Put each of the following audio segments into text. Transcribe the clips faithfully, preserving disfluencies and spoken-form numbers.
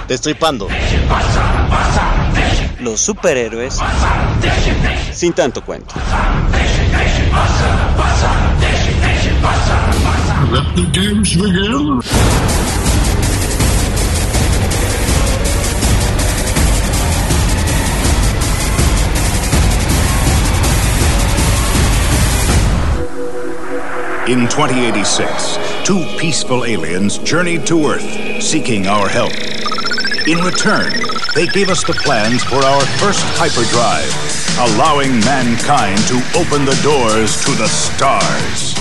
Destripando los superhéroes sin tanto cuento. Let the games begin. In twenty eighty-six, two peaceful aliens journeyed to Earth, seeking our help. In return, they gave us the plans for our first hyperdrive, allowing mankind to open the doors to the stars.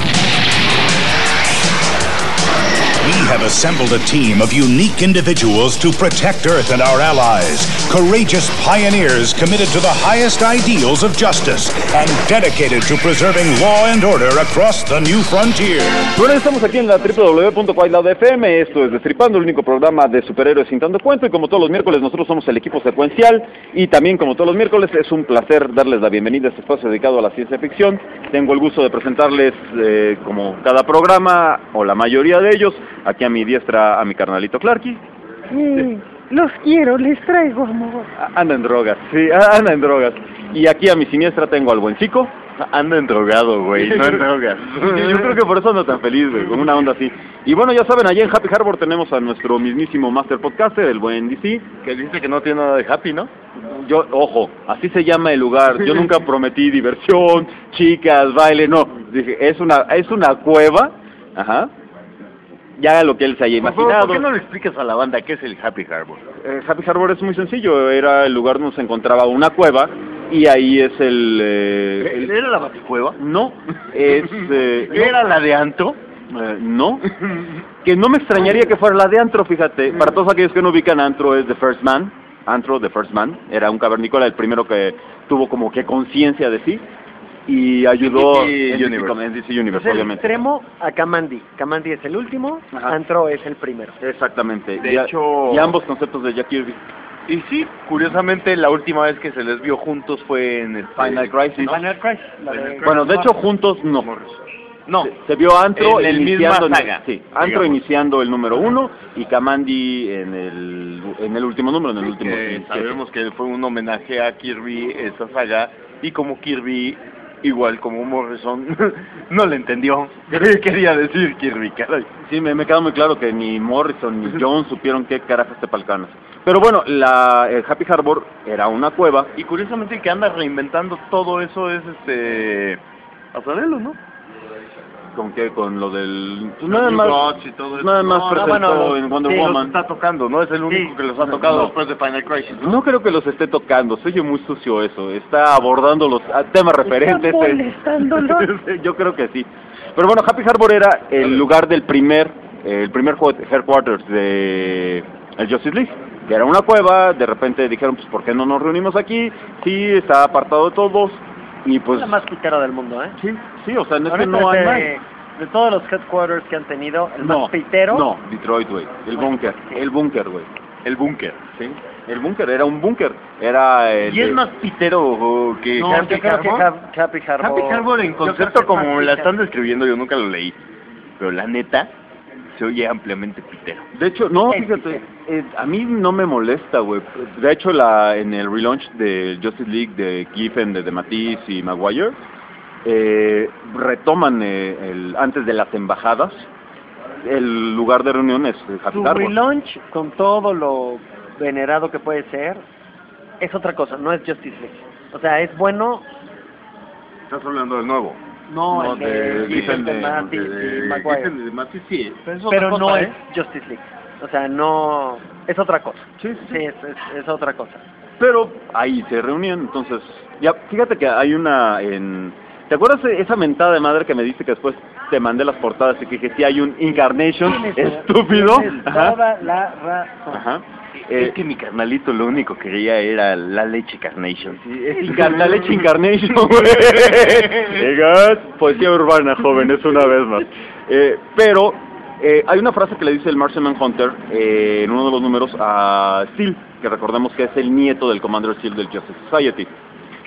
We have assembled a team of unique individuals to protect Earth and our allies, courageous pioneers committed to the highest ideals of justice and dedicated to preserving law and order across the new frontier. Bueno, estamos aquí en la doble u doble u doble u punto quite loud f m, esto es Destripando, el único programa de superhéroes sin tanto cuento, y como todos los miércoles nosotros somos el equipo secuencial, y también como todos los miércoles es un placer darles la bienvenida a este espacio dedicado a la ciencia ficción. Tengo el gusto de presentarles, eh, como cada programa, o la mayoría de ellos, aquí a mi diestra a mi carnalito Clarky. Sí, los quiero, les traigo amor. Anda en drogas, sí, anda en drogas. Y aquí a mi siniestra tengo al buen chico. Anda en drogado, güey, no en drogas. Yo creo que por eso ando tan feliz, güey, con una onda así. Y bueno, ya saben, allá en Happy Harbor tenemos a nuestro mismísimo Master Podcaster, el buen D C. Que dice que no tiene nada de happy, ¿no? Yo, ojo, así se llama el lugar. Yo nunca prometí diversión, chicas, baile, no. Dije, es una, es una cueva, ajá. Ya haga lo que él se haya imaginado. ¿Por qué no le explicas a la banda qué es el Happy Harbor? Eh, Happy Harbor es muy sencillo, era el lugar donde se encontraba una cueva, y ahí es el... Eh, el ¿Era la Baticueva? No, es... Eh, ¿Era la de Antro? Eh, no, que no me extrañaría que fuera la de Antro, fíjate. Para todos aquellos que no ubican, Antro es The First Man. Antro, The First Man, era un cavernícola, el primero que tuvo como que conciencia de sí, y ayudó en D C Universe, en D C Universe, Es el obviamente. extremo a Kamandi. Kamandi es el último, Ajá. Antro es el primero. Exactamente. De y, a- hecho- y ambos conceptos de Jack Kirby. Y sí, curiosamente la última vez que se les vio juntos fue en el Final Crisis. Final Crisis. la de- Bueno, de hecho, juntos no. No, Se, se vio Antro en el iniciando misma el- saga, sí, Antro digamos. iniciando el número uno y Kamandi en el en el último número, en el último. que sí, sabemos que fue un homenaje a Kirby esa saga, y como Kirby, igual como Morrison, no le entendió. ¿Qué quería decir Kirby, caray? Sí, me, me queda muy claro que ni Morrison ni Jones supieron qué carajos te palcanas. Pero bueno, la el Happy Harbor era una cueva. Y curiosamente el que anda reinventando todo eso es este... Azarelo, ¿no? ¿Con qué? Con lo del... Pues Los nada New más, Gods y todo eso. nada más No, no, presentó bueno, en Wonder sí, los Woman. Está tocando, ¿no? Es el único Sí. que los ha tocado después de Final Crisis, ¿no? No creo que los esté tocando, se oye muy sucio eso. Está abordando los ah, temas referentes. Está molestándolo. Yo creo que sí. Pero bueno, Happy Harbor era el lugar del primer, eh, el primer juego de headquarters de el Justice League, que era una cueva. De repente dijeron, pues, ¿por qué no nos reunimos aquí? Sí, está apartado de todos. Y pues... Es la más pitera del mundo, ¿eh? Sí, sí, o sea, en este Ahorita no hay de, más. de todos los headquarters que han tenido, el No, más pitero. no, Detroit, güey. El búnker, Sí. el búnker, güey. El búnker. Sí, el búnker, era un búnker. Era el... ¿Y es de- más pitero que No, Happy yo creo que Harbor? Hap- Happy Harbor. Happy Harbor en yo creo concepto que es como más me la pitero. están describiendo, yo nunca lo leí, pero la neta se oye ampliamente pitero. De hecho, no, Es fíjate, eh, a mí no me molesta, güey. De hecho, la en el relaunch de Justice League de Giffen, de, de Matisse y Maguire, eh, retoman eh, el, antes de las embajadas, el lugar de reunión es el Happy Su Harbor. relaunch, con todo lo venerado que puede ser, es otra cosa, no es Justice League. O sea, es bueno. Estás hablando del nuevo. No, No, el de de Giffen, Giffen, de- de Matisse de- y de Maguire. Giffen de Matisse, sí, pero es otra Pero cosa, no ¿eh? es Justice League. O sea, no... Es otra cosa. Sí, sí, sí. Sí, es, es, es otra cosa. Pero ahí se reunían, entonces, ya, fíjate que hay una en... ¿Te acuerdas de esa mentada de madre que me dice que después te mandé las portadas y que dije, sí hay un Incarnation Tienes- estúpido? tienes Ajá. toda la razón. Ajá. Es Eh, que mi carnalito lo único que quería era la leche Carnation. Sí, es Incar la leche Incarnation, güey. Digas, poesía urbana, jóvenes, una vez más. Eh, pero eh, hay una frase que le dice el Martian Manhunter eh, en uno de los números a Steel, que recordemos que es el nieto del Commander Steel del Justice Society.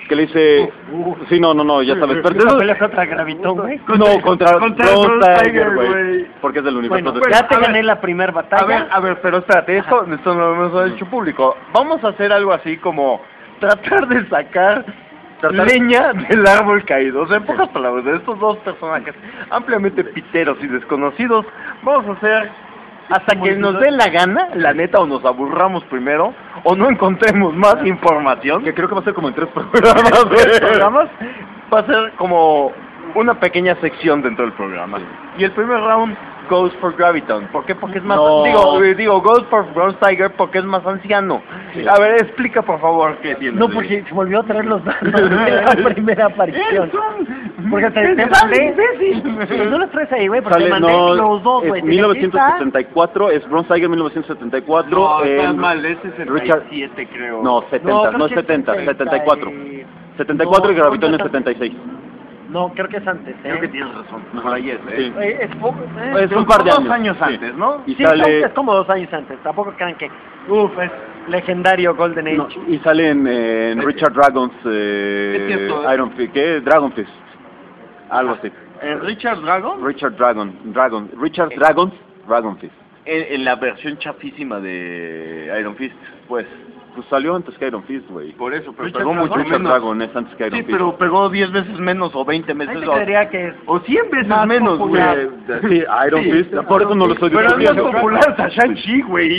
que le dice... Sí, no, no, no, ya sabes. Pero ¿No eso- peleas contra Gravitón, güey? No, contra, contra Bronze Bronze Tiger, Tiger, güey. güey. Porque es del universo. Bueno, de- ya te a ver. gané la primera batalla. A ver, a ver, pero espérate, esto, esto no lo hemos hecho público. Vamos a hacer algo así como tratar de sacar Tratar- leña del árbol caído. O sea, en pocas palabras, de estos dos personajes ampliamente piteros y desconocidos, vamos a hacer hasta que nos dé la gana, la neta, o nos aburramos primero, o no encontremos más información. Que creo que va a ser como en tres programas, Los güey. programas va a ser como una pequeña sección dentro del programa. Y el primer round goes for Graviton. ¿Por qué? Porque es más... No. Digo, eh, digo, goes for Bronze Tiger porque es más anciano. A ver, explica por favor qué tiene. No, porque se volvió a traer los datos de la primera aparición. Porque te, te Es un mandé... imbécil. Pues no los traes ahí, güey, porque Sale, te mandé no, los dos, es güey. mil novecientos setenta y cuatro, es Bronze Tiger mil novecientos setenta y cuatro. No, estás el- mal, es sesenta y siete Richard- creo. No, setenta, no, es setenta, setenta y cuatro. setenta y cuatro y No, Gravitón no, es no. setenta y seis. No, creo que es antes, ¿eh? Creo que tienes razón. Por ahí es, ¿eh? Sí. Eh, es, po- eh, Es un par de Dos años. años sí. antes, ¿no? Y sí, sale... es como dos años antes. Tampoco crean que, uff, es legendario Golden Age. no, y sale en, eh, en Richard Dragon's eh, Es cierto. Iron Fist, ¿qué? Dragon Fist. Algo así. ¿En Richard Dragon? Richard Dragon, Dragon, Richard Dragon's Dragon Fist. En, en la versión chafísima de Iron Fist, pues. Pues salió antes que Iron Fist, güey. Por eso, pero Richard pegó Dragon, mucho Richard menos. Dragon es antes que Iron Sí, Fist. pero pegó diez veces menos o veinte Ahí veces te o, creería que es... o cien veces más menos, güey. popular. Sí, Iron Sí. Fist, por eso no lo estoy Pero es más discutiendo. popular hasta Shang-Chi, güey.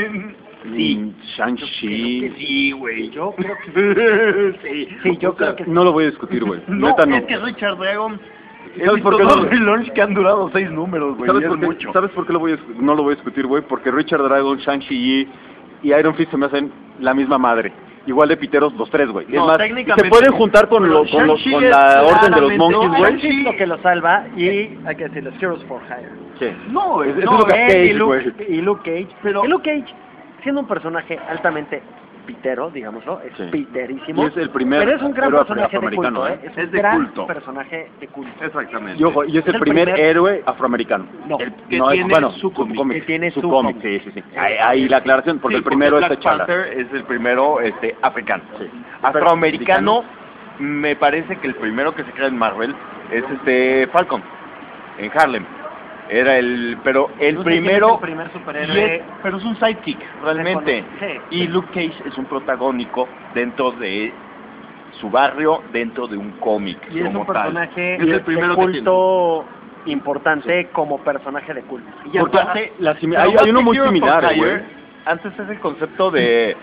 Sí, Shang-Chi. Sí, güey. Yo creo que... Sí, Sí, yo O sea, creo que... no lo voy a discutir, güey. No, Neta no. es que Richard Dragon... He ¿Sabes visto por qué dos no? relaunch que han durado seis números, güey. ¿Sabes y es por, qué, mucho. ¿Sabes por qué lo voy a, dis- no lo voy a discutir, güey? Porque Richard Dragon, Shang-Chi y, y Iron Fist se me hacen la misma madre. Igual de piteros los tres, güey. Es No, más, técnicamente se pueden juntar con, pero lo, con, los- Shang-Chi con es la orden de los claramente- monkeys, no, güey. Shang-Chi es lo que lo salva y hay que decir los Heroes for Hire. Sí. No, Es- es no, lo que- Él Cage, y, Luke, güey. y Luke Cage. Pero- Y Luke Cage, siendo un personaje altamente pitero, digámoslo, es Sí. piterísimo. Y es el primer pero es un gran héroe personaje de afroamericano, culto, ¿eh? ¿eh? Es, Es un de gran culto. personaje de culto. Exactamente. Y ojo, y es, Es el el primer, primer- héroe afroamericano. No, El que No, es- tiene bueno, su cómic. Que tiene su su cómic, cómic. sí, sí, sí. Ahí, ahí la aclaración, porque Sí, el primero Black es T'Challa. Panther es el primero este, africano. Sí. Afroamericano, me parece que el primero que se crea en Marvel es este Falcon, en Harlem. Era el, pero el No sé quién primero, es el primer y superhéroe. es- pero es un sidekick, realmente. Sí. Y Luke Cage es un protagónico dentro de su barrio, dentro de un cómic. Y es como un tal. personaje Es el de primero que culto importante como personaje de culto. Y Porque aparte, la simi- pero hay, más hay uno que muy Hero for similar, Hire, güey. Antes es el concepto de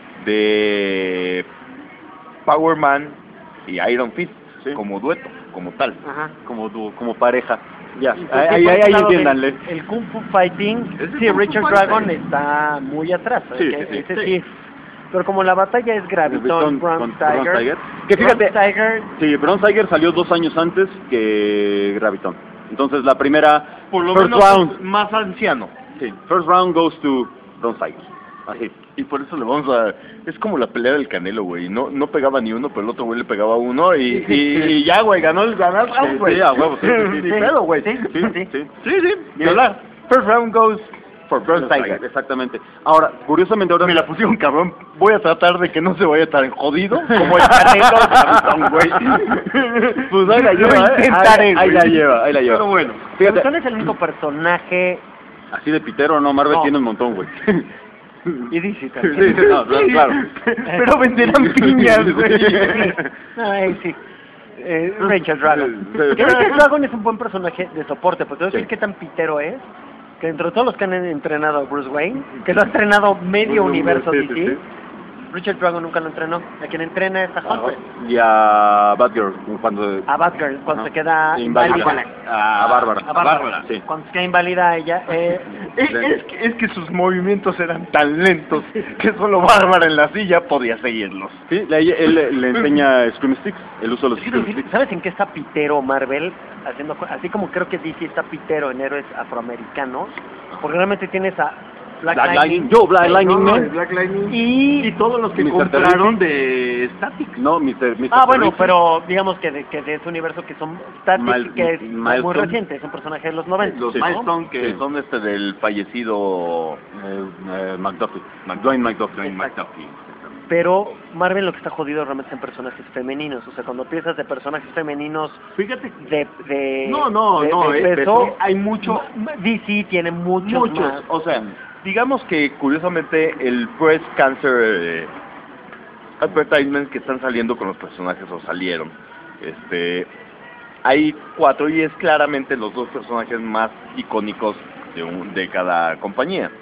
de Power Man y Iron Fist Sí. como dueto, como tal. Ajá. Como, dúo, como pareja. Ya, Y ahí, por ahí, otro ahí lado, entiéndanle. El, el Kung Fu Fighting, Es el sí, Kung Fu Richard Fighting. Dragon está muy atrás. Sí, ¿eh? sí, sí, Ese sí. sí. Pero como la batalla es Graviton, Graviton Bronze con Bronze Tiger, Tiger. Que fíjate- Bronze Tiger, Sí, Bronze Tiger salió dos años antes que Graviton. Entonces la primera, Por lo first menos round, es más anciano. sí, first round goes to Bronze Tiger. Así. Y por eso le vamos a... Es como la pelea del Canelo, güey. No no pegaba ni uno, pero el otro güey le pegaba a uno y, y, y ya, güey, ganó el ganó el round, Sí, güey. sí, a huevo, sí, sí, sí. Ni pedo, güey. Sí, Sí, sí. sí. Sí, sí, ni hablar. First round goes for Bronze Bronze Tiger. Tiger, exactamente. Ahora, curiosamente ahora... Me la pusieron cabrón. Voy a tratar de que no se vaya tan jodido como el Canelo Gravitón, güey. Pues ahí la Lo lleva, ¿eh? intentaré, Ahí, ahí güey. la lleva, ahí la lleva. Pero bueno. Fíjate, Gravitón es el único personaje, así de pitero, no, Marvel No. tiene un montón, güey. y D C Sí, también. sí, no, claro, claro. Pero venderán piñas, güey. Ay, sí. Eh, Richard Dragon. Sí, sí. Que Richard Dragon es un buen personaje de soporte, porque no sé Sí. qué tan pitero es, que dentro de todos los que han entrenado a Bruce Wayne, que lo ha entrenado medio universo Sí, D sí, C, sí. Richard Dragon nunca lo entrenó. A quien entrena es a Hunter, Y a Batgirl, cuando... a Batgirl, cuando No. se queda Inválida. inválida. A Bárbara. A Bárbara, Bárbara, sí. Cuando se queda inválida ella, eh, Es, es que, es que sus movimientos eran tan lentos que solo Bárbara en la silla podía seguirlos. Sí, le, él le, le enseña Scream Sticks, el uso de los quiero Scream decir, Sticks. ¿sabes en qué está pitero Marvel? Haciendo, cu- así como creo que D C está pitero en héroes afroamericanos, porque realmente tienes a Black, Black Lightning, Lightning, yo, Black Lightning No, Man. el Black Lightning y... y todos los que mister compraron de Static. No, mister mister Ah, bueno, Terrific. pero digamos que de, que de ese universo que son Static, Mil- que es muy Milestone. reciente, es un personaje de los noventa. Los Sí. Milestone que Sí. son este del fallecido Eh, eh, McDuffie, Dwayne McDuffie. Dwayne Exacto. McDuffie. pero Marvel lo que está jodido realmente en personajes femeninos. O sea, cuando piensas de personajes femeninos Fíjate. de, de No, no, de, no, de eh, peso, de- hay mucho, D C tiene muchos, muchos, más. o sea, digamos que curiosamente el breast cancer eh, advertisements que están saliendo con los personajes o salieron, este, hay cuatro y es claramente los dos personajes más icónicos de, un, de cada compañía.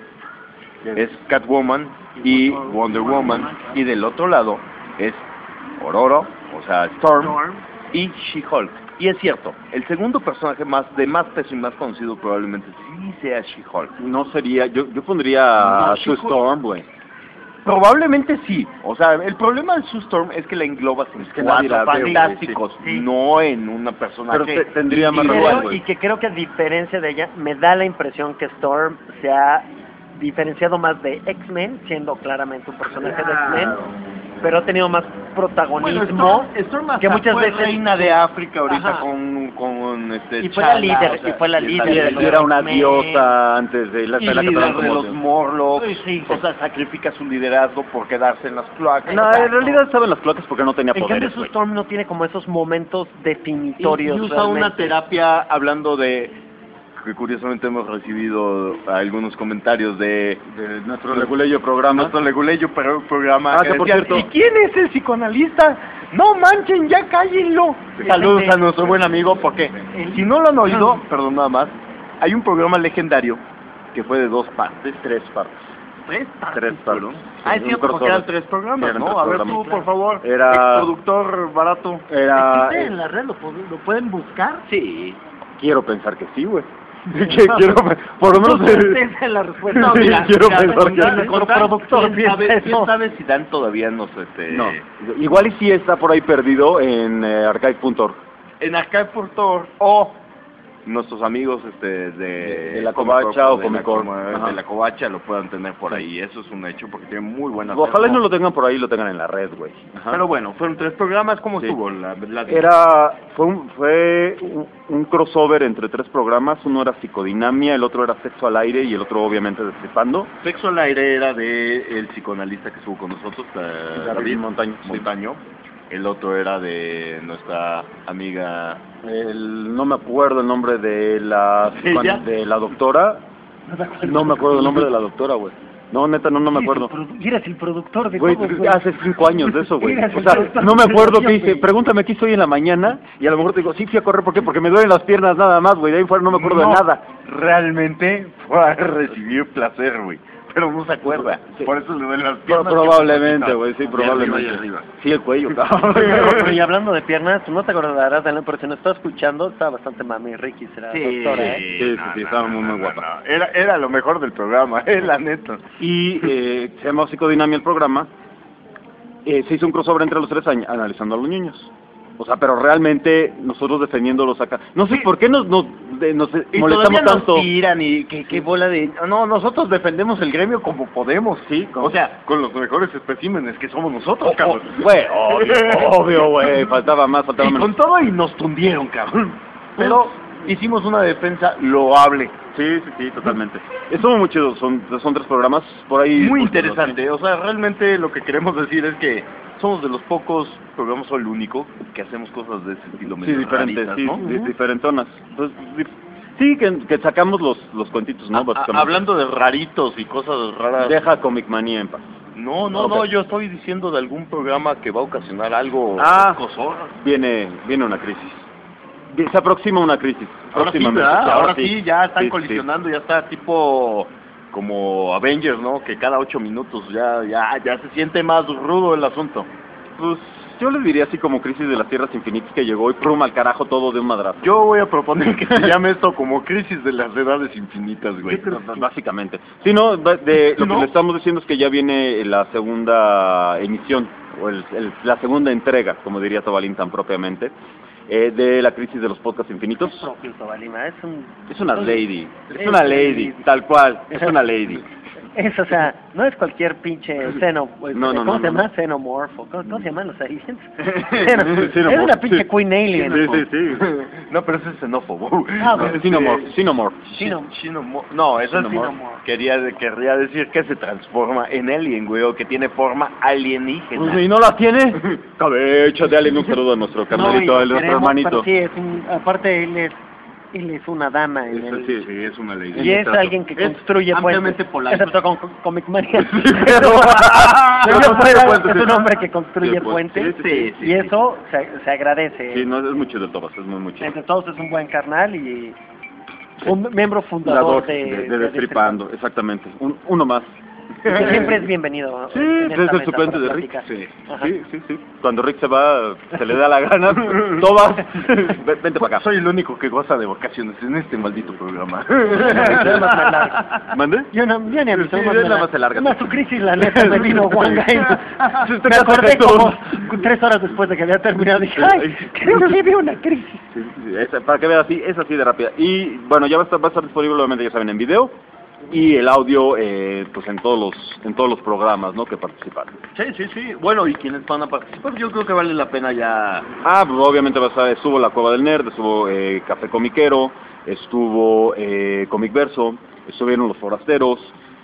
Es Catwoman y Wonder Woman, y del otro lado es Ororo, o sea, Storm, y She-Hulk. Y es cierto, el segundo personaje más de más peso y más conocido probablemente sí sea She-Hulk. No sería, yo, yo pondría No, a Sue She-Hulk. Storm, güey. Probablemente sí, o sea, el problema de Sue Storm es que la englobas en que nadie cuatro la ve, güey, fantásticos, sí. Sí. no en una personaje. Pero te- tendría más Y razón, creo- güey. y que creo que a diferencia de ella, me da la impresión que Storm se ha diferenciado más de X-Men, siendo claramente un personaje de X-Men, pero ha tenido más protagonismo, que muchas fue veces reina de África ahorita Ajá. con, con este y fue la T'Challa, líder, o sea, y fue la y líder, también de los Era una X-Men. diosa antes de la y de la líder Catalana de los como- Morlocks, Sí, sí. o sea, sacrifica su liderazgo por quedarse en las cloacas. No, en realidad estaba en las placas porque no tenía En cambio, poderes, su güey. Storm no tiene como esos momentos y, definitorios. y usa realmente. una terapia hablando de que curiosamente hemos recibido algunos comentarios de, De nuestro Leguleyo programa. nuestro Leguleyo pro- programa Ah, que que por decían, cierto- ¿y quién es el psicoanalista? No manchen, ya cállenlo. Saludos a nuestro buen amigo, porque si no lo han oído, perdón nada más, hay un programa legendario que fue de dos partes, tres partes. Tres partes. Tres partes. Ah, es Un cierto, porque crossover. eran tres programas, Sí, eran ¿no? tres A ver programas. tú, por favor, Era- productor barato. Era... ¿Existe en la red? ¿Lo, pod- lo pueden buscar? Sí. Quiero pensar que sí, güey. Que quiero, por lo menos... Esa es la respuesta. No, mira, quiero mira, pensar que contar- sí. Nuestro contar- productor ¿quién piensa sabe, quién eso. sabe si Dan todavía nos... Este, No, igual y sí está por ahí perdido en eh, archive punto org. En Archive punto org o nuestros amigos este de, De la Covacha o de la Comicor. Coma- Ajá. de la Covacha lo puedan tener por ahí. Eso es un hecho porque tiene muy buena. Ojalá y no lo tengan por ahí, lo tengan en la red, güey. Ajá. Pero bueno, fueron tres programas. ¿Cómo Sí. estuvo? La, la- Era, fue un, fue un, un crossover entre tres programas, uno era Psicodinamia, el otro era Sexo al Aire y el otro obviamente Destripando. Sexo al aire era de el psicoanalista que estuvo con nosotros, eh, David Montaño. Montaño. El otro era de nuestra amiga. El, no me acuerdo el nombre de la, Sí, ya. de la doctora, no me acuerdo el nombre de la doctora, güey. No, neta, no, no me acuerdo. Eres el productor de Güey, todo, güey. hace cinco años de eso, güey. Eres O el sea, productor no me de acuerdo qué televisión, hice. güey. Pregúntame qué hice hoy en la mañana y a lo mejor te digo, sí, fui a correr, ¿por qué? Porque me duelen las piernas nada más, güey. De ahí fuera no me acuerdo No, de nada. Realmente fue a recibir placer, güey. Pero no se acuerda. Sí. Por eso le duelen las Pro- piernas. probablemente, güey, sí, Y probablemente. arriba y arriba. Sí, el cuello, cabrón. Pero, y hablando de piernas, tú no te acordarás de la pero si no estaba escuchando, estaba bastante mami Ricky, será doctora, ¿eh? Sí, sí, sí, estaba muy, muy guapa. no. Era, era lo mejor del programa, eh, la neta. Y eh, se llama Psicodinamia el programa. Eh, se hizo un crossover entre los tres añ- analizando a los niños. O sea, pero realmente nosotros defendiéndolos acá. No sé Sí. por qué nos, nos, de- nos Y molestamos todavía nos tanto. tiran y que, que bola de... No, nosotros defendemos el gremio como podemos, sí. O sea, con los mejores especímenes que somos nosotros, cabrón. Güey, obvio, obvio, güey. Faltaba más, faltaba Y menos. con todo y nos tundieron, cabrón. Pero hicimos una defensa loable. Sí, sí, sí, totalmente. Estuvo muy chido, son, son tres programas por ahí. Muy pues, interesante. O sea, realmente lo que queremos decir es que somos de los pocos programas, o el único, que hacemos cosas de ese estilo. Sí, medio diferentes, raritas, sí, ¿no? di- diferentonas. Pues, di- sí, que, que sacamos los, los cuentitos, ¿no? A- a- Básicamente. hablando de raritos y cosas raras. Deja Comic Manía en paz. No, no, Ok. no, yo estoy diciendo de algún programa que va a ocasionar algo Ah. cosor. Viene, viene una crisis. Vi- Se aproxima una crisis. Ahora sí, próximamente. ¿verdad? Ahora sí, ya están Sí, sí. colisionando, ya está tipo como Avengers, ¿no? Que cada ocho minutos ya, ya, ya se siente más rudo el asunto. Pues yo les diría así como crisis de las tierras infinitas que llegó y prum al carajo todo de un madrazo. Yo voy a proponer que se llame esto como crisis de las edades infinitas, güey. Básicamente. Sí, no, de, de- lo ¿No? que le estamos diciendo es que ya viene la segunda emisión, o el, el- la segunda entrega, como diría Tobalín tan propiamente, eh, de la crisis de los podcasts infinitos. Es propio, Tobalima, es un... Es una lady, es una lady, tal cual, es una lady. Es, o sea, no es cualquier pinche xeno, pues, No, no, ¿cómo no, se llama? no. Xenomorfo, ¿cómo, cómo se llaman los aliens? Xenomorph, Es una pinche sí. Queen Alien. Sí, sí, sí. No, pero ese es xenófobo. Ah, No, ok. este- Xenomorph, Xenomorph. Xeno- Xenomorph. No, eso es Xenomorph. xenomorph. Quería, querría decir que se transforma en alien, güey, o que tiene forma alienígena. Pues, ¿y no la tiene? Cabecha de alguien, un saludo a nuestro carnalito, No, y a nuestro queremos, hermanito. pero sí, es un, aparte él es, él es una dama en el... Sí, Sí, es una ley. Y es alguien que construye ampliamente puentes, polite. excepto con, con Comic Mania. pero- Pero pero fuera, puentes, es sí. un hombre que construye Sí, pues, puentes, sí, sí, sí, y eso se, se agradece. Sí, no, es muy chido el Tobas, es muy, muy chido. Entre todos es un buen carnal y un miembro fundador Fundador de, de, de Destripando, exactamente. Un- uno más. Que siempre es bienvenido. Sí, en esta desde el mesa suplente para de Rick. platicar. Sí. Ajá. sí, sí, sí. Cuando Rick se va, se le da la gana. Tobas, ven- vente para acá. Soy el único que goza de vacaciones en este maldito programa. Nada más me largo. ¿Mande? Yo, no, yo ni a mi Sí, nomás él me nada la- más se larga. Más su crisis, la neta, me vino Wanga y Usted me ya acordé saca todo. como tres horas después de que había terminado. Dije, ay, creo que viví una crisis. Sí, sí, esa- para que veas, así, es así de rápida. Y bueno, ya va a estar, va a estar disponible, obviamente, ya saben, en video. Y el audio, eh, pues en todos los en todos los programas, ¿no? Que participaron. Sí, sí, sí. Bueno, ¿y quiénes van a participar? Yo creo que vale la pena ya... Ah, pues obviamente va a estar, estuvo La Cueva del Nerd, estuvo eh, Café Comiquero, estuvo eh, Comic Verso, estuvieron Los Forasteros,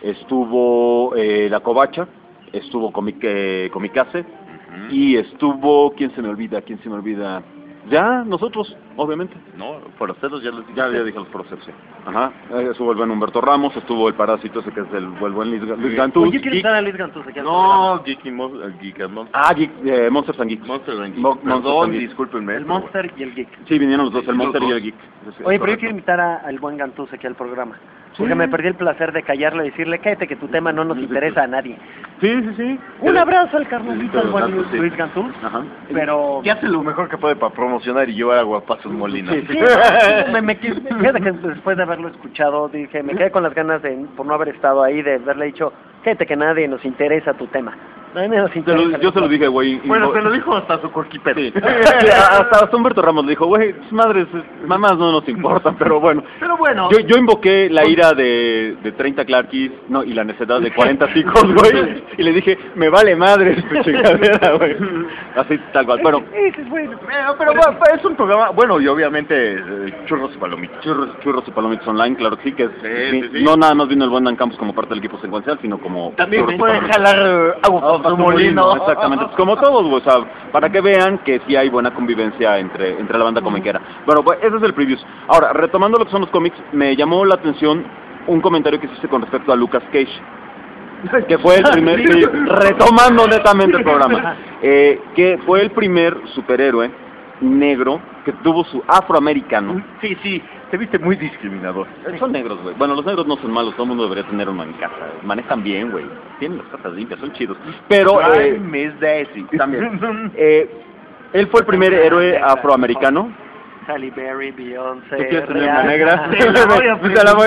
estuvo eh, La Covacha, estuvo Comic, eh, Comicase, y estuvo, ¿quién se me olvida? ¿Quién se me olvida? Ya, nosotros, obviamente. No, forasteros ya les dije. Ya, ya dije los procesos. Ajá. Eh, Estuvo el buen Humberto Ramos, estuvo el parásito ese que es el, el buen Luis, Luis Gantuz. Oye, ¿quieres dar a Luis Gantuz aquí al No, Geeky Mon- el Geek and Monster. Ah, Geek, eh, Monsters and Geeks. Monster and Geek. Mo- Monsters Perdón, and Geek. discúlpenme. programa? El Monster y el Geek. Sí, vinieron los dos, el Los Monster y dos. el Geek. Sí, Oye, pero yo correcto. quiero invitar a- al buen Gantuz aquí al programa. Porque me perdí el placer de callarlo y decirle, cállate que tu tema no nos interesa a nadie. Sí, sí, sí. Un abrazo al carnalito, al buen Gantuz, sí. Luis Gantuz. Ajá. Pero... Que hace lo mejor que puede para promocionar y llevar a Guapazos Molina. Sí, Sí, me, me, fíjate que después de haberlo escuchado, dije, me quedé con las ganas de, por no haber estado ahí, de haberle dicho, cállate que nadie nos interesa tu tema. Nadie nos Se interesa. lo- yo se lo dije, güey. Bueno, y- te lo dijo hasta su corquipero. Sí. Sí, hasta, hasta Humberto Ramos le dijo, güey, sus madres, mamás no nos importan, pero bueno. Pero bueno. Yo, yo invoqué la ira de, de treinta Clarkies, no, y la necedad de cuarenta ticos, güey, y le dije, me vale madre tu chingadera, güey. Así, tal cual, bueno. Ese es bueno. Pero, pero bueno, es un programa, bueno, y obviamente eh, churros y palomitas. Churros, churros y palomitas online, claro que sí, que es, Sí, sí, sí, sí. no nada más vino el buen Dan Campos como parte del equipo secuencial, sino como... También churros y puede palomitas. jalar eh, agua Ah, por su molino. Exactamente, pues como todos, güey, o sea, para que vean que sí hay buena convivencia entre, entre la banda comiquera. Bueno, pues ese es el preview. Ahora, retomando lo que son los cómics, me llamó la atención un comentario que hiciste con respecto a Lucas Cage, que fue el primer, sí, retomando netamente el programa, eh, que fue el primer superhéroe negro que tuvo su afroamericano. Sí, sí, te viste muy discriminador. Son negros, güey. Bueno, los negros no son malos, todo el mundo debería tener uno en casa. Manejan bien, güey. Tienen las casas limpias, son chidos. Pero, eh, Ay, Miss Daisy. también. Eh, él fue el primer héroe afroamericano. Halle Berry, Beyoncé, ¿Tú quieres tener Rihanna. una negra? Te la voy a Te la voy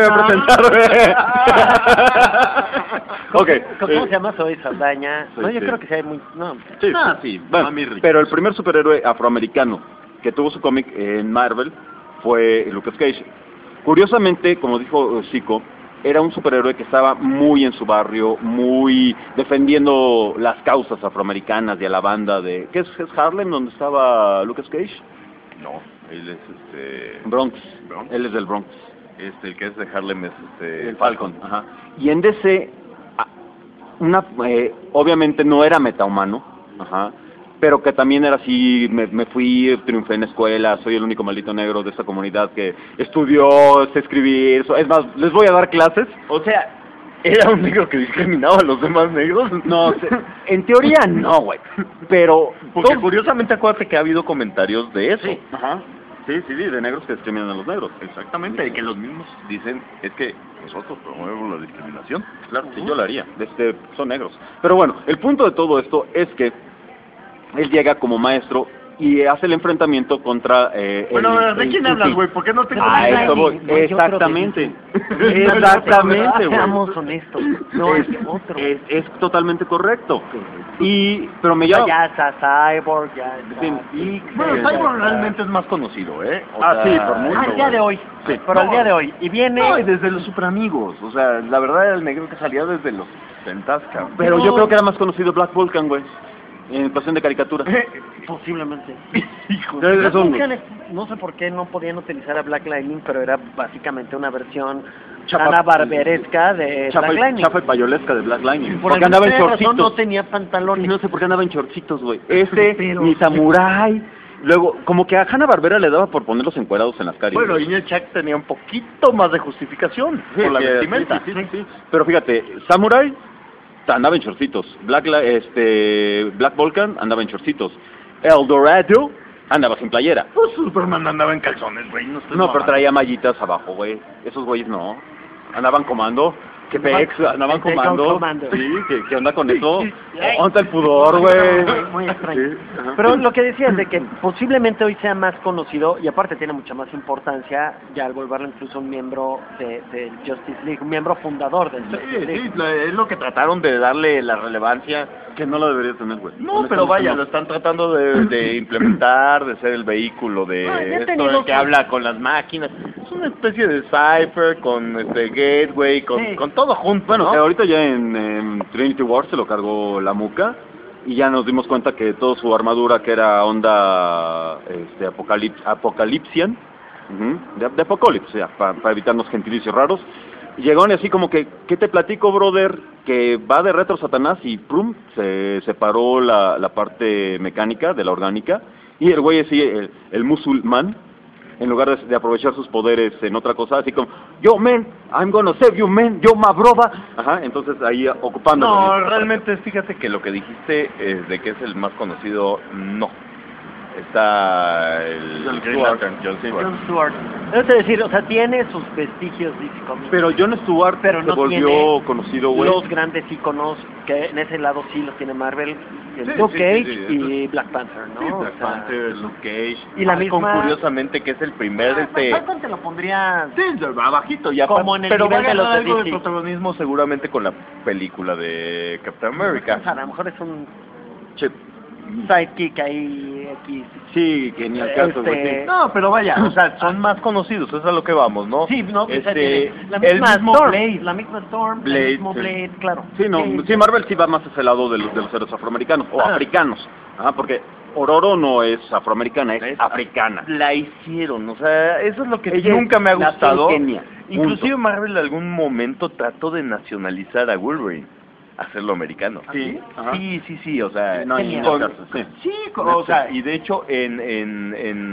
a presentar, güey. Ok. ¿Cómo, cómo se llama? Soy Saldaña. Sí, no, yo sí. creo que sí hay muy... No, Sí, Ah, sí, Bueno, Mami Rick. pero el primer superhéroe afroamericano que tuvo su cómic en Marvel fue Lucas Cage. Curiosamente, como dijo Zico, era un superhéroe que estaba muy en su barrio, muy defendiendo las causas afroamericanas y a la banda de... ¿Qué es, es Harlem, donde estaba Lucas Cage? No, él es este... Bronx. Bronx. Él es del Bronx. Este, el que es de Harlem es este... El Falcon, ajá. Y en D C, ah, una, eh, obviamente no era metahumano, ajá, pero que también era así, me, me fui, triunfé en escuela, soy el único maldito negro de esta comunidad que estudió, sé escribir, so- es más, les voy a dar clases. O sea, ¿era un negro que discriminaba a los demás negros? No, se- en teoría no, güey, pero... Porque todo- curiosamente acuérdate que ha habido comentarios de eso. Sí, ajá, sí, sí, sí, de negros que discriminan a los negros. Exactamente, de que los mismos dicen, es que nosotros promovemos la discriminación. Claro, sí, yo lo haría, este, son negros. Pero bueno, el punto de todo esto es que él llega como maestro y hace el enfrentamiento contra eh, Bueno, el, ¿de el- quién el- hablas, güey? ¿Por qué no te Ah, eso voy. No, yo Exactamente. creo que Exactamente, güey. Seamos honestos. No, es, es, otro. es, es totalmente correcto. Y, pero me llama... Ya está Cyborg, ya está Sí. Vixen, Bueno, ya Cyborg está- realmente es más conocido, ¿eh? O Ah, sea, sí, por mucho. Al día de hoy. Sí. Pero al día de hoy. Y viene... No, y desde los Super Amigos. O sea, la verdad era el negro que salía desde los sesentas, cabrón. Pero yo creo que era más conocido Black Vulcan, güey. En cuestión de caricatura. Posiblemente. Hijo Es- es un- Vulcan es- no sé por qué no podían utilizar a Black Lightning, pero era básicamente una versión Chapa- Ana barberesca de Chafa, Black Lightning. chafa y payolesca de Black Lightning. Por Porque andaba en alguna razón shortcitos. no tenía Y pantalones. no sé por qué andaba en shortcitos, güey. Ese, Pero- ni Samurai. Luego, como que a Hanna-Barbera le daba por ponerlos encuerados en las caries. Bueno, y Chuck tenía un poquito más de justificación Sí, por la sí, vestimenta. sí, sí, sí, sí. Pero fíjate, Samurai andaba en shortcitos. Black, Li- este, Black Vulcan andaba en shortcitos. El Dorado andaba sin playera. Pues Superman andaba en calzones, güey. No, estés No, pero mamando. traía mallitas abajo, güey. Esos güeyes no. Andaban comando. ¿Qué pex? Andaban Take out comando. comando. Sí, ¿qué, qué onda con eso? Ay. ¿Dónde está el pudor, güey? Muy- muy extraño. Sí, ajá. Pero lo que decías de que posiblemente hoy sea más conocido y aparte tiene mucha más importancia ya al volverlo incluso un miembro de, del Justice League, un miembro fundador del Sí, Justice League. sí, la- es lo que trataron de darle la relevancia. Que no lo debería tener, güey. No, pero vaya, lo no. están tratando de, de implementar, de ser el vehículo de Ah, ya esto, tenía el otro. que habla con las máquinas. Es una especie de Cypher con este Gateway, con, Sí. con todo junto, Bueno, ¿no? que ahorita ya en, en Trinity War se lo cargó la muca y ya nos dimos cuenta que toda su armadura que era onda este, apocalips, apocalipsian, ujú, de, de apocalipsis, ya, para evitarnos gentilicios raros, y llegaron y así como que, ¿qué te platico, brother? Que va de retro Satanás y prum, se separó la, la parte mecánica de la orgánica y el güey así, el, el musulmán, en lugar de, de aprovechar sus poderes en otra cosa, así como, yo, man, I'm gonna save you, man, yo, my brother. Ajá, entonces ahí ocupando. No, realmente fíjate que lo que dijiste eh, de que es el más conocido, no. Está el John Green Stewart. Lantern, John Stewart. Jon Stewart. Es decir, o sea, tiene sus vestigios D C Comics. Pero John Stewart Pero se no volvió tiene conocido, güey. los grandes iconos que en ese lado sí los tiene Marvel, el Sí, Luke sí, Cage sí, sí, y Black Panther, ¿no? Sí, O Black sea, Panther, Luke Cage. y la Falcon, misma- curiosamente, que es el primer este... Black Panther lo pondría Sí, abajito, ya Como en el pero nivel va a de los ganar de algo de D C. protagonismo seguramente con la película de Captain America. o sea, a lo mejor es un Che, sidekick ahí X. sí, que ni al caso, güey. Este- sí. No, pero vaya, o sea, son más conocidos, eso es a lo que vamos, ¿no? Sí, no, o sea, Este, tiene la el misma mismo Storm, Blade. la misma Storm, Blade, el mismo sí. Blade, claro. Sí, no, sí, Marvel sí va más hacia el lado de los, de los héroes afroamericanos, o Ah. africanos. Ajá, porque Ororo no es afroamericana, es, Es africana. La hicieron, o sea, eso es lo que Ella nunca me ha nació en gustado. Kenia, Inclusive punto. Marvel en algún momento trató de nacionalizar a Wolverine, hacerlo americano. Sí, ajá. sí, sí, sí, o sea, No, ni con- en el caso, sí. sí, con- o sea, y de hecho en, en,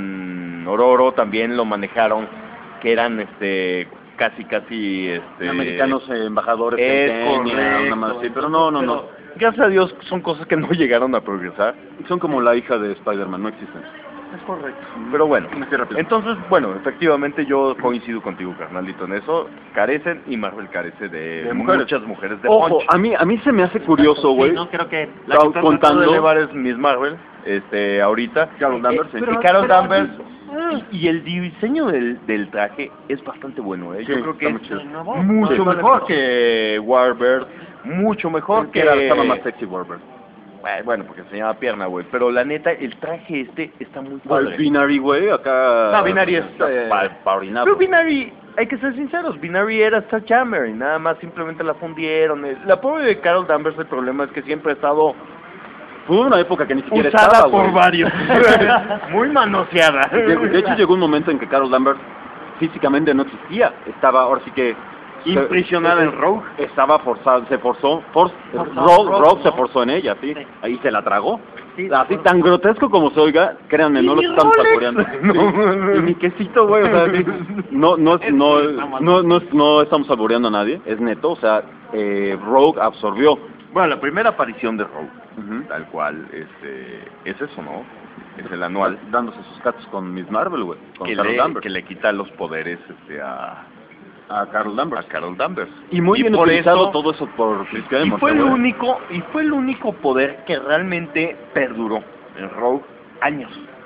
en Ororo también lo manejaron, que eran este casi casi este Americanos eh, embajadores es en Kenia, correcto, una madre así, pero no, no, no. pero, gracias a Dios son cosas que no llegaron a progresar. Son como la hija de Spider-Man, no existen. Es correcto. Pero bueno, Una tierra plana. entonces, bueno, efectivamente yo coincido contigo, carnalito, en eso. Carecen y Marvel carece de, De mujeres. muchas mujeres de Ojo, punch. a mí, a mí se me hace curioso, güey. Sí, no creo que La que Ca- está contando- tratando de elevar es Miss Marvel, este, ahorita. Carol Danvers, Eh, sí. y Carol pero- Danvers. Y, y el diseño del, del traje es bastante bueno, ¿eh? Yo Sí, creo que está es muy chido. el nuevo, mucho Sí, mejor mejor. que Warbird, mucho mejor que que... era, estaba más sexy Warbird. Eh, Bueno, porque se llama pierna, güey. Pero la neta, el traje este está muy O el padre. Binary, güey, acá... No, Binary es, eh, Pa, pa orinar, Pero güey. Binary, hay que ser sinceros, Binary era Starjammer y nada más simplemente la fundieron. Eh, La pobre de Carol Danvers, el problema es que siempre ha estado Fue una época que ni siquiera usada estaba, por güey. varios. Muy manoseada. De, de hecho, llegó un momento en que Carol Danvers físicamente no existía. Estaba, ahora sí que... Impresionada se- en Rogue. Estaba forzada, se forzó, for, Forzó, Rogue, Rogue, Rogue se ¿no? forzó en ella, sí. Sí. Ahí se la tragó. Sí, Así por- tan grotesco como se oiga, créanme, no lo Y estamos Rolex. saboreando. No. Sí. Y mi quesito, güey, o sea, sí. no, no, Es no, que está mal. no, no, no estamos saboreando a nadie, es neto, o sea, eh, Rogue absorbió. Bueno, la primera aparición de Rogue, Ujú. tal cual, este, es eso, ¿no? Es el anual. Dándose sus catos con Miss Marvel, güey, con Que Carol le, Danvers. que le quita los poderes este, a, A Carol a Danvers. Carol Danvers. Y muy bien por utilizado eso- todo eso por Chris Y Claremont, fue el güey. único, y fue el único poder que realmente perduró en Rogue años.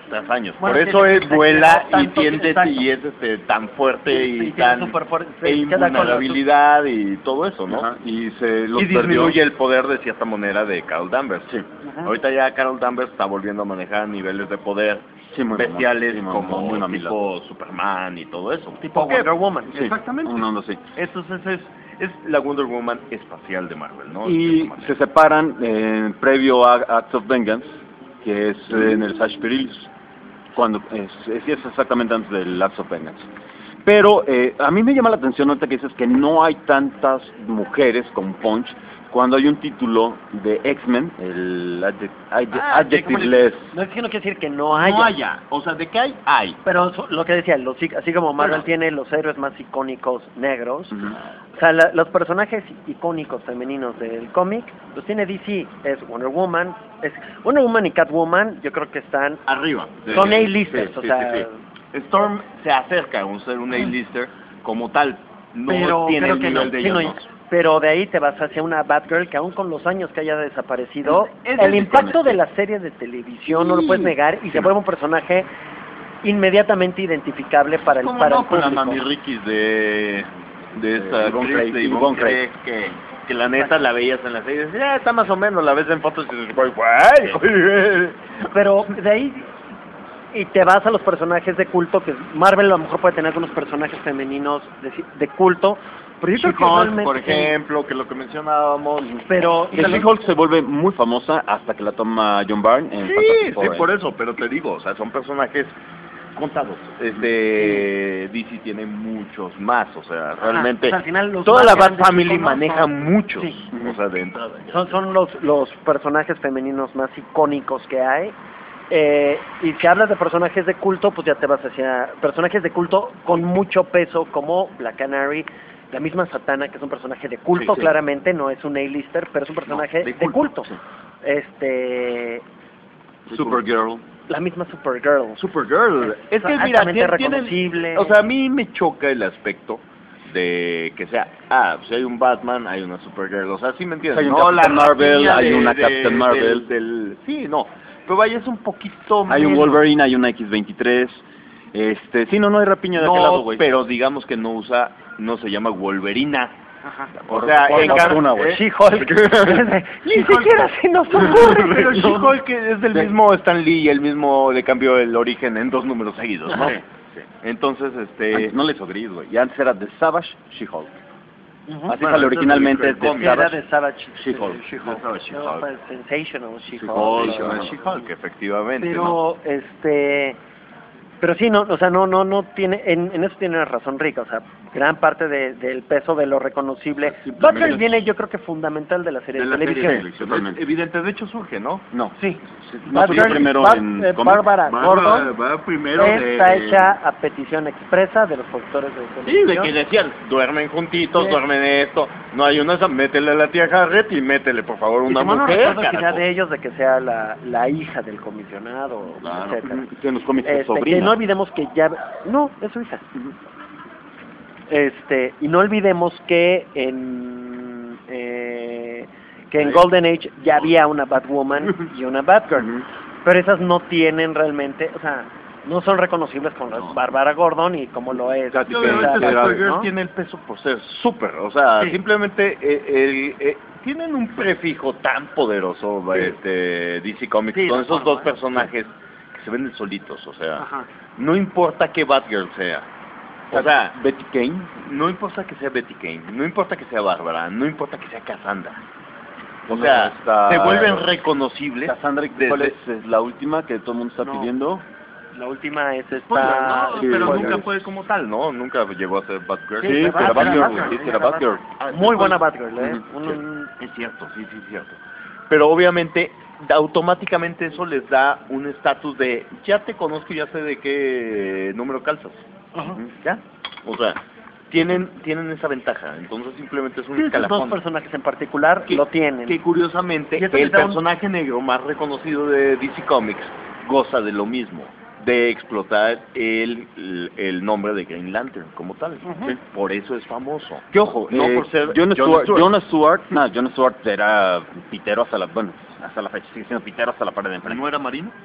tras años. Bueno, Por sí, eso sí, es sí, vuela sí, y tanto, tiende exacto. y es este tan fuerte Sí, y tiene tan super fuerte, e se queda con la- invulnerabilidad y todo eso, ¿no? Ajá, y se los Y perdió. disminuye el poder de cierta manera de Carol Danvers. Sí. Ahorita ya Carol Danvers está volviendo a manejar niveles de poder Sí, muy bestiales mamón, sí, como mamón, muy mamila. tipo Superman y todo eso. Tipo ¿Por qué? Wonder Woman. Sí, Exactamente. una onda así. Entonces es, es la Wonder Woman espacial de Marvel, ¿no? De Y cierta manera. se separan eh, previo a Acts of Vengeance, que es eh, en el Sash Perilous, cuando es, es, es exactamente antes del Acts of Vengeance. Pero eh, a mí me llama la atención ahorita que dices que no hay tantas mujeres con Punch cuando hay un título de X-Men, el adject, adject, Ah, Adjectiveless. No es que no quiere decir que no haya. No haya, o sea, de que hay, hay. Pero so- lo que decía, los, ic- así como Marvel Bueno. tiene los héroes más icónicos negros, Ujú. o sea, la- los personajes icónicos femeninos del cómic, los tiene D C, es Wonder Woman, es Wonder Woman y Catwoman, yo creo que están, Arriba. son Sí, A-listers, sí, o sí, sea, sí, sí. Storm se acerca a un ser un A-lister como tal. No pero tiene creo el que nivel no, de sí, ellos no, dos. pero de ahí te vas hacia una Batgirl que aún con los años que haya desaparecido, Es el el impacto icono, de sí. la serie de televisión no lo puedes negar y Sí, se no. vuelve un personaje inmediatamente identificable para el, ¿Cómo para no? el Con la público. mami Rikis de, de esta Yvonne actriz, Craig, de Yvonne Yvonne Craig. Craig, que, que la neta la veías en la serie y decías, "Ah, está más o menos", la ves en fotos y dices, "Güey, güey". Pero de ahí y te vas a los personajes de culto, que Marvel a lo mejor puede tener algunos personajes femeninos de, de culto, pero yo creo que She-Hulk, realmente por ejemplo, que es lo que mencionábamos. pero Que She-Hulk se vuelve muy famosa hasta que la toma John Byrne en Sí, Fantastic sí, Four, por ¿eh? eso, pero te digo, o sea, son personajes contados. Este, D C tiene muchos más, o sea, realmente o sea, al final los toda más la Bat grandes Family iconos maneja son- muchos, sí. o sea, de entrada. ya. son son los los personajes femeninos más icónicos que hay. Eh, y si hablas de personajes de culto, pues ya te vas hacia personajes de culto con mucho peso, como Black Canary, la misma Satana, que es un personaje de culto, Sí, sí. claramente, no es un A-lister, pero es un personaje No, de, de culto. culto, sí. Este, Supergirl. la misma Supergirl. Supergirl, es que mira, altamente tien- tienen- reconocible. o sea, a mí me choca el aspecto de que sea, ah, si hay un Batman, hay una Supergirl, o sea, sí me entiendes, Hay un no, Captain Marvel, rapiña hay una de- Captain de- Marvel. del- del- sí, no, pero vaya, es un poquito Hay un menos. Wolverine, hay una X veintitrés. Este, sí, no, no hay rapiña de aquel No, lado, güey. pero digamos que no usa, no se llama Wolverina. O Por- sea, por en fortuna, cambio, güey. eh, She-Hulk. Ni siquiera se nos ocurre. pero She-Hulk que es del mismo Stan Lee y el mismo le cambió el origen en dos números seguidos, ¿no? Sí, sí. Entonces, este... Antes no le hizo gris, güey. Y antes era The Savage She-Hulk. Así Bueno, sale originalmente este es The el Era Savage. de Savage She-Hulk. She-Hulk. De Savage She-Hulk. No, pues, Sensational She-Hulk. She-Hulk, pero- She-Hulk, efectivamente, ¿no? Pero, este, pero sí, no, o sea, no, no, no tiene, en, en eso tiene razón Rick, o sea, gran parte de, del peso de lo reconocible. Simplemente- Batgirl viene, yo creo que fundamental de la serie de, De la serie televisión. de televisión. Totalmente. Es evidente, de hecho surge, ¿no? No. Sí. No, surgió Batgirl- primero Bat- en eh, cómic. Bárbara Gordon va primero está hecha a petición expresa de los productores de Sí, televisión. de que decían, duermen juntitos, Sí. duermen esto, no hay una, métele a la tía Harriet y métele, por favor, Y una como no mujer, recuerdo que sea carajo. de ellos, de que sea la, la hija del comisionado, Claro. etcétera. Que en los cómics es Este, que sobrina. no olvidemos que ya no es su hija. Este, y no olvidemos que en eh, que en Golden Age ya había una Batwoman y una Batgirl, Ujú. pero esas no tienen realmente, o sea, no son reconocibles con la No. Bárbara Gordon y como lo es. Katy Y obviamente Perry, esa, era- Supergirl ¿no? tiene el peso por ser súper, o sea, Sí. simplemente eh, el- eh, tienen un prefijo tan poderoso, Sí. este, D C Comics, Sí, con no, esos no, dos no, personajes que se venden solitos, o sea, Ajá. no importa qué Batgirl sea, o sea, Betty Kane. no importa que sea Betty Kane, no importa que sea Bárbara, no importa que sea Cassandra, o No, sea, está- se vuelven reconocibles. Cassandra, desde- ¿cuál es, es la última que todo el mundo está No. pidiendo? La última es esta. Spoiler, ¿no? sí, pero spoiler. nunca fue como tal, ¿no? Nunca llegó a ser Batgirl. Sí, Sí, era que era Batgirl, Batgirl, Batgirl, sí, que era era Batgirl. Ah, Muy buena después- Batgirl, ¿eh? Ujú, Un- sí. un- Es cierto, sí, sí, es cierto. Pero obviamente, automáticamente eso les da un estatus de, ya te conozco y ya sé de qué número calzas. ¿Ya? O sea, tienen tienen esa ventaja. Entonces simplemente es un Sí, estos dos escalafón. personajes en particular Que- lo tienen. Que curiosamente, Y eso el les da un- personaje negro más reconocido de D C Comics goza de lo mismo, de explotar el, el, el nombre de Green Lantern como tal. Ujú. Sí, por eso es famoso. Que ojo, No eh, por ser John, John Stewart, Stewart. John Stewart, no, John Stewart era pitero hasta la, bueno, hasta la fecha, sigue siendo pitero hasta la pared de enfrente. ¿No era marino?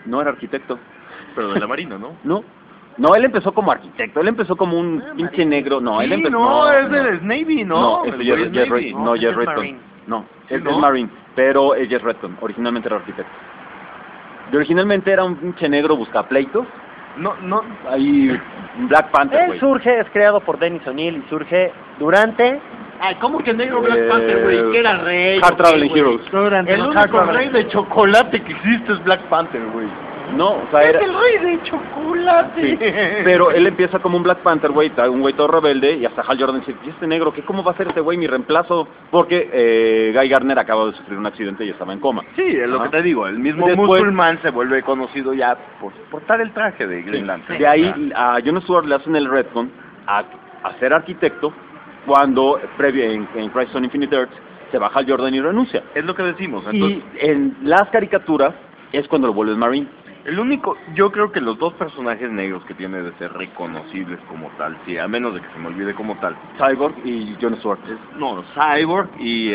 No era arquitecto. Pero de la Marina, ¿no? No. No, él empezó como arquitecto, él empezó como un pinche negro. No, él Sí, empezó... no, es del Navy, ¿no? No, El es güey Jerry, es Jerry- Navy. no, ese Jerry es Redton. Marine. No, ¿Sí, es, no? es Marine, pero es Jerry Redton. Originalmente era arquitecto. Y originalmente era un pinche negro buscapleitos. No, no. Ahí, Black Panther, Él güey. surge, es creado por Dennis O'Neill y surge durante Ay, ¿cómo que negro Black Eh, Panther, güey? Que era rey. Hard ¿o qué, Traveling güey? Heroes. durante El los único Hard Traveling rey de chocolate que existe es Black Panther, güey. No, o sea, Es era... el rey de chocolate. Sí, pero él empieza como un Black Panther, güey, un güey todo rebelde, y hasta Hal Jordan dice, ¿y este negro qué? ¿Cómo va a ser este güey mi reemplazo? Porque eh, Guy Gardner acaba de sufrir un accidente y estaba en coma. Sí, es lo Ajá. que te digo, el mismo Después- Musulmán se vuelve conocido ya por portar el traje de Green Lantern. De ahí a Jon Stewart le hacen el retcon a, a ser arquitecto cuando, previo en, en Crisis on Infinite Earths, se baja Hal Jordan y renuncia. Es lo que decimos, entonces... Y en las caricaturas es cuando lo vuelve Marine. El único, yo creo que los dos personajes negros que tiene de ser reconocibles como tal, sí, a menos de que se me olvide como tal, Cyborg y Jon Stewart. es, no, Cyborg y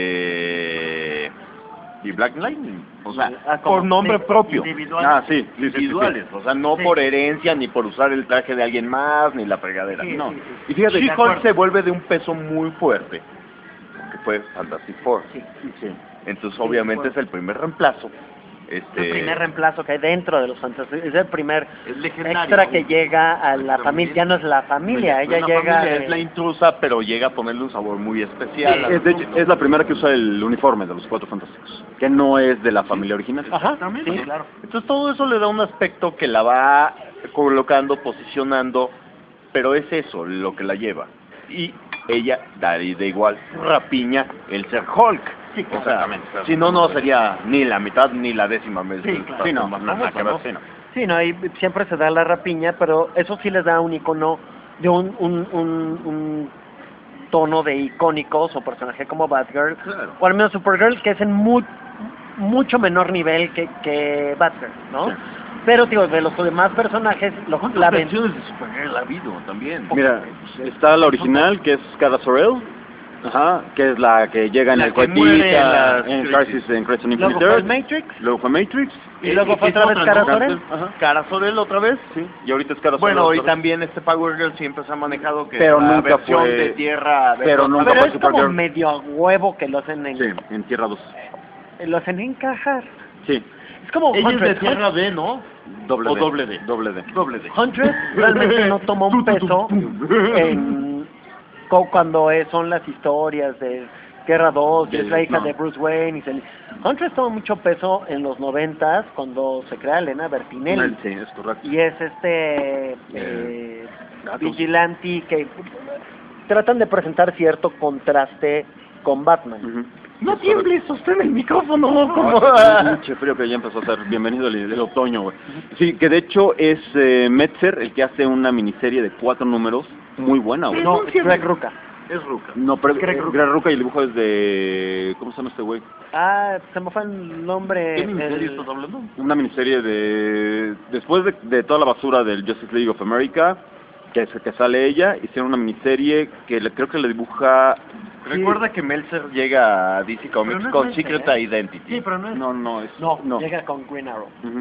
este y Black Lightning, o sea, Ah, como por nombre sí, propio, individuales. Ah, sí, sí, sí, sí, sí. individuales, o sea, no Sí. por herencia ni por usar el traje de alguien más ni la fregadera, Sí, no. sí, sí. Y fíjate, She-Hulk se vuelve de un peso muy fuerte, que fue Fantastic Four, Sí, sí. entonces obviamente es el primer reemplazo. Este, el primer reemplazo que hay dentro de los Fantastic, es el primer es legendario. extra que llega a la familia, ya no es la familia, ella Es la llega familia, de- es la intrusa, pero llega a ponerle un sabor muy especial. a Es, de los hecho, es la primera que usa el uniforme de los Cuatro Fantásticos, que no es de la familia original. Ajá, También, sí, claro. Entonces todo eso le da un aspecto que la va colocando, posicionando, pero es eso lo que la lleva. Y ella da de igual rapiña el ser Hulk. Sí, o sea, exactamente. si no, no sería ni la mitad ni la décima vez. Sí, claro. Sí, no, más no, nada que ver, sí, no. Sí, no, y siempre se da la rapiña, pero eso sí les da un icono de un, un, un, un tono de icónicos o personaje como Batgirl, Claro. o al menos Supergirl, que es en mu mucho menor nivel que, que Batgirl, ¿no? Sí. Pero, digo, de los demás personajes, lo, ¿Cuántas la ven- versiones de Supergirl ha habido también? Mira, está la original, que es Cara Sorel, ajá, que es la que llega en La el que muere en las cohetita, en Crisis. Crisis, en Crisis on luego Infinite fue el Earths, Matrix, luego fue Matrix, y luego fue es otra vez otra, Cara ¿no? Sorel. ajá, Cara Sorel otra vez. sí, y ahorita es Cara Sorel. Bueno, y otra vez. también este Power Girl siempre se ha manejado que Pero la nunca versión fue- de tierra... de- pero nunca Pero fue es como Supergirl. medio a huevo que lo hacen en, Sí, en Tierra dos. lo hacen encajar. Sí, Es como Ella es de Huntress. tierra D, ¿no? doble O D. doble D. Doble D. Doble D. Huntress realmente no toma un peso en co- cuando es- son las historias de Tierra dos, que De- es la hija no. de Bruce Wayne. Y se, Huntress toma mucho peso en los noventas cuando se crea Elena Bertinelli. Sí, es correcto. Y es este eh, vigilante que tratan de presentar cierto contraste con Batman. Ujú. No Es correcto. tiembles, sostén el micrófono. Como... Pinche frío que ya empezó a hacer. Bienvenido el, el otoño, güey. Sí, que de hecho es eh, Metzer el que hace una miniserie de cuatro números muy buena, güey. No, es Greg Rucka. Es Ruka. No, pero Greg Greg Rucka. Rucka y el dibujo es de... ¿Cómo se llama este güey? Ah, se me fue el nombre. ¿Qué miniserie el- estás hablando? Una miniserie de... Después de, de toda la basura del Justice League of America, que, es- que sale ella, hicieron una miniserie que le- creo que le dibuja... Recuerda que Meltzer llega a D C Comics Pero no es con Meltzer, Secret ¿eh? Identity. Sí, pero no es. No, no, es... No, no. llega con Green Arrow. Ujú.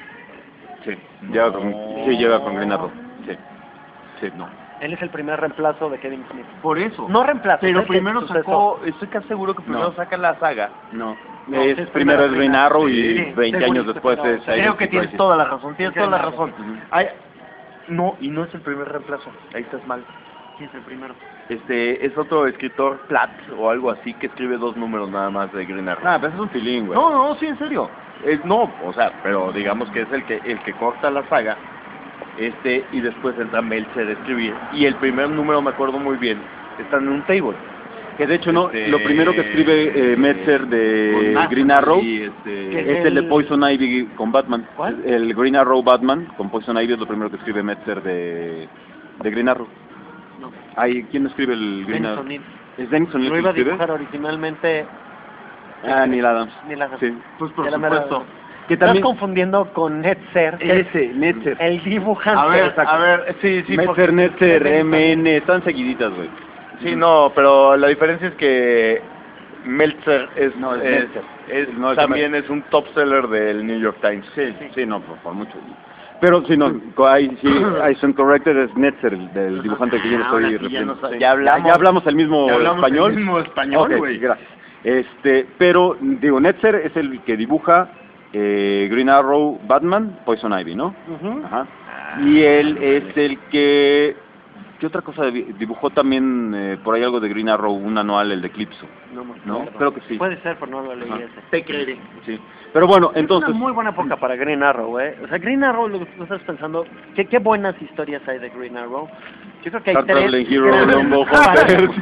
Sí, llega con, sí, llega con Green Arrow. Sí, sí, no. Él es el primer reemplazo de Kevin Smith. Por eso. No reemplazo. Pero es que primero sucesor. sacó, estoy casi seguro que primero No. saca la saga. No. No, es, es primero es primero Green Arrow y Sí, veinte seguro, años después no, es... creo Creo que Identity tienes Crisis. toda la razón, tienes toda la Green razón. Ujú. Ay, no, y no es el primer reemplazo, ahí estás mal. ¿Quién es el primero? Este, es otro escritor, Platt, o algo así, que escribe dos números nada más de Green Arrow. Ah, pero eso es un feeling, güey. No, no, sí, en serio. Es, no, o sea, pero digamos que es el que el que corta la saga, este, y después entra Meltzer a escribir. Y el primer número, me acuerdo muy bien, están en un table. Que de hecho no, Este, lo primero que escribe eh, Metzer de Con Max Green Arrow y, este, ¿Qué? es el de el- Poison Ivy con Batman. ¿Cuál? El Green Arrow Batman con Poison Ivy es lo primero que escribe Metzer de, de Green Arrow. No. Ay, ¿quién escribe el Green Dennis Arrow? O'Neill. ¿Es Dennis O'Neill Lo que iba a escribe? dibujar originalmente Ah, Neil Adams. Neil Adams. Sí. pues por Ya la mera- supuesto. Que Estás también... confundiendo con Netzer, que es Ese, Netzer. el dibujante. A ver, exacto. a ver, sí, sí, porque- Metzer, Netzer, M N, están seguiditas, güey. sí, no, pero la diferencia es que Meltzer es, No, es es, Meltzer. es- No, es también es un top seller del New York Times. Sí, sí, no, por, por mucho. Pero si no, co- ahí sí, I stand corrected, es Netzer, el del dibujante que yo no estoy Ahora sí, ya refiriendo. nos- Sí. ya hablamos- ya hablamos el mismo ya hablamos el español. mismo español, Ok, güey. gracias. Este, pero digo, Netzer es el que dibuja eh, Green Arrow, Batman, Poison Ivy, ¿no? Ujú. Ajá. Y él es el que ¿qué otra cosa di- dibujó también eh, por ahí algo de Green Arrow, un anual, el de Eclipso? No, me ¿No? acuerdo. Creo que sí. Puede ser, pero no lo leí Ajá. ese. Te creeré. Sí. Pero bueno, entonces Es una muy buena época para Green Arrow, ¿eh? O sea, Green Arrow, lo que tú estás pensando, ¿qué, qué buenas historias hay de Green Arrow? Yo creo que hay Star tres. Traveling Hero, grandes- Longbow Ah,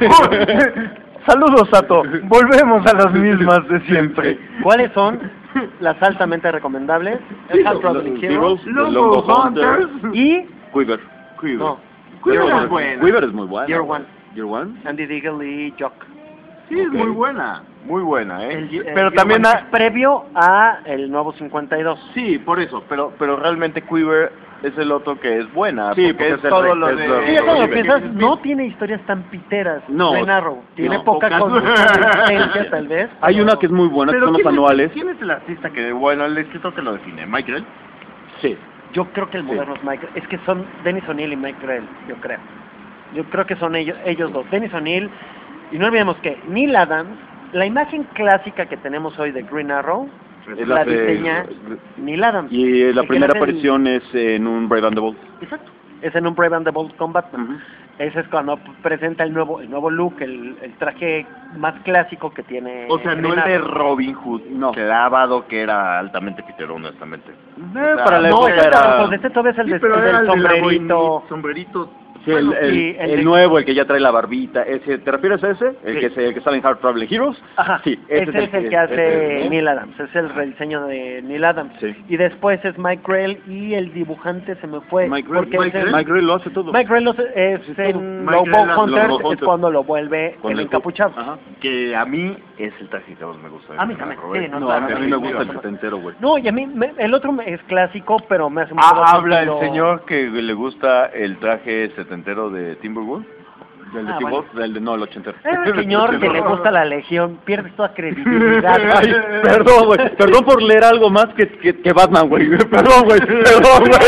Hunter. Saludos, Sato. Volvemos a las mismas de siempre. ¿Cuáles son las altamente recomendables? El Star Traveling Hero Heroes, Longbow Longbow Hunter, y... Quiver. No, Quiver Year es One. buena. Quiver es muy buena. Year One. Year One. Andy Deagle y Jock. Sí, es Ok. muy buena. Muy buena, ¿eh? El- el pero Year también... One ha- es previo a el nuevo cincuenta y dos. Sí, por eso. Pero pero realmente Quiver es el otro que es buena. Sí, porque, porque es, es el todo rey, lo es de... lo- Sí, ya cuando lo Oliver. piensas, no tiene historias tan piteras. No. Green Arrow. Tiene No, poca pocas. consistencia, tal vez. Hay una que es muy buena, que Pero son los ¿quién es- anuales. ¿Quién es el artista que, bueno, el escritor te lo define? ¿Michael? Sí. Yo creo que el moderno es Mike. Es que son Dennis O'Neill y Mike Grell, yo creo. Yo creo que son ellos, ellos dos. Dennis O'Neill, y no olvidemos que Neil Adams, la imagen clásica que tenemos hoy de Green Arrow, Es la la de- diseña Neil Adams. Y eh, la El que primera hace el- aparición es en un Brave and the Bold. Exacto. Es en un Brave and the Bold Combat. Ujú. Ese es cuando p- presenta el nuevo el nuevo look, el, el traje más clásico que tiene. O sea, no Green el de Arrow. Robin Hood, No. clavado, que era altamente pitero, honestamente. Eh, para la No, época este, era... era... este todavía es el, Sí, de- pero el era del el de la sombrerito. boinita, sombrerito. Sí, el, Bueno, el- sí, el el de- nuevo, el que ya trae la barbita, ese, ¿te refieres a ese? El Sí. que, se, el que sale en Hard Traveling Heroes. Ajá, Sí, ese, es el que hace ese- Neil Adams, es el rediseño de Neil Adams. Sí. Y después es Mike Grell y el dibujante se me fue. Mike Grell, porque Mike, es el- Mike Grell lo hace todo. Mike Grell los- es Sí, todo. en Mike Longbow Grell, Hunter, Longbow es Hunter. cuando lo vuelve Con el el- encapuchado. Ajá. Que a mí es el traje que más me gusta. de A mí Green también, Arrow, sí, ¿eh? no, No, claro, a mí sí, me sí, gusta sí. el setentero, güey. No, y a mí me- el otro me- es clásico, pero me hace mucho Ah, más habla el estilo- señor que le gusta el traje setentero de Timberwolf. ¿Del de Ah, T-Boss? Del de, no, el ochentero. Es el señor que le gusta la Legión, pierdes toda credibilidad. Ay, perdón, güey. Perdón por leer algo más que, que, que Batman, güey. Perdón, güey. Perdón, güey.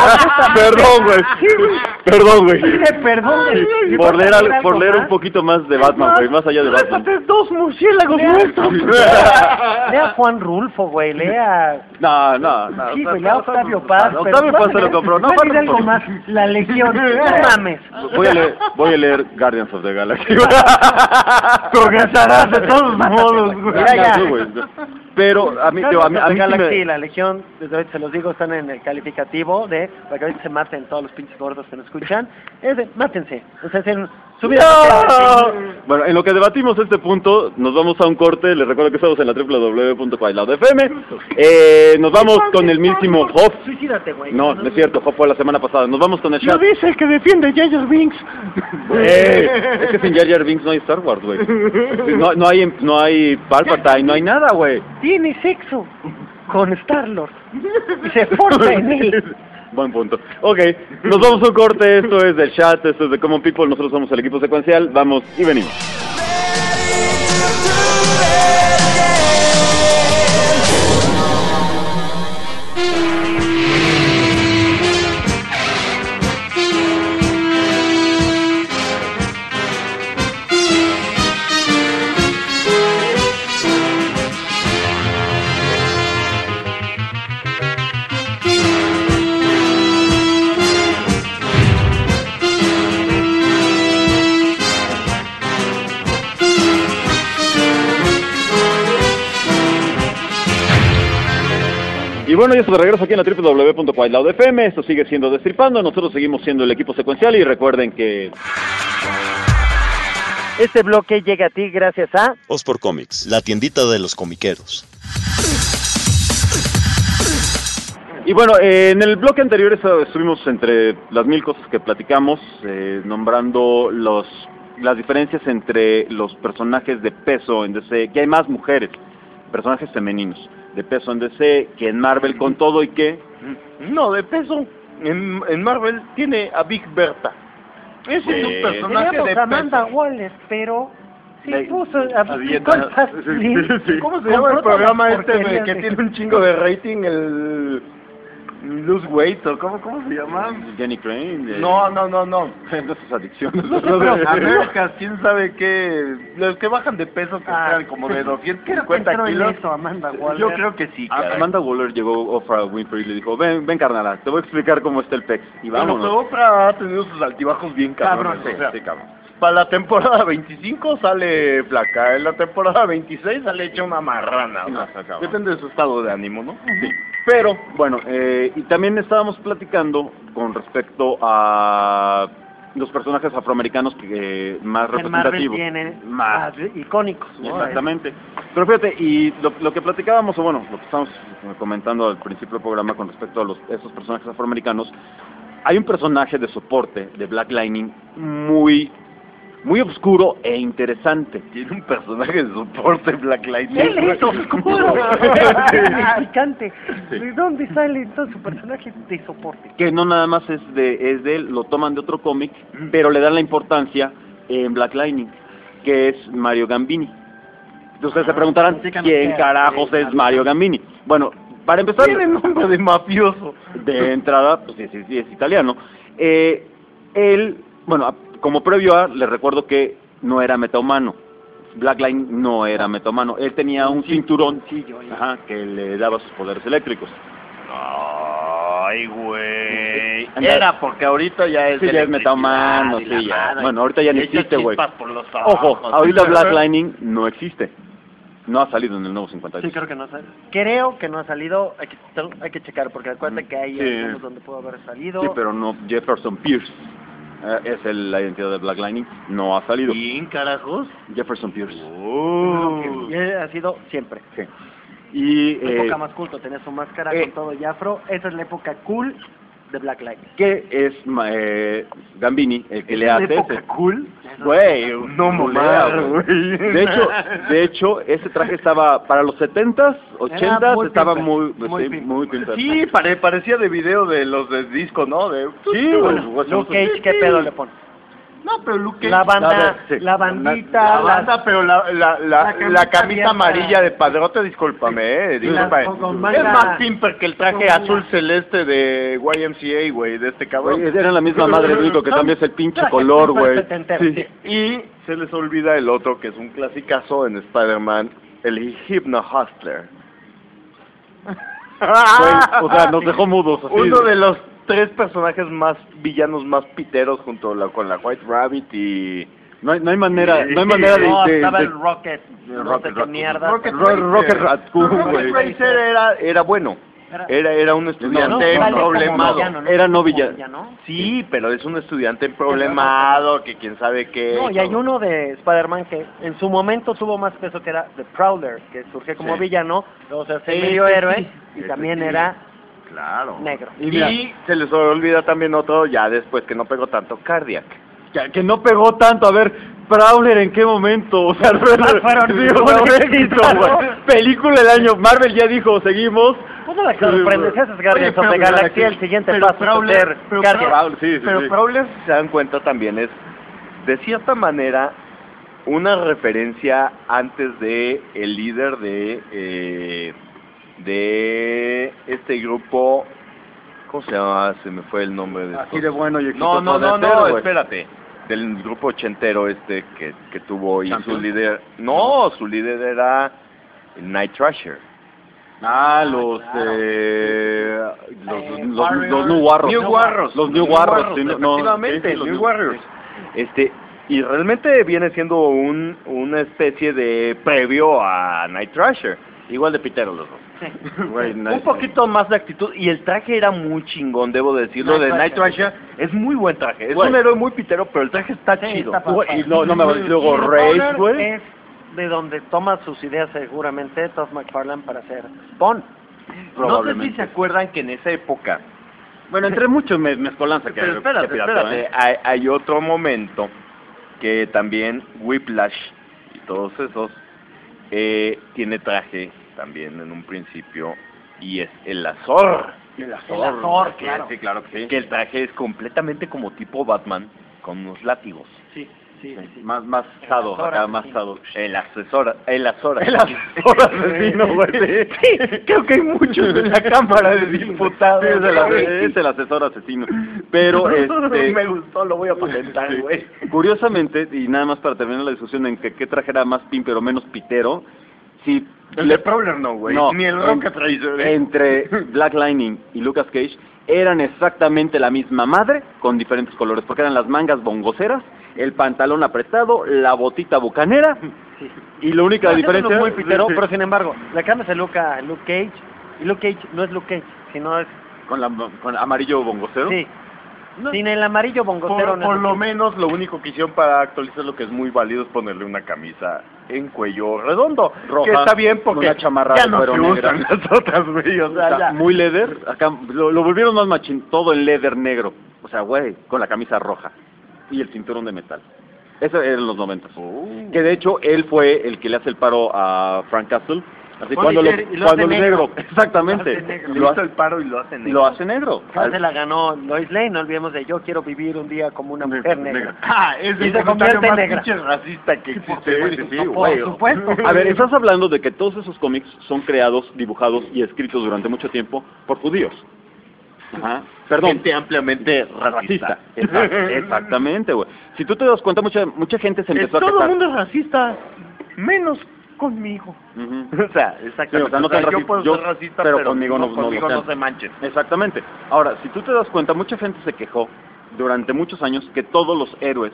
Perdón, güey. Perdón, güey. Pide perdón. güey. Por leer, al- por algo leer un más. poquito más de Batman, güey. Más allá de Batman. dos murciélagos muertos! Lea a Juan Rulfo, güey, lea... No, no, no. Sí, o sea, güey, lea a Octavio Paz. pero Octavio Paz se lo leer- compró. No, va a decir Batman, algo por- más, la Legión, no mames. Voy a leer, voy a leer Guardians of the Galaxy. Progresarás de todos modos, güey. Mira ya. Sí, güey. Pero a mí, digo, a mí, a mí sí Galaxy y me... la Legión, desde hoy se los digo, están en el calificativo de, para que ahorita se maten todos los pinches gordos que nos escuchan, es de, mátense, o sea, es en su vida. ¡No! Bueno, en lo que debatimos este punto, nos vamos a un corte. Les recuerdo que estamos en la doble u doble u doble u punto cuailado punto f m. Eh, nos vamos con el mismísimo Hoff. Suicídate, güey. No, no es cierto, Hoff fue la semana pasada. Nos vamos con el chat. dice el que defiende Jar Jar Binks. Eh, es que sin Jar Jar Binks no hay Star Wars, güey. No, no hay, no hay Palpatine, no hay nada, güey. Tiene sexo con Star-Lord y se forza en él. Buen punto. Ok, nos vamos a un corte. Esto es del chat, esto es de Common People. Nosotros somos el equipo secuencial. Vamos y venimos. Y bueno, ya estamos de regreso aquí en la doble u doble u doble u punto cuailado punto f m. Esto sigue siendo Destripando. Nosotros seguimos siendo el equipo secuencial y recuerden que... Este bloque llega a ti gracias a... Ospor Comics, la tiendita de los comiqueros. Y bueno, eh, en el bloque anterior eso, estuvimos entre las mil cosas que platicamos, eh, nombrando los las diferencias entre los personajes de peso en D C, que hay más mujeres, personajes femeninos de peso en D C que en Marvel, con todo y que... No, de peso. En, en Marvel tiene a Big Bertha. Ese es Sí. un personaje Teníamos de a Amanda peso. Wallace, pero Sí, de- puso a, a dieta. con pastillas, Sí, sí. ¿Cómo se compró llama el todas las programa este güey, porquerías que de- tiene un chingo de rating? El Lose Weight, ¿o cómo, cómo se llama? Jenny Crane. de- No, no, no, no. de sus adicciones. No sé, pero Américas, quién sabe qué. Los que bajan de peso que Ah, sean como de doscientos creo que cincuenta entró en kilos. eso, Amanda Waller. Yo creo que sí, A- caray. Amanda Waller llegó Oprah Winfrey y le dijo, ven, ven carnal, te voy a explicar cómo está el pex. Y Bueno, vámonos. pero Oprah ha tenido sus altibajos bien cabrones. Sí, o sea, sí, cabrón. para la temporada veinticinco sale flaca, en la temporada veintiséis sale hecha una marrana. o No, sea, está cabrón. depende de su estado de ánimo, ¿no? Sí. Pero, bueno, eh, y también estábamos platicando con respecto a los personajes afroamericanos que eh, más En Marvel representativos. tiene Más. más icónicos, ¿no? Exactamente. Pero fíjate, y lo, lo que platicábamos, o bueno, lo que estábamos comentando al principio del programa con respecto a los, esos personajes afroamericanos, hay un personaje de soporte de Black Lightning muy, muy oscuro e interesante. Tiene un personaje de soporte Black Lightning. Él es oscuro, Sí. picante. ¿De dónde sale entonces su personaje de soporte? Que no nada más es de, es de él, lo toman de otro cómic, pero le dan la importancia en Black Lightning, que es Mario Gambini. Entonces ustedes se preguntarán, sí, que no ¿quién sea, carajos sí, es claro. Mario Gambini? Bueno, para empezar, Tiene nombre de mafioso. de entrada, pues sí, sí, sí, es italiano. Eh, él, bueno, a- como previo a, les recuerdo que no era metahumano. Black Lightning no era metahumano. Él tenía un cinturón ajá, que le daba sus poderes eléctricos. Ay, güey. Anda- Era porque ahorita ya es Sí, ya es metahumano, electricidad y sí, la ya. madre. Bueno, ahorita ya no Y echa existe, güey. chispas por los ojos. Ojo, ahorita Black Lightning no existe. No ha salido en el nuevo cincuenta y dos. Sí, creo que no ha salido. Creo que no ha salido, hay que, hay que checar, porque acuérdate que hay Sí. algunos donde pudo haber salido. Sí, pero no Jefferson Pierce. eh, es el- la identidad de Black Lightning. No ha salido. ¿Quién carajos? Jefferson Pierce. Oh. Y él ha sido siempre. Sí. Y La eh, época más culto, tenía su máscara eh, con todo y afro. Esa es la época cool de Black Lightning. que es ma- eh, Gambini el que le ¿Es hace una época ese- cool? Güey, No culea, mamar, güey. De hecho, de hecho, ese traje estaba para los setentas, ochentas, muy estaba pimper, muy, muy sí, pimper. muy pimper. Sí, pare- parecía de video de los de disco, ¿no? De... Sí, güey. güey, Luke Cage, ¿qué pedo le pone? No, pero Luke Cage... La banda, sí. la bandita, La las- banda, pero la, la, la, la la camisa camisa, abierta. amarilla de padrote, discúlpame, eh, Y las discúlpame. con- con Es manga- más pimper que el traje con- azul celeste de Y M C A, güey, de este cabrón. Güey, eran la misma madre, lo único que Son cambia es el pinche trajes color, súper güey. setenteros, Sí. sí. Y se les olvida el otro, que es un clasicazo en Spider-Man, el Hypno Hustler. Güey, o sea, nos dejó mudos. así. Uno de los tres personajes más villanos más piteros junto a la- con la White Rabbit y... No hay, no hay manera, no hay manera de... No, de- estaba de- el Rocket. No Rocket sé qué Raccoon. mierda. Rocket Ro- Racer. Rocket Raccoon, Rocket güey. Racer era, era bueno. Era- Era, era un No, estudiante sale como problemado. villano, ¿no? Era no Como villano. Sí, pero es un estudiante problemado, que quién sabe qué. No, y hay uno de Spider-Man que en su momento tuvo más peso, que era The Prowler, que surgió como Sí. villano, luego se hace Ese medio sí, héroe y ese también sí. era Claro. negro. Y Y, mira- se les olvida también otro, ya después que no pegó tanto, Cardiac. Que, que no pegó tanto, a ver, Prowler, ¿en qué momento? O sea, fueron sí, o sea, un éxito, güey. Película del año, Marvel ya dijo, seguimos. ¿Cómo la sorprendes? Ese es Guardians of the Galaxy, el siguiente pero paso es Prowler- hacer pero Guardians. Prowler, sí, sí, Pero sí. Prowler, si se dan cuenta, también es, de cierta manera, una referencia antes de el líder de eh, de este grupo. ¿Cómo se llama? Se me fue el nombre de Así estos. de bueno y No, exitoso no, de no, hacer, no, güey. espérate. Del grupo ochentero este que, que tuvo y su ¿Champions? líder. No, su líder era el Night Thrasher. Ah, los, eh, los, los, los New Warriors. New Warriors. Los New Warriors, sí, no, no, efectivamente, sí, sí, los New New- Warriors. Este, y realmente viene siendo un, una especie de previo a Night Thrasher. Igual de pitero los dos. Güey, Un nice. poquito más de actitud, y el traje era muy chingón, debo decirlo, Night de Thrasher. Night Thrasher. Es muy buen traje, es Güey. un héroe muy pitero, pero el traje está Sí, chido. está padre. Güey, y no, no me va a decir luego Y Rage, Prowler güey. es de donde toma sus ideas seguramente Todd McFarlane para hacer Spawn. No sé Probablemente. si se acuerdan que en esa época, Bueno, entre muchos me, mezcolanza que pero espérate, que pirateo, espérate, ¿eh? hay, hay otro momento que también Whiplash y todos esos eh, tiene traje también en un principio, y es el Azor. El El Azor, claro. Sí, claro que sí. Que el traje es completamente como tipo Batman, con unos látigos. Sí, Sí, sí, sí. Más, más sado, Azor acá, más asesino. sado. El asesor, el asesor. El asesor asesino, güey. Sí, creo que hay muchos en la Cámara de Diputados. Sí, es el, ase- es el asesor asesino. Pero, este... me gustó, lo voy a patentar, Sí. güey. Curiosamente, y nada más para terminar la discusión en que qué traje era más pin pero menos pitero, si El de Prowler no, güey. No, Ni el en- Rocket Racer, ¿eh? entre Black Lightning y Lucas Cage eran exactamente la misma madre con diferentes colores, porque eran las mangas bongoceras, el pantalón apretado, la botita bucanera, Sí. y la única No, eso diferencia... no es muy pitero, Sí, sí. pero sin embargo, le cambias el look a Luke Cage, y Luke Cage no es Luke Cage, sino es... Con, la, con amarillo bongocero. Sí. Sin el amarillo bongocero. Por, no por es lo Luke Cage. menos lo único que hicieron para actualizar lo que es muy válido es ponerle una camisa en cuello redondo. Roja, que está bien porque una chamarra ya de no cuero se negra. usan las otras, güey. O sea, Está ya. muy leather, acá lo, lo volvieron más machín, todo en leather negro, o sea, güey, con la camisa roja y el cinturón de metal. Eso era en los noventas. Oh. Que de hecho él fue el que le hace el paro a Frank Castle, así cuando lo, Punisher, y lo cuando hace es negro. negro, exactamente, Lo hace negro. Le lo hizo hace, el paro y lo hace negro. lo hace negro. Ya se la ganó Lois Lane, no olvidemos de yo quiero vivir un día como una mujer negra. Ah, es Y el se comentario convierte en más negra. pinche racista que existe, güey. Sí, sí, Por güey. supuesto. A ver, estás hablando de que todos esos cómics son creados, dibujados y escritos durante mucho tiempo por judíos. Ajá. Perdón. Gente ampliamente racista. Exact- exactamente, güey. Si tú te das cuenta, mucha mucha gente se Eh, empezó a todo el quejar. mundo es racista, menos conmigo. Ujú. O sea, Sí, exactamente. o sea, no O sea, sean yo raci- puedo yo- ser racista, pero pero, conmigo no- no lo conmigo no sean. se manchen. Exactamente. Ahora, si tú te das cuenta, mucha gente se quejó durante muchos años que todos los héroes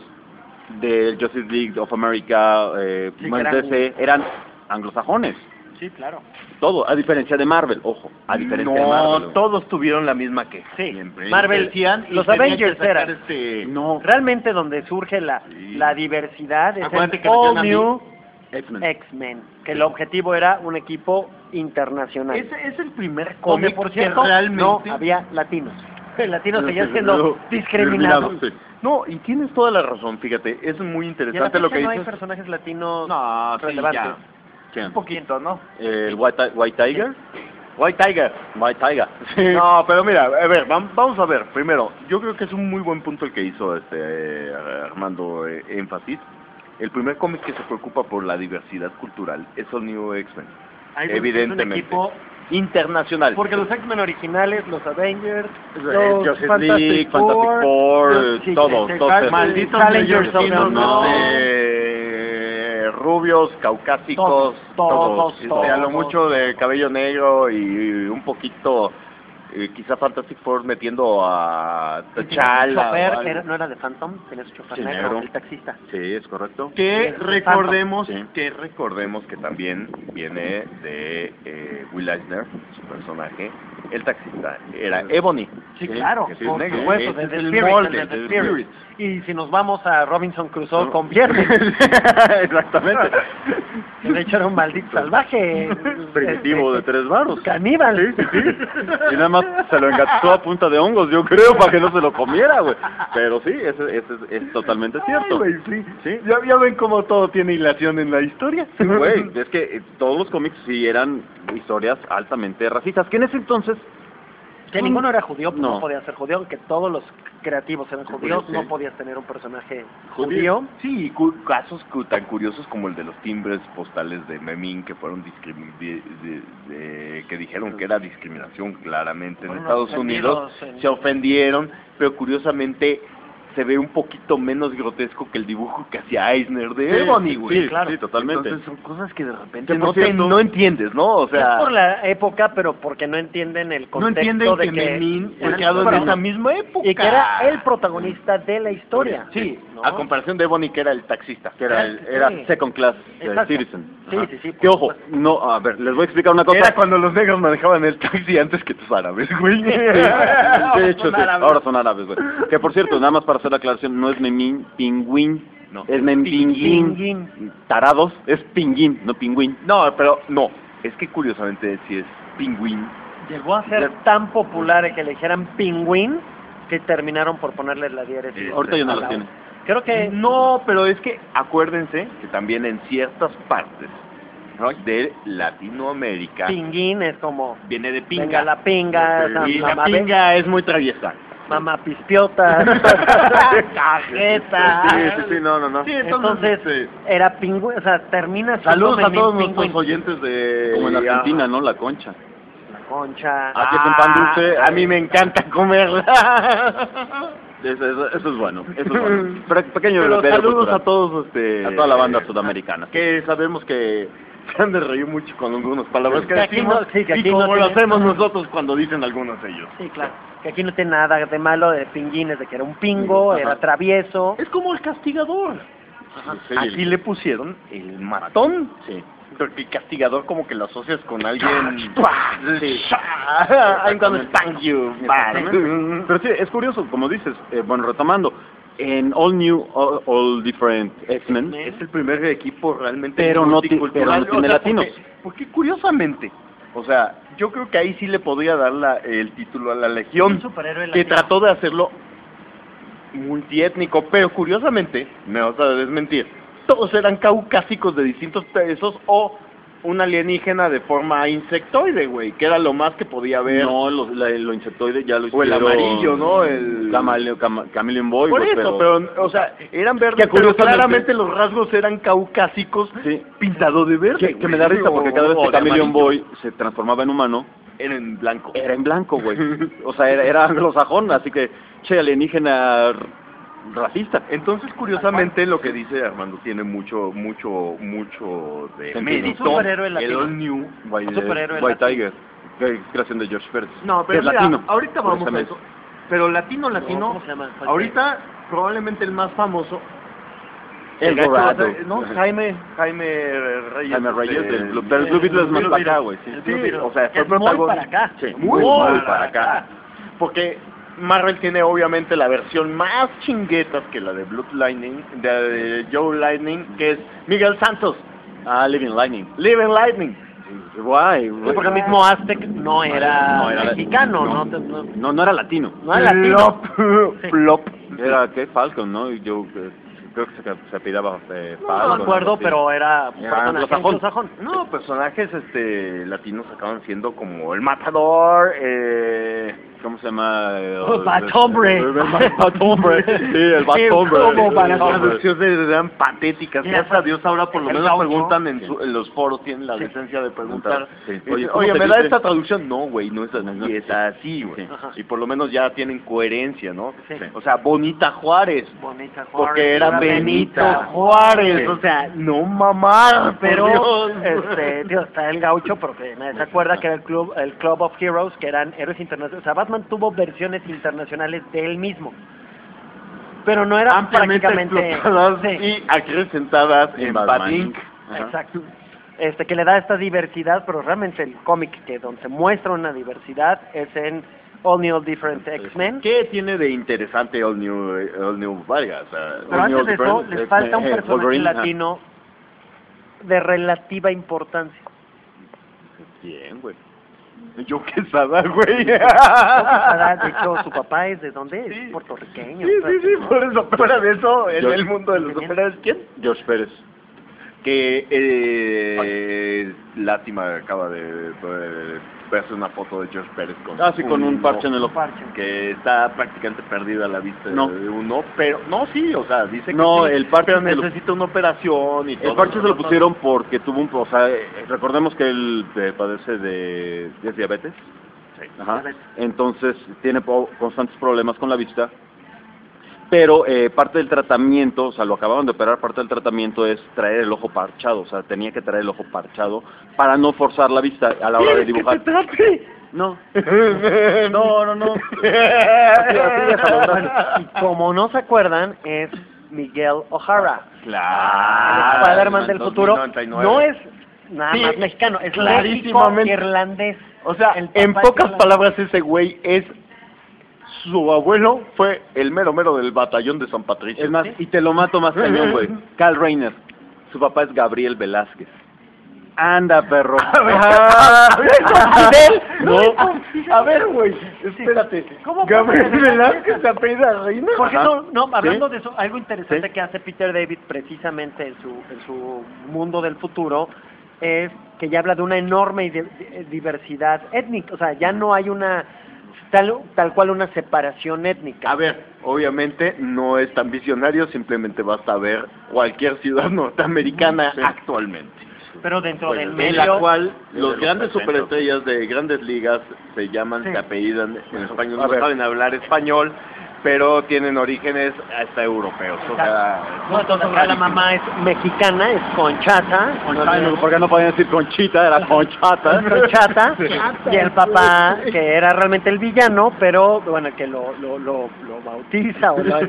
del Justice League of America, eh, Sí, más que eran- D C, eran anglosajones. Sí, claro. Todo, a diferencia de Marvel, ojo, a diferencia de No, Marvel. güey. todos tuvieron la misma que Sí, siempre. Marvel, Decían, y los tenían Avengers que sacar eran. este- No, Realmente donde surge la, Sí. la diversidad es Acuérdate en que All decían a mí- New X-Men. X-Men, que el objetivo era un equipo internacional. Ese es el primer Donde, cómic por que cierto, realmente... no había latinos. El latino seguía siendo Luego, discriminado. discriminado, sí. No, y tienes toda la razón, fíjate, es muy Y a la interesante lo fecha que no hay dices. personajes latinos No, sí, relevantes. ya. ¿Quién? Un poquito, ¿no? El White, Ti- White Tiger. White Tiger. White Tiger. No, pero mira, a ver, vam- vamos a ver. Primero, yo creo que es un muy buen punto el que hizo este eh, Armando eh, énfasis. El primer cómic que se preocupa por la diversidad cultural es el New X-Men. Ahí es un Evidentemente. equipo, Internacional. porque los X-Men originales, los Avengers, Eh, los Justice Fantastic League, Four, Fantastic Four, los- eh, sí, todos, este, todos Cal- esos. Malditos Challengers of the neoyorquinos, Unknown. este, rubios, caucásicos, Todos, todos, este, todos. a lo mucho de cabello negro y un poquito, eh, quizá Fantastic Four metiendo a El T'Challa. chofer o algo. era- no era de Phantom, tenía su chofer Sí, negro, negro. el taxista. Sí, es correcto. Que Sí, recordemos, sí. que recordemos que también viene de eh, Will Eisner, su personaje, el taxista, era Ebony. Sí, Sí, claro, que sí es por negro. supuesto, Ese de es The el Spirit, molde, el de The del Spirit. Spirit. Y si nos vamos a Robinson Crusoe No. con Viernes, Exactamente. que de hecho era un maldito salvaje. Primitivo de este, tres varos. Caníbal. Y nada más se lo engató a punta de hongos, yo creo, para que no se lo comiera, güey. Pero sí, eso es, es totalmente cierto. Ay, güey, sí. Sí. Ya, ya ven cómo todo tiene hilación en la historia. Güey, es que eh, todos los cómics sí eran historias altamente racistas, que en ese entonces... Que ninguno era judío, pues no. No. podía ser judío, aunque todos los creativos eran judíos, sí. no podías tener un personaje Judío. judío. Sí, cu- casos cu- tan curiosos como el de los timbres postales de Memín que fueron discrimi- de- de- de- que dijeron que era discriminación claramente en Fueron Estados Unidos, ofendidos en- se ofendieron, pero curiosamente se ve un poquito menos grotesco que el dibujo que hacía Eisner de Sí, Ebony, güey. sí, claro. Sí, totalmente. Entonces son cosas que de repente Que, por no, te- cierto- no entiendes, ¿no? O sea, es por la época, pero porque no entienden el no contexto entienden de que, Memín fue eran- creado en pero- esa misma época. y que era el protagonista de la historia. Sí, ¿no? a comparación de Ebony que era el taxista. que era, el- era Sí. second class eh, Exacto. citizen. Sí, Ajá. sí, sí, por Que ojo, supuesto. no, a ver, les voy a explicar una cosa. Era cuando los negros manejaban el taxi antes que tus árabes, güey. Sí, de hecho, Son sí, árabes. ahora son árabes, güey. Que por cierto, nada más para hacer la aclaración, no es Memín Pingüín, No. es Memín. Pinguín. Tarados, es Pinguín, no Pingüín. No, pero no. Es que curiosamente si es pingüín. Llegó a ser tan popular que le dijeran pingüín que terminaron por ponerle la diéresis. Ahorita ya no a lo la tiene. O. Creo que No, pero es que acuérdense que también en ciertas partes de Latinoamérica pinguín es como viene de pinga. venga la pinga, y la la madre- pinga es muy traviesa. mamá pispiota, cajeta. Sí, sí, sí, no, no, no. Sí, entonces, entonces sí. era pingüino, o sea, termina siendo Saludos a todos pingüino. nuestros oyentes de... Como en Argentina, ¿no? La concha. La concha. Aquí es un pan dulce, a mí me encanta comerla. Eso, eso, eso es bueno, eso es bueno. Pero, pequeño Pero bebedero saludos cultural. a todos, este... A toda la banda sudamericana. Que sabemos que se han de reír mucho con algunas palabras que Que aquí decimos, no- sí, que y aquí como no lo tiene- hacemos nosotros cuando dicen algunos de ellos. Sí, claro. Que aquí no tiene nada de malo de pinguines, de que era un pingo, Ajá. era travieso. Es como el castigador. Sí, Así le pusieron el matón. Sí. Porque el castigador como que lo asocias con alguien... Sí. I'm gonna spank you. Exactamente. Pero sí, es curioso, como dices, eh, bueno, retomando, en All New, All, all Different X-Men, Es el primer equipo realmente Pero no ti- multicultural. pero no tiene latinos. Porque, porque curiosamente, o sea, yo creo que ahí sí le podría dar la, el título a la Legión, Un superhéroe que latino. trató de hacerlo multiétnico, pero curiosamente, me vas a desmentir, todos eran caucásicos de distintos pesos o un alienígena de forma insectoide, güey, que era lo más que podía haber. no, lo, la- lo insectoide ya lo O el hicieron... amarillo, ¿no? El- Camale- cama- Chameleon Boy, Por güey, eso, pero, o sea, eran verdes, Que pero curiosamente- claramente los rasgos eran caucásicos, Sí. pintado de verde. Que, que me da güey, risa porque o- cada vez o que de Chameleon amarillo. Boy se transformaba en humano, Era en blanco. era en blanco, güey. O sea, era, era anglosajón, así que, che, alienígena r- racista. Entonces, curiosamente, lo que dice Armando tiene mucho, mucho, mucho de Sentido. mérito. Un superhéroe El latino. All New. White, Un superhéroe White latino. Tiger, que es creación de George Pérez. No, Que pero es mira, latino. ahorita vamos a Curiosamente. eso. Pero latino, latino, ¿cómo se llama? ahorita probablemente el más famoso. El gacho, Dorado. No, Jaime, Jaime Reyes. Jaime Reyes, de- del Blue, del Blue Beetle es más Blue para acá, Beetle. güey. Sí. El Sí, Blue Beetle. o sea, fue Es muy protagonista. para acá. Sí, Muy, Muy muy para para acá. Porque Marvel tiene obviamente la versión más chinguetas que la de Blood Lightning, de, de Joe Lightning, que es Miguel Santos, Ah, Living Lightning. Living Lightning. Guay, Sí, güey. porque el mismo Aztec no era, No era mexicano, no. ¿no? No, No, no era latino. no era latino. Plop, Sí. plop. Era, ¿qué? Falcon, ¿no? Y yo eh, creo que se, se apellidaba eh, No Falcon. me acuerdo, algo así. pero era un Era personaje anglosajón. anglosajón. No, personajes este latinos acaban siendo como el Matador, eh, ¿Cómo se llama? El, Oh, Bathombre. El, el, el Bathombre. Sí, el Sí, Bathombre. como para las El Bathombre. traducciones eran patéticas. Mira, Gracias a Dios ahora por lo el menos gaucho. preguntan en, su- en los foros, tienen la decencia de preguntar. Sí. Oye, Oye, ¿cómo Oye se ¿me da dice? esta traducción? No, güey, no es así, No, es sí. así, güey. Sí. Ajá. Y por lo menos ya tienen coherencia, ¿no? Sí. O sea, Bonita Juárez. Bonita Juárez. Porque era Benito Benita. Juárez, Sí. o sea, no mamar, Pero, por Dios. este, tío, está el gaucho, pero que nadie se acuerda que era el club, el Club of Heroes, que eran héroes internacionales. O sea, Batman tuvo versiones internacionales de él mismo. Pero no era ampliamente prácticamente... explotadas Sí, y acrecentadas en En Batman. Bad Inc. Ajá. exacto. Este, que le da esta diversidad, pero realmente el cómic que donde se muestra una diversidad es en All New All Different X-Men. ¿Qué tiene de interesante All New, All New Vargas? O sea, Pero All New antes de eso, Different les X-Men, falta un eh, personaje Wolverine, ajá. latino de relativa importancia. bien, güey. Yo Quesada, güey. De hecho, su papá es de dónde es, Sí. puertorriqueño. Sí, sí, sí, por eso, fuera de eso, en Yo- el mundo de los superhéroes, ¿quién? George Pérez. Que, eh, lástima, acaba de, de verse una foto de George Pérez con, Ah, sí, con un parche en el ojo. Parche. que está prácticamente perdida la vista No. de uno, pero, no, sí, o sea, dice que No, sí, el parche pero se lo- necesita una operación y todo. El parche se lo ¿no? pusieron porque tuvo un... O sea, eh, recordemos que él eh, padece de... ¿es diabetes? Sí. Ajá. Diabetes. Entonces tiene po- constantes problemas con la vista, pero eh, parte del tratamiento, o sea, lo acababan de operar, parte del tratamiento es traer el ojo parchado, o sea, tenía que traer el ojo parchado para no forzar la vista a la hora de ¿Quieres que dibujar. te trate? No, no, no, no. Así, así déjalo, gracias. Y como no se acuerdan, es Miguel O'Hara. Claro. El Spider-Man del dos mil futuro. noventa y nueve. No es nada Sí, más mexicano, es clarísimamente. léxico irlandés. O sea, El en papá pocas es palabras, ese güey es... Su abuelo fue el mero mero del batallón de San Patricio. Es más, y te lo mato más cañón, güey. Carl Reiner, su papá es Gabriel Velázquez. Anda, perro. Ah, ¿Fidel? No. A ver, güey, espérate. ¿Cómo Gabriel puede ser? Velázquez se apellida Reina. Porque Ajá. no, no, hablando Sí. de eso, algo interesante Sí. que hace Peter David precisamente en su, en su mundo del futuro es que ya habla de una enorme ide- diversidad étnica, o sea, ya no hay una tal, tal cual una separación étnica. A ver, obviamente no es tan visionario, simplemente basta ver cualquier ciudad norteamericana sí. actualmente. Pero dentro pues, del en medio... la cual los grandes superestrellas de grandes ligas se llaman, sí. se apellidan en español, no saben hablar español, pero tienen orígenes hasta europeos. O sea, no, entonces acá la mamá es mexicana, es Conchata. No, ¿por qué no podían decir Conchita? Era Conchata. Conchata. Y el papá, que era realmente el villano, pero bueno, que lo, lo, lo, lo bautiza o lo,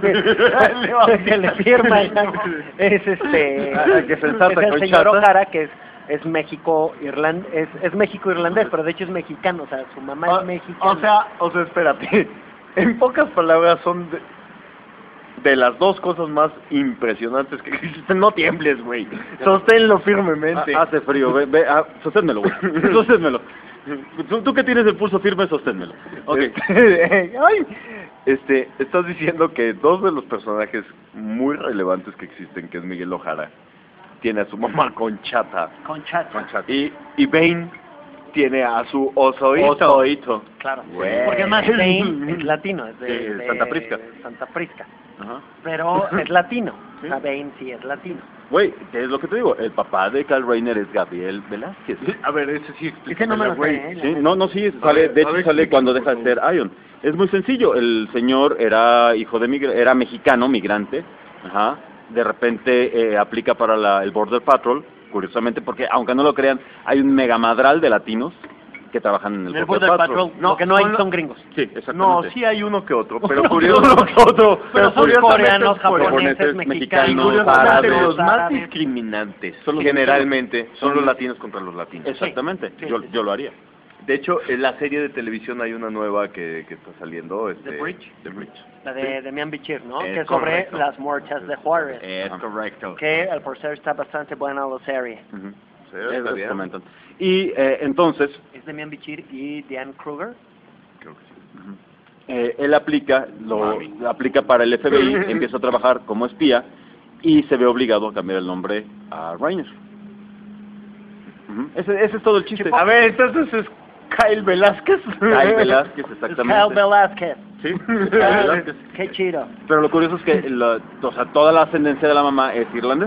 que le firma, es este, que es el señor O'Hara, que es es México irland es, es México irlandés, pero de hecho es mexicano, o sea, su mamá o, es mexicana. O sea, o sea, espérate. En pocas palabras son de, de las dos cosas más impresionantes que existen. No tiembles, güey. Sosténlo firmemente. Ha, hace frío, ve, ve ah, sosténmelo, güey. Sosténmelo. Tú, tú que tienes el pulso firme, sosténmelo. Okay. Ay, este, estás diciendo que dos de los personajes muy relevantes que existen, que es Miguel O'Hara, tiene a su mamá Conchata. Conchata. Conchata. Y, y Bane tiene a su osoito. Osoito. Claro. Güey. Porque además Bane es latino, es de, sí, de Santa Prisca. Santa Prisca. Ajá. Pero es latino. ¿Sí? O sea, Bane sí es latino. Güey, ¿qué es lo que te digo? El papá de Kyle Rayner es Gabriel Velázquez. Sí, a ver, ese sí explica. Ese no me lo sé, ¿eh? Sí, no, no, sí, sale, ver, de hecho ver, sale cuando deja de ser Ion. Es muy sencillo, el señor era hijo de migra era mexicano, migrante, ajá. De repente eh, aplica para la, el Border Patrol, curiosamente, porque aunque no lo crean, hay un megamadral de latinos que trabajan en el, el Border, Border Patrol. Patrol. No, que no hay, son gringos. Sí, exactamente. No, sí hay uno que otro, pero uno curiosamente que otro, pero son coreanos, mexicanos, japoneses, mexicanos, curiosamente árabes. los más árabes. discriminantes Son los generalmente son son los latinos contra los latinos. Exactamente, Sí, yo, sí, sí. yo lo haría. De hecho, en la serie de televisión hay una nueva que, que está saliendo. Este, The Bridge. The Bridge. La de Demian Bichir, ¿no? Es que es sobre correcto. las marchas de Juárez. Es Ajá. correcto. Que al por ser está bastante buena la serie. Ujú. Sí, Eso está es bien. comentan. Y eh, entonces, Es Demian Bichir y Diane Kruger. Creo que sí. eh, él aplica, lo aplica para el F B I, empieza a trabajar como espía y se ve obligado a cambiar el nombre a Rayner. Ujú. Ese, ese es todo el chiste. A ver, entonces es Kyle Velázquez. Kyle Velázquez, Es exactamente. Kyle Velázquez. Sí, Kyle Velázquez. Qué chido. Pero lo curioso es que la, o sea, toda la ascendencia de la mamá es irlandés.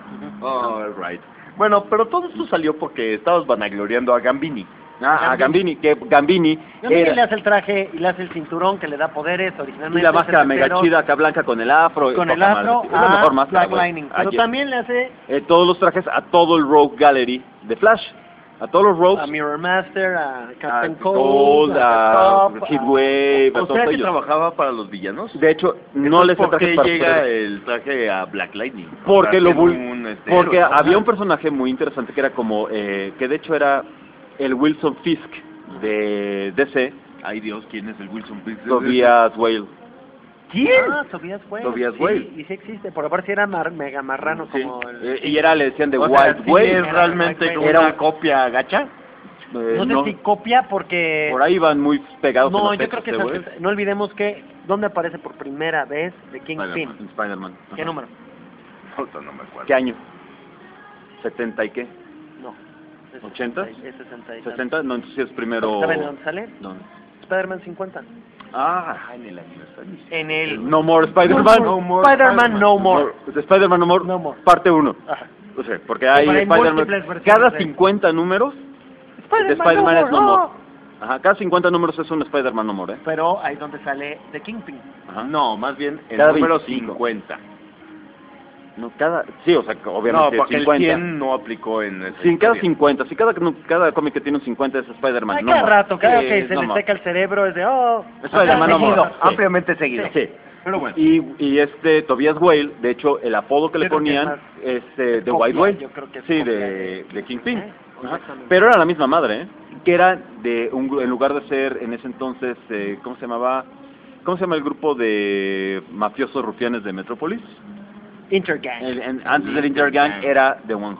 All right. Bueno, pero todo esto salió porque estabas vanagloriando a Gambini. Ah, a Gambini, que Gambini También era, le hace el traje y le hace el cinturón que le da poderes originalmente. y la máscara es mega setentero, chida acá blanca con el afro. con el poca afro madre. Es la mejor a máscara, Black güey. Lightning. Pero Ayer. también le hace Eh, todos los trajes a todo el Rogue Gallery de Flash. A todos los Rogues. a Mirror Master, a Captain a Cold, Cold, a Top, Heatwave, a O todos sea que ellos. trabajaba para los villanos. De hecho, no les ¿Por traje qué para llega poder- el traje a Black Lightning? Porque O sea, lo tiene bul- un, este, porque héroe, ¿no? había un personaje muy interesante que era como eh, que de hecho era el Wilson Fisk de D C, Ay Dios, ¿quién es el Wilson Fisk? Tobias Whale. ¿Quién? Ah, Tobias Whale. Tobias sí, Whale. Y sí existe, por aparte era mar, mega marrano Sí. como el... Eh, y era le decían de O sea, White ¿sí Whale. es realmente Era como un- una copia gacha? Eh, no sé no, si copia porque... por ahí van muy pegados. en No, los yo textos, creo que... ¿eh, güey? es- no olvidemos que... ¿Dónde aparece por primera vez de Kingpin? Spider-Man. Spider-Man. ¿Qué Ajá. número? Puta, no me acuerdo. ¿Qué año? ¿setenta y qué? No. Es ¿ochenta? sesenta y- Es sesenta y tantos. ¿sesenta? No, entonces es primero... ¿Saben de dónde sale? No. Spider-Man cincuenta. Ah, en el aniversario. En el... No More Spider-Man. No More Spider-Man No More. No, Spider-Man No More, No More. parte uno. Ajá. O sea, porque hay Pero hay Spider-Man... múltiples versiones Cada de- cincuenta números de Spider-Man Spider-Man es No No More. More. Ajá, cada cincuenta números es un Spider-Man No More, ¿eh? Pero ahí es donde sale The Kingpin. Ajá. No, más bien el Cada número veinticinco. cincuenta. No, cada... Sí, o sea, que No, obviamente porque el cincuenta. cien no aplicó en esa Sí, cada historia. cincuenta. Si cada, cada cómic que tiene un cincuenta es Spider-Man Ay, No cada More. rato, cada Sí, que se No le More. seca el cerebro es de, oh... Spider-Man No More. seguido. Sí. Ampliamente seguido. Sí. Pero bueno. Y, y este Tobias Whale, de hecho, el apodo que le Yo creo que ponían es más es eh, de copia, White Whale. yo creo que es Sí, copia de, de- de Kingpin. ¿Eh? Ajá. Exactamente. Pero era la misma madre, ¿eh? Que era de un gru- en lugar de ser en ese entonces, eh, ¿cómo se llamaba? ¿Cómo se llama el grupo de mafiosos rufianes de Metrópolis? Intergang. El- en- antes del Intergang era de cien.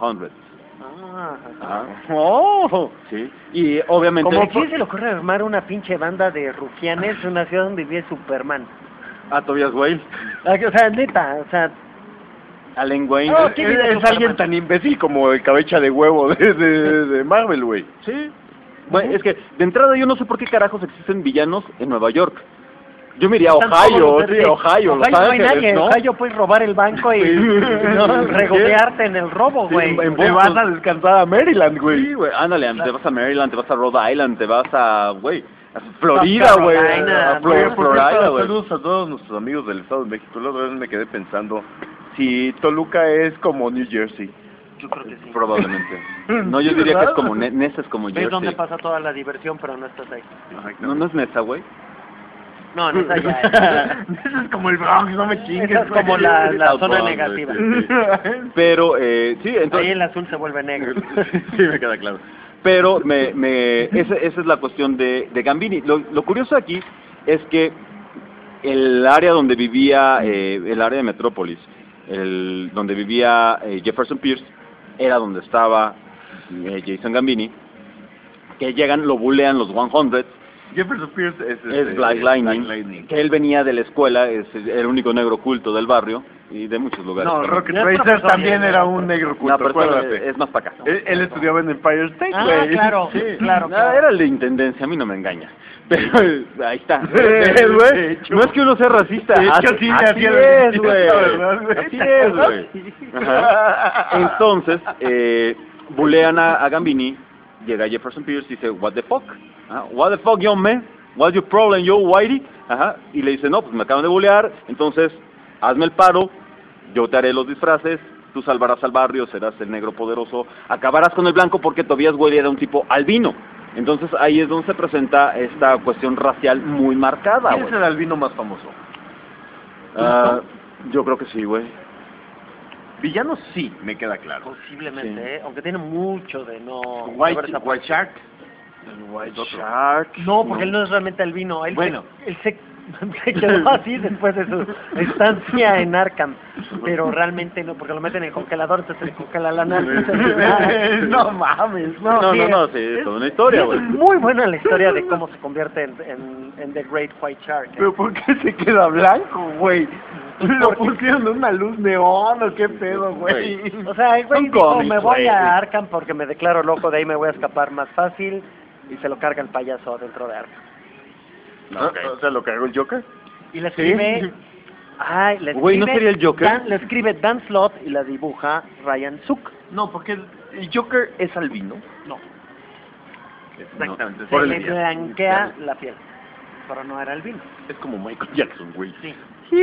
Ah, Ajá. oh. Sí. Y obviamente... Como quién se le ocurre armar una pinche banda de rufianes en una ciudad donde vive Superman. A Tobias Whale, Ah, O sea, neta, o sea, Allen Wayne. No, Es, ¿quién vive es Superman? alguien tan imbécil como el cabeza de huevo de, de, de Marvel, güey. Sí. Bueno, es que de entrada yo no sé por qué carajos existen villanos en Nueva York. Yo me iría a Están Ohio, todos sí, los- Ohio, Los Ohio no hay Ángeles, nadie, ¿no? Ohio puedes robar el banco y no, regodearte en el robo, Sí, güey. en Te vas Boston. a descansar a Maryland, güey. Sí, güey, ándale, te vas a Maryland, te vas a Rhode Island, te vas a, güey, a Florida, South güey, Carolina, a Flor- Oye, por Florida, cierto, güey. saludos a todos nuestros amigos del Estado de México. La otra vez me quedé pensando si Toluca es como New Jersey. Yo creo que sí. Probablemente. No, yo diría que es como, Ne- Nesa es como Ves Jersey. dónde pasa toda la diversión, pero no estás ahí. No, no es Nesa, güey. No, no está allá. Eso es como el Bronx, no me chingues. Esa es como la, la South zona Bronx, negativa. sí, sí. Pero, eh, sí, Ahí entonces... el azul se vuelve negro. Sí, me queda claro. Pero me, me, esa, esa es la cuestión de, de Gambini. Lo, lo curioso aquí es que el área donde vivía, eh, el área de Metrópolis, el, donde vivía eh, Jefferson Pierce, era donde estaba eh, Jason Gambini, que llegan, lo bulean los cien, Jefferson Pierce es, es este, Black Lightning, Black Lightning. que él venía de la escuela, es el único negro culto del barrio y de muchos lugares. No, también. Rocket Ya es Racer profesor, también ya, era ya. un negro No, culto, pero acuérdate. es, es más para acá. Él, él estudiaba en Empire State, Ah, güey. claro, Sí. claro, Ah, claro. era el de intendencia, a mí no me engaña. Pero ahí está. De ¿Ves, güey? hecho. No es que uno sea racista. De hecho, así, sí, así hacía la es, limpieza, güey. ¿verdad, güey? Así es, güey. Ajá. Entonces, eh, bulean a, a Gambini, llega Jefferson Pierce y dice, what the fuck? Ajá. What the fuck, young man? What's your problem, yo, whitey? Ajá. Y le dice, no, pues me acaban de bulear, entonces hazme el paro, yo te haré los disfraces, tú salvarás al barrio, serás el negro poderoso, acabarás con el blanco porque Tobias Whale era un tipo albino. Entonces ahí es donde se presenta esta cuestión racial muy marcada, ¿Quién es güey. el albino más famoso? Ah, yo creo que sí, güey. Villano sí, me queda claro. Posiblemente, Sí. ¿eh? Aunque tiene mucho de no... White, haberse White Shark. White Shark. No, porque él no es realmente albino. Él Bueno. se, él se, se quedó así después de su estancia en Arkham. Pero realmente no, porque lo meten en el congelador, entonces se le congela la nariz. No mames, No, no, sí, no, sí, es toda una historia, y es güey. muy buena la historia de cómo se convierte en, en, en The Great White Shark. ¿eh? ¿Pero por qué se queda blanco, güey? ¿Lo pusieron de una luz neón o qué pedo, güey? O sea, el güey Son dijo, cómics, me voy güey. a Arkham porque me declaro loco, de ahí me voy a escapar más fácil. Y se lo carga el payaso dentro de Arkham. ¿No? O sea, ¿lo cargó el Joker? Y le escribe... Ay, le escribe Güey, ¿no sería el Joker? Dan, le escribe Dan Slott y la dibuja Ryan Zook. No, porque el, el Joker es albino. No, Exactamente. se por el le día. blanquea la piel. Pero no era albino. Es como Michael Jackson, güey. Sí.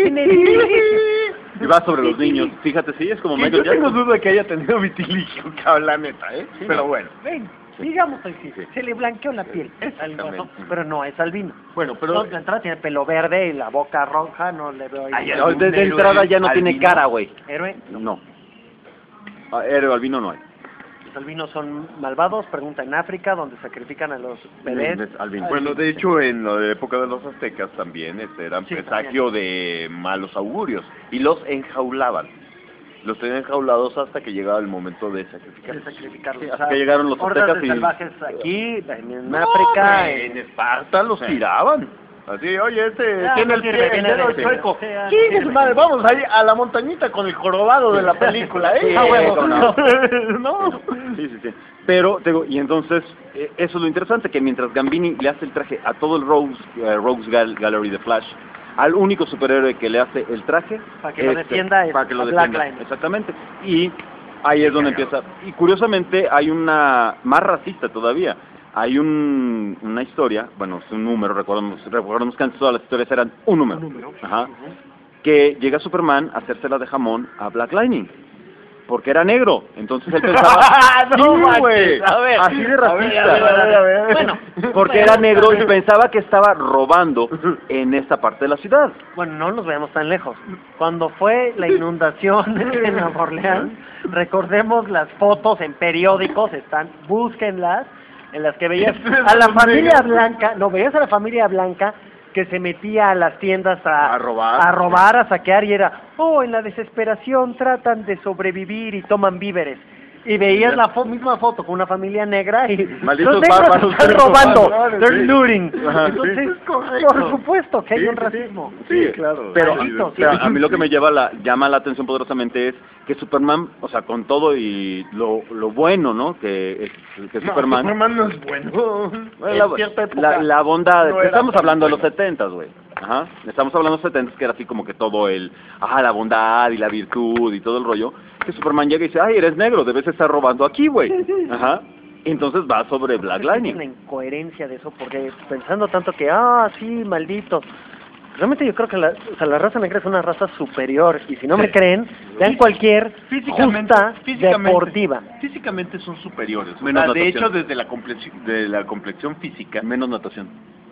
Y va sobre los niños. Fíjate, sí, es como Sí, Michael yo tengo Jackson. duda de que haya tenido vitiligo, cabrón, la neta, ¿eh? Pero bueno. Ven, digamos así, Sí. se le blanqueó la piel. Al Exactamente. guasón, pero no es albino. Bueno, Pero pero... de entrada tiene pelo verde y la boca roja, no le veo ahí. Ay, No, algún desde héroe entrada ya no tiene albino. cara, güey. Héroe, No. Ah, héroe albino no hay. los albinos son malvados, pregunta en África, donde sacrifican a los bebés. Es albino. Bueno, de hecho, en la época de los aztecas también este, eran Sí, presagio de malos augurios y los enjaulaban. Los tenían enjaulados hasta que llegaba el momento de sacrificar. De sacrificarlos. Sí, O hasta sea, que llegaron los hordas aztecas de y- salvajes aquí, en, en No, África. güey, en- en Esparta los tiraban. Así, oye, este Ah, tiene no el sirve, pie, el viene dedo de- chueco. sí, ah, Chingue sirve. su madre, vamos ahí a la montañita con el jorobado de la película, ¿eh? Sí, Ah, huevo. cómo no. No. Sí, sí, sí. Pero, te digo, y entonces, eh, eso es lo interesante, que mientras Gambini le hace el traje a todo el Rogues, eh, Rogues Gal- Gallery de Flash, al único superhéroe que le hace el traje... Para que lo este, defienda es para que lo a Black defienda, Lightning. exactamente. Y ahí es donde empieza... Y curiosamente hay una más racista todavía. Hay un, una historia, bueno, es un número, recordamos, recordamos que antes todas las historias eran un número. Ajá. Que llega Superman a hacérsela de jamón a Black Lightning. Porque era negro, entonces él pensaba, No sí, manches, güey, a ver, así de a ver, racista, a ver, a ver, a ver. Bueno, porque era negro y pensaba que estaba robando en esta parte de la ciudad. Bueno, no nos veamos tan lejos. Cuando fue la inundación en Nueva Orleans, recordemos las fotos en periódicos, están, búsquenlas, en las que veías a la familia blanca, no, veías a la familia blanca que se metía a las tiendas a, A robar. a robar, a saquear, y era, oh, en la desesperación tratan de sobrevivir y toman víveres. Y veías la fo misma foto con una familia negra y Malditos los negros bárbaros, están negros robando, bárbaros, they're sí. looting. Ajá, Entonces, sí, por supuesto que hay Sí, un sí, racismo. Sí, claro. Pero, Maldito, pero sí. a mí lo que me lleva la, llama la atención poderosamente es que Superman, o sea, con todo y lo, lo bueno, ¿no? Que es que No, Superman... Superman no es bueno. Bueno, En cierta la, época la, la bondad, no era estamos tan hablando de bueno. los setentas, güey. Ajá. Estamos hablando de los setentas, que era así como que todo el, ah, la bondad y la virtud y todo el rollo. Que Superman llega y dice, ay, eres negro, debes estar robando aquí, güey. Ajá. Y entonces va sobre Black Es la Lightning. incoherencia de eso, porque pensando tanto que, ah, sí, maldito. Realmente yo creo que la, o sea, la raza negra es una raza superior, y si no me creen, vean cualquier Físicamente, justa físicamente, deportiva. físicamente son superiores. O Menos sea, de natación. hecho, desde la complexión, de la complexión física, Menos natación.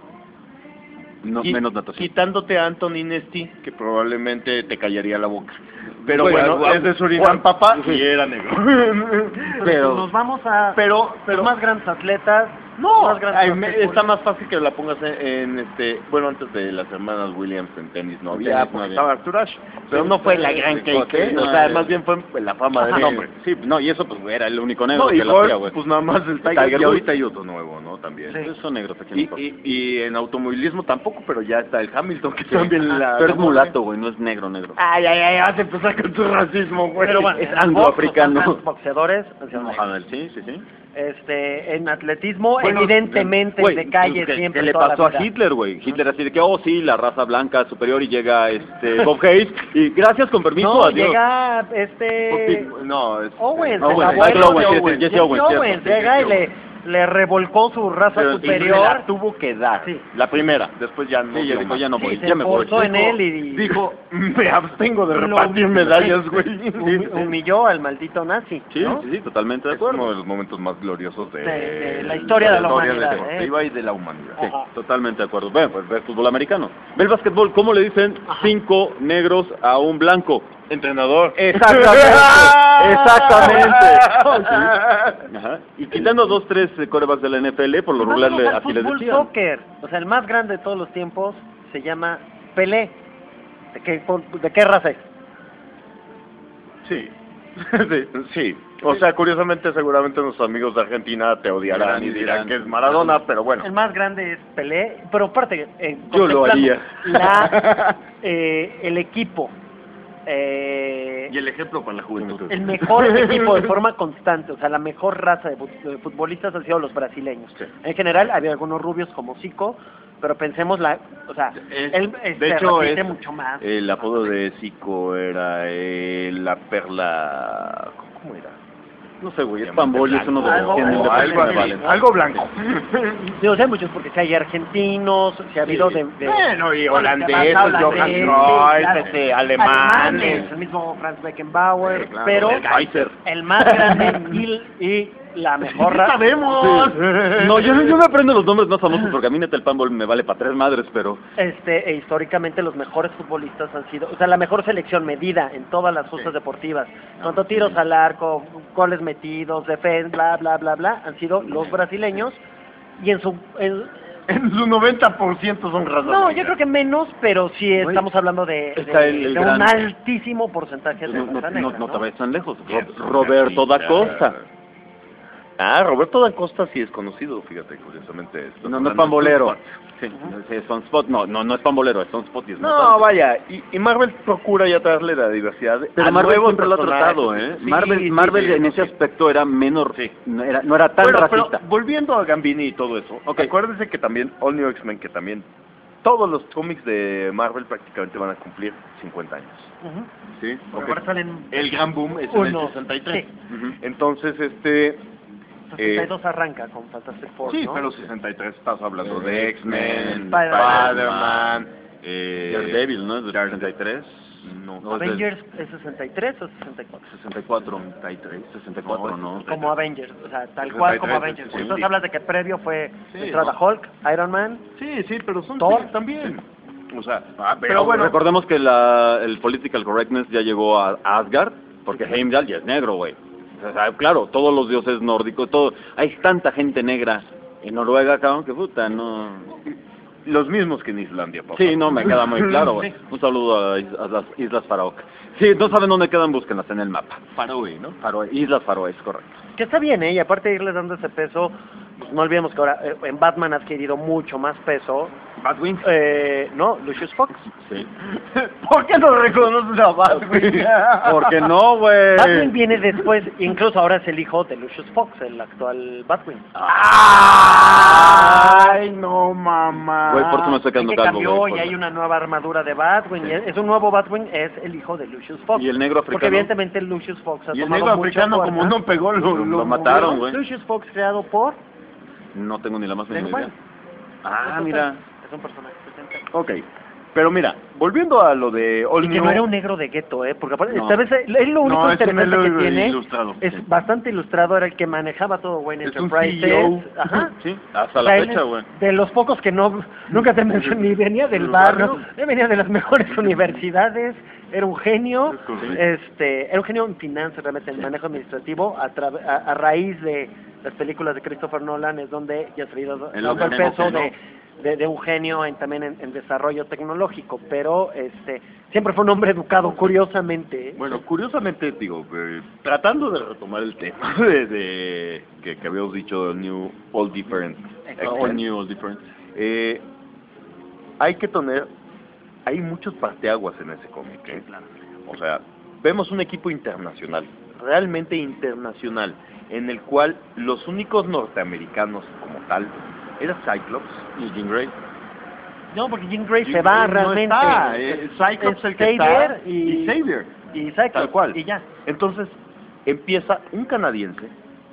No, qui- menos natación. quitándote a Anthony Nesti, que probablemente te callaría la boca. Pero Güey, bueno, guau, es de Surinam, guau. papá, Sí. y era negro. Pero- Nos vamos a pero, pero los más grandes atletas. no, más grandes ay, me- basquetbol. está más fácil que la pongas en, en, este, bueno, antes de las hermanas Williams en tenis no En había, tenis no porque había. estaba Arthur Ashe, pero no fue la gran Sí, cake, sí, ¿eh? no, o sea, eh. más bien fue la fama del Ajá, nombre. Sí, no, y eso pues era el único negro No, y que lo golf, hacía, güey. pues nada más el Tiger, Tiger y Woods. ahorita hay otro nuevo, ¿no? También. Esos son negros aquí en Y, el y, y en automovilismo tampoco, pero ya está el Hamilton, que también la... Pero es mulato, güey, no es negro, negro. Ay, ay, ay, vas a empezar con tu racismo, güey. Pero bueno, es en box, angloafricano. los grandes boxeadores, han sido negros. Mohamed, sí, sí, sí. Este, en atletismo, Bueno, evidentemente, güey, de calle ¿qué- siempre. ¿Qué le toda la pasó a vida. Hitler, güey? Hitler así de que, oh, sí, la raza blanca superior y llega este Bob Hayes y gracias, con permiso, No, adiós. llega este No, es... Owens, Owens, el abuelo Michael de Owens, sí, Owens, sí, Jesse Jesse Owens, Owens, cierto, sí, llega Jesse y le, le revolcó su raza Pero- y superior. se la tuvo que dar. Sí. La primera, después ya no. Sí, ya dio dijo, más. ya no Sí, voy, se ya me voy. esforzó en él y Dijo, me abstengo de Lo- repartir medallas, güey. humi- humilló al maldito nazi. Sí, ¿no? sí, sí, totalmente de Es uno acuerdo. de los momentos más gloriosos de, De- de la historia de la humanidad, deportiva y de la humanidad. Sí, Ajá. totalmente de acuerdo. Bueno, pues ve el fútbol americano. Ve el básquetbol, ¿cómo le dicen cinco negros a un blanco? Entrenador. Exactamente, exactamente. Ajá. Y quitando dos, tres eh, corebacks de la N F L, por lo regular Vámonos le- al así les fútbol decían. soccer. O sea, el más grande de todos los tiempos se llama Pelé. ¿De qué, de qué raza es? Sí. sí, sí. O sea, curiosamente, seguramente nuestros amigos de Argentina te odiarán y dirán que es Maradona, pero bueno. El más grande es Pelé, pero aparte, eh, Yo lo contemplando haría. La, eh, el equipo, eh, Y el ejemplo para la juventud. el mejor equipo de forma constante, o sea, la mejor raza de, fut- de futbolistas han sido los brasileños. Sí. En general, había algunos rubios como Zico, pero pensemos la, o sea, Es- él de este, hecho, repite es- mucho más. El apodo de Zico era eh, la perla... ¿Cómo era? No sé, güey, es Pambol y es uno de Algo- los cien algo- independientes, algo, vale. algo blanco. Sí, o sea, muchos, porque si hay argentinos, si ha habido de... de Bueno, y bueno, holandeses, holandeses, Johan sí, Cruyff, claro. este, alemanes. el mismo Franz Beckenbauer, Sí, claro, pero el Kaiser. el más grande y, y la mejor raza. sabemos! No, yo, yo me aprendo los nombres más famosos porque a mí neta el Pambol me vale para tres madres, pero... Este, e históricamente los mejores futbolistas han sido, o sea, la mejor selección medida en todas las justas deportivas, tanto tiros al arco, goles metidos, defensa, bla, bla, bla, bla, han sido los brasileños, y en su... en- En su noventa por ciento son razas. no, yo creo que menos, pero sí estamos hablando de, de, está el- el de un gran- altísimo porcentaje de No, no, raza no, negra, no ¿no? te vayas tan lejos. Ro- Roberto da Costa. Ah, Roberto da Costa sí es conocido, fíjate, curiosamente. Esto No, no es pambolero. Sí, sí, es Sunspot. No, no, no es pambolero, es Sunspot y es No, mutante. vaya, y, y Marvel procura ya traerle la diversidad. Pero a Marvel nuevos siempre lo ha personajes. tratado, ¿eh? Sí, Marvel, sí, Marvel sí, en sí. ese aspecto era menos, Sí. no, era, no era tan Bueno, racista. pero volviendo a Gambini y todo eso, Ok. acuérdense que también All New X-Men, que también todos los cómics de Marvel prácticamente van a cumplir cincuenta años. Ujú. Sí, Porque ahora salen El gran boom es en uno, el sesenta y tres. sí. Ujú. Entonces, este... sesenta y dos arranca con Fantastic Four, Sí, ¿no? pero sesenta y tres estás hablando de X-Men, Spider-Man. Spider-Man, eh, Daredevil, ¿no? Es del sesenta y tres. No, No, es del Avengers es sesenta y tres o sesenta y cuatro. sesenta y cuatro. sesenta y cuatro, ¿no? Como Avengers, o sea, tal sesenta y cual como tres, Avengers. sí, Entonces sí. hablas de que previo fue Sí, entrada no. Hulk, Iron Man, Sí, sí, pero son Thor. sí, también. O sea, Ah, pero, pero bueno, recordemos que la, el political correctness ya llegó a Asgard, porque Heimdall ya es negro, güey. O sea, claro, todos los dioses nórdicos, todo, hay tanta gente negra en Noruega, cabrón, que puta, no... los mismos que en Islandia, papá. Sí, no, me queda muy claro, güey. Un saludo a, is- a las Islas Faroe. Sí, no saben dónde quedan, búsquenlas en el mapa. Faroe, ¿no? Faroe, Islas Faroe, es correcto. Que está bien, ¿eh? Y aparte de irle dando ese peso, pues no olvidemos que ahora eh, en Batman ha adquirido mucho más peso. Batwing. Eh, no, Lucius Fox. Sí. ¿Por qué no reconoces a Batwing? ¿Por qué no, güey? Batwing viene después, incluso ahora es el hijo de Lucius Fox, el actual Batwing. ¡Ay, no, mamá! Güey, por eso me estoy Y quedando que calvo, cambió güey. y hay una nueva armadura de Batwing. Y es es un nuevo Batwing, es el hijo de Lucius Fox. ¿Y el negro africano? Porque evidentemente Lucius Fox ha Y el tomado negro mucha africano, fuerza. como no pegó, lo, Lo lo mataron, güey. Lucius Fox creado por... No tengo ni la más mínima Len idea. Ah, mira. Es un personaje presente. Ok, pero mira, volviendo a lo de All Y que New... no era un negro de gueto, ¿eh? Porque aparte, No. esta vez, él lo único No, es un interesante que negro tiene ilustrado. es Sí. bastante ilustrado, era el que manejaba todo Wayne Es un Enterprises. C E O. Ajá. Sí, hasta O la sea, él fecha, es güey. de los pocos que no nunca te mencioné, ni venía del ¿Del barrio, barrio? él venía de las mejores universidades, era un genio, Es correcto. este, era un genio en finanzas, realmente en manejo administrativo, a, tra- a, a raíz de las películas de Christopher Nolan es donde ya se ha ido El dando el hombre peso genio. de, de, de un genio en, también en, en desarrollo tecnológico, pero este siempre fue un hombre educado, curiosamente. ¿eh? Bueno, curiosamente, digo, eh, tratando de retomar el tema de, de que, que habíamos dicho, New, All Different, All new, all different. eh, hay que tener, hay muchos parteaguas en ese cómic, ¿eh? O sea, vemos un equipo internacional, realmente internacional, en el cual los únicos norteamericanos como tal era Cyclops Y Jean Grey. No, porque Jean Grey se Jean va Grey no realmente. está, eh, Cyclops Es el que Xavier está, y, y Xavier, y Cyclops, tal cual. y ya. Entonces empieza un canadiense,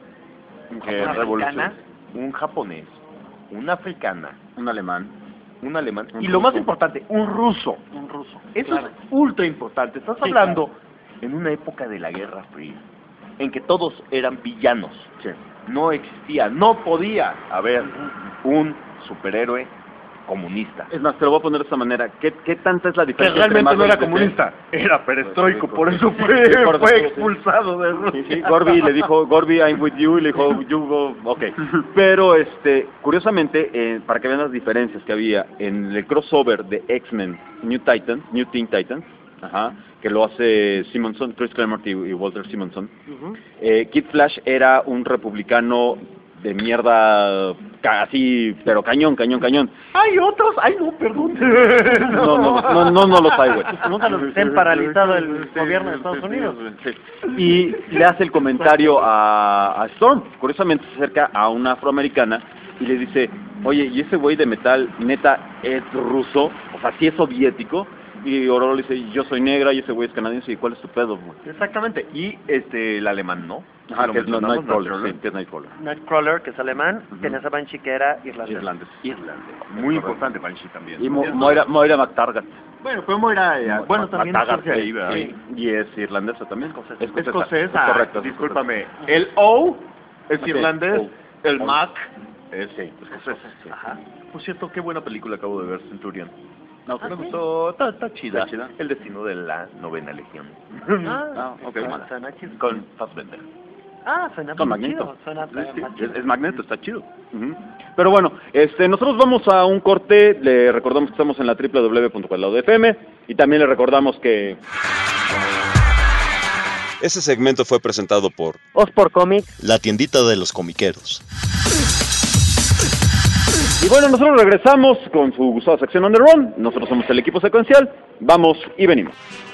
que Una revoluciona, africana. un japonés, una africana, Un alemán. un alemán Un y lo más ruso. importante, un ruso. Un ruso. Eso claro. es ultra importante. Estás Sí, hablando en una época de la Guerra Fría, en que todos eran villanos. No existía, no podía haber un superhéroe comunista. Es más, te lo voy a poner de esta manera. ¿Qué, qué tanta es la Que diferencia? entre realmente no era Marvel y comunista, era perestroico, por eso fue, Sí, por fue eso, sí. expulsado de Sí, Rusia. sí, Gorby le dijo, Gorby, I'm with you, y le dijo, you go, ok. Pero, este, curiosamente, eh, para que vean las diferencias que había en el crossover de X-Men New Titans, New Teen Titans, ajá, que lo hace Simonson, Chris Claremont y, y Walter Simonson, Ujú. eh, Kid Flash era un republicano de mierda, ca- así, pero cañón, cañón, cañón. Hay otros, ay no, perdón. No, no, no, no, no los hay, güey. Nunca los estén paralizado el gobierno de Estados Unidos. Sí. Y le hace el comentario a, a Storm. Curiosamente se acerca a una afroamericana y le dice, oye, ¿y ese güey de metal neta es ruso? O sea, ¿sí es soviético? Y Aurora le dice, yo soy negra y ese güey es canadiense. ¿Y cuál es tu pedo, güey? Exactamente, y este, el alemán, ¿no? Ajá, Lo que es no- mencionamos, Nightcrawler. Nightcrawler. Sí, que es Nightcrawler. Nightcrawler, que es alemán, Ujú. tenés a Banshee, que era irlandés. Irlandés. Irlandés. Muy importante Banshee también. Y Mo- Moira, Moira McTaggart. Bueno, pero Moira, eh, Mo- bueno, Mac- también McTaggart, surge ahí, ¿verdad? sí. Y es irlandesa también. Es Escocesa. escocesa, Es correcto. es discúlpame. El O es Ok, irlandés, O. el O. Mac es escocés. Sí. Ajá. Por cierto, qué buena película acabo de ver, Centurion. No, Me ¿sí? gustó, está, está chida. ¿Está chida? El destino de la novena legión. Ah, ok. suena- suena chido. Con Fassbender. Ah, suena Con muy Magneto. chido, suena Sí, sí, más es, chido. es Magneto, está chido. Ujú. Pero bueno, este, nosotros vamos a un corte, le recordamos que estamos en la doble u doble u doble u punto cuadrado de F M y también le recordamos que... Ese segmento fue presentado por Ospor Comics. La Tiendita de los Comiqueros. Y bueno, nosotros regresamos con su gustada sección On The Run, nosotros somos el equipo secuencial, vamos y venimos.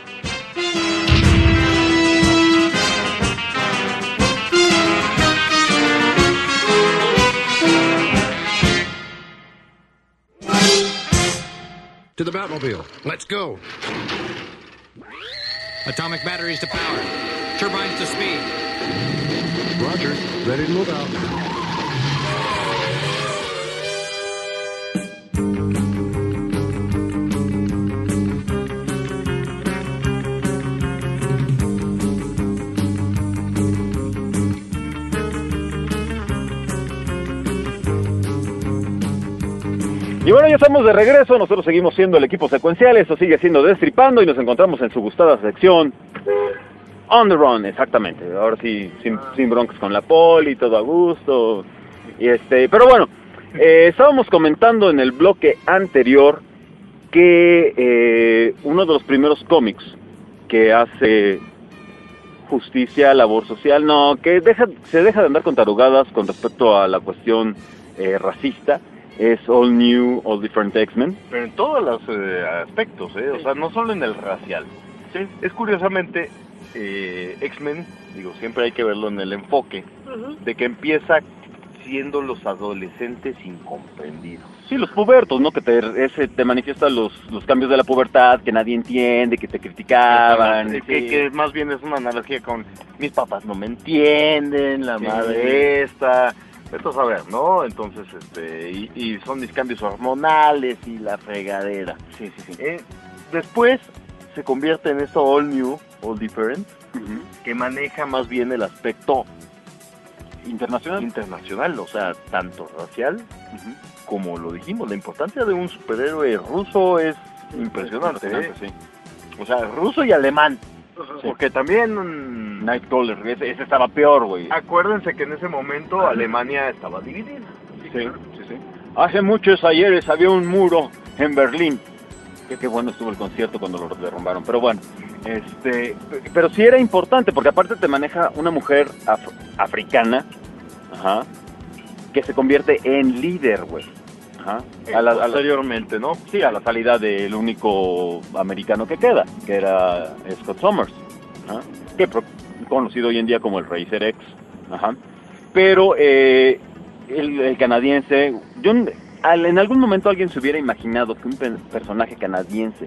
To the Batmobile. Let's go. Atomic batteries to power. Turbines to speed. Roger. Ready to move out. Y bueno, ya estamos de regreso, nosotros seguimos siendo el equipo secuencial, eso sigue siendo Destripando y nos encontramos en su gustada sección On The Run, exactamente. Ahora sí, sin, sin broncas con la poli, todo a gusto. Y este, pero bueno, Eh, estábamos comentando en el bloque anterior que eh, uno de los primeros cómics que hace justicia, labor social, no, que deja, se deja de andar con tarugadas con respecto a la cuestión eh, racista, es All New, All Different X-Men. Pero en todos los eh, aspectos, ¿eh? O sea, no solo en el racial. Sí. Es curiosamente, eh, X-Men, digo, siempre hay que verlo en el enfoque, uh-huh. de que empieza siendo los adolescentes incomprendidos. Sí, los pubertos, ¿no? Que te, ese, te manifiestan los, los cambios de la pubertad, que nadie entiende, que te criticaban. Que, que, que más bien es una analogía con mis papás no me entienden, la sí. madre esta, esto a ver, ¿no? Entonces, este, y, y son mis cambios hormonales y la fregadera. Sí, sí, sí. Eh, después se convierte en esto All New, All Different, uh-huh. que maneja más bien el aspecto internacional, internacional, o sea, tanto racial, uh-huh. como lo dijimos, la importancia de un superhéroe ruso es impresionante, ¿eh? Sí. O sea, ruso y alemán, sí. porque también Nightcrawler, ese, ese estaba peor, güey. Acuérdense que en ese momento Alemania estaba dividida. Sí, sí, sí, sí. Hace muchos ayeres había un muro en Berlín. Que qué bueno estuvo el concierto cuando lo derrumbaron, pero bueno, este, pero sí era importante porque aparte te maneja una mujer af- africana, ajá, que se convierte en líder, güey, ajá, a la, posteriormente, a la, ¿no? Sí, a la salida del único americano que queda, que era Scott Summers, ajá, que pro- conocido hoy en día como el Racer X, ajá, pero eh, el, el canadiense, yo Al, en algún momento alguien se hubiera imaginado que un pe- personaje canadiense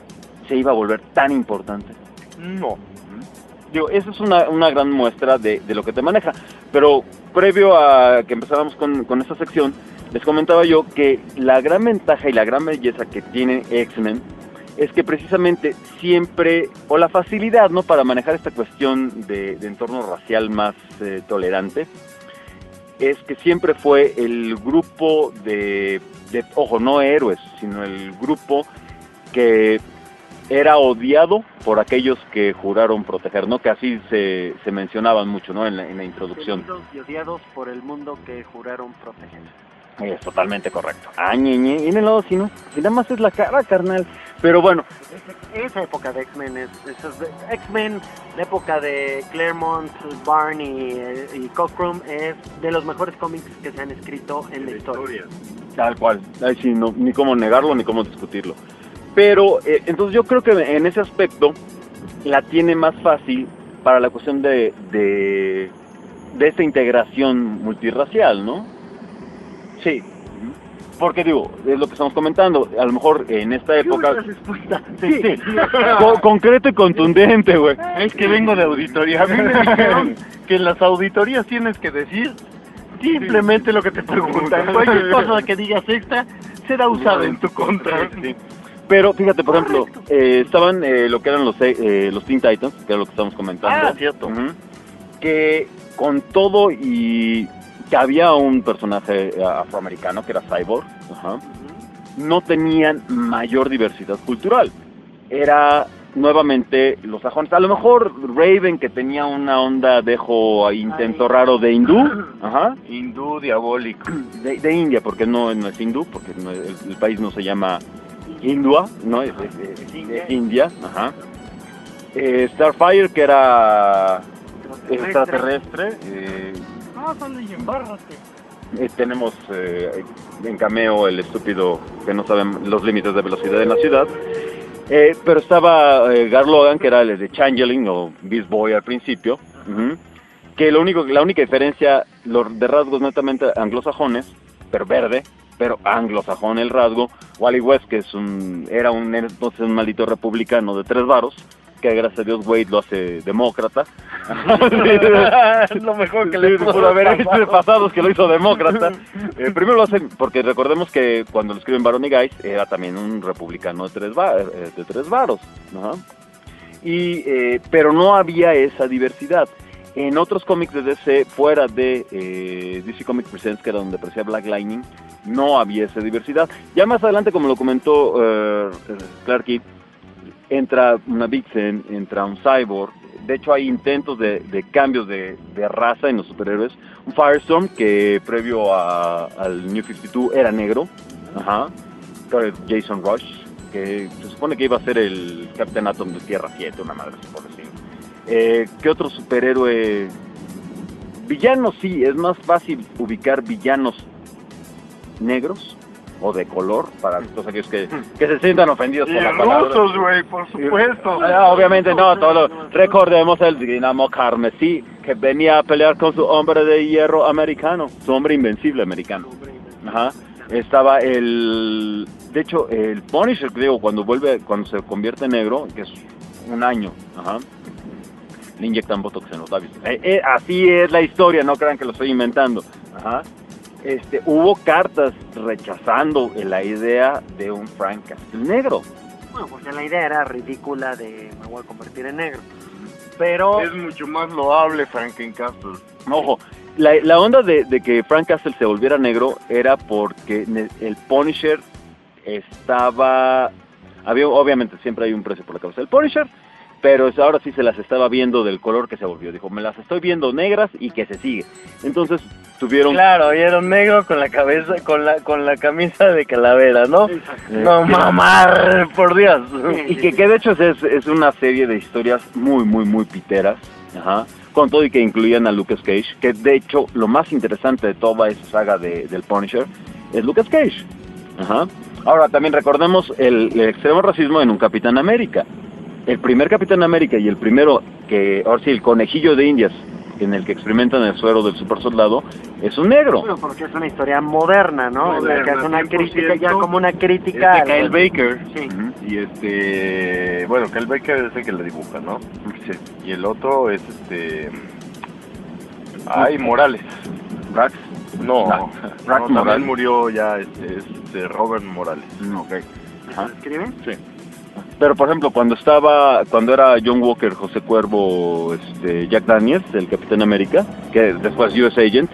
se iba a volver tan importante. No. Digo, esa es una, una gran muestra de, de lo que te maneja. Pero previo a que empezáramos con, con esta sección, les comentaba yo que la gran ventaja y la gran belleza que tiene X-Men es que precisamente siempre, o la facilidad, ¿no?, para manejar esta cuestión de, de entorno racial más eh, tolerante, es que siempre fue el grupo de, de, ojo, no héroes, sino el grupo que era odiado por aquellos que juraron proteger, ¿no? Que así se, se mencionaban mucho, ¿no? En la, en la introducción. Queridos y odiados por el mundo que juraron proteger. Es totalmente correcto. Ah, ñeñe, mírenlo, si no, si nada más es la cara, carnal. Pero bueno. Esa, esa época de X-Men es, es, es X-Men, la época de Claremont, Barney y, y Cockrum es de los mejores cómics que se han escrito en la historia. Tal cual. Ay, sí, no, ni cómo negarlo ni cómo discutirlo. Pero, eh, entonces yo creo que en ese aspecto la tiene más fácil para la cuestión de, de, de esta integración multirracial, ¿no? Sí, porque digo, es lo que estamos comentando, a lo mejor en esta época... Sí, sí, Co- concreto y contundente, güey. Es que vengo de auditoría, a mí me dijeron que en las auditorías tienes que decir simplemente lo que te preguntan, cualquier cosa que digas extra será usada en tu contra. Sí. Pero fíjate, por ejemplo, eh, estaban eh, lo que eran los, eh, los Teen Titans, que era lo que estamos comentando. Ah, cierto. Uh-huh. Que con todo y... que había un personaje afroamericano que era Cyborg, ajá, no tenían mayor diversidad cultural. Era nuevamente los sajones. A lo mejor Raven, que tenía una onda, dejo intento Ay. raro de hindú, ajá, hindú diabólico, de, de India, porque no, no es hindú, porque no, el, el país no se llama Hindua, no es, es, es, es, es India, ajá. Eh, Starfire, que era extraterrestre. Eh, Ah, sale y embárrate. Eh, tenemos eh, en cameo el estúpido que no sabe los límites de velocidad en la ciudad. Eh, pero estaba eh, Gar Logan, que era el de Changeling o Beast Boy al principio, uh-huh, que lo único, la única diferencia los de rasgos netamente anglosajones, pero verde, pero anglosajón el rasgo. Wally West, que es un era un entonces un maldito republicano de tres varos, que gracias a Dios Wade lo hace demócrata. Es lo mejor que le pudo por haber hecho pasado es que lo hizo demócrata. Eh, primero lo hacen porque recordemos que cuando lo escriben Barony Guys era también un republicano de tres, va, de tres varos, ¿no? Y eh, pero no había esa diversidad. En otros cómics de D C, fuera de eh, D C Comics Presents, que era donde aparecía Black Lightning, no había esa diversidad. Ya más adelante, como lo comentó uh, Clarky, entra una Vixen, entra un Cyborg, de hecho hay intentos de, de cambios de, de raza en los superhéroes. Un Firestorm que previo a, al New cincuenta y dos era negro, ajá, Jason Rush, que se supone que iba a ser el Captain Atom de Tierra siete, una madre, por decirlo. Eh, ¿Qué otro superhéroe? Villanos, sí, es más fácil ubicar villanos negros o de color para todos aquellos que, que se sientan ofendidos Y por la palabra. rusos, güey, por supuesto. Ah, obviamente no, todo. Recordemos el Dinamo Carmesí, que venía a pelear con su hombre de hierro americano, su hombre invencible americano. Ajá. Estaba el, de hecho, el Punisher, digo, cuando vuelve, cuando se convierte en negro, que es un año, ajá, le inyectan botox en los labios. Eh, eh, así es la historia, no crean que lo estoy inventando. Ajá. Este, hubo cartas rechazando la idea de un Frank Castle negro. Bueno, porque la idea era ridícula de me voy a convertir en negro. Pero Es mucho más loable Frankencastle. Ojo, la, la onda de, de que Frank Castle se volviera negro era porque ne- el Punisher estaba... había Obviamente siempre hay un precio por la cabeza del Punisher, pero es- ahora sí se las estaba viendo del color que se volvió. Dijo, me las estoy viendo negras y que se sigue. Entonces tuvieron... Claro, y era un negro con la cabeza, con la con la camisa de calavera, ¿no? Eh, No, mamar, por Dios. Y que, que de hecho es, es una serie de historias muy, muy, muy piteras, ajá, con todo y que incluían a Lucas Cage, que de hecho lo más interesante de toda esa saga de, del Punisher es Lucas Cage. Ajá. Ahora también recordemos el, el extremo racismo en un Capitán América. El primer Capitán América y el primero que, ahora sí, el conejillo de Indias, en el que experimentan el suero del super soldado, es un negro. bueno, porque es una historia moderna, ¿no? En la que Moderna, hace una cien por crítica, ya ciento. como una Es crítica. de al- Kyle Baker. Sí. Ujú. Y este, bueno, Kyle Baker es el que le dibuja, ¿no? Sí. Y el otro es este, ay, Morales. Rax. No, No, no, Rax también Morales. murió ya este, este Robert Morales. Mm, ok. Ajá. ¿Se escribe? Sí. Pero por ejemplo, cuando estaba, cuando era John Walker, José Cuervo, este, Jack Daniels, el Capitán América, que después U S Agent,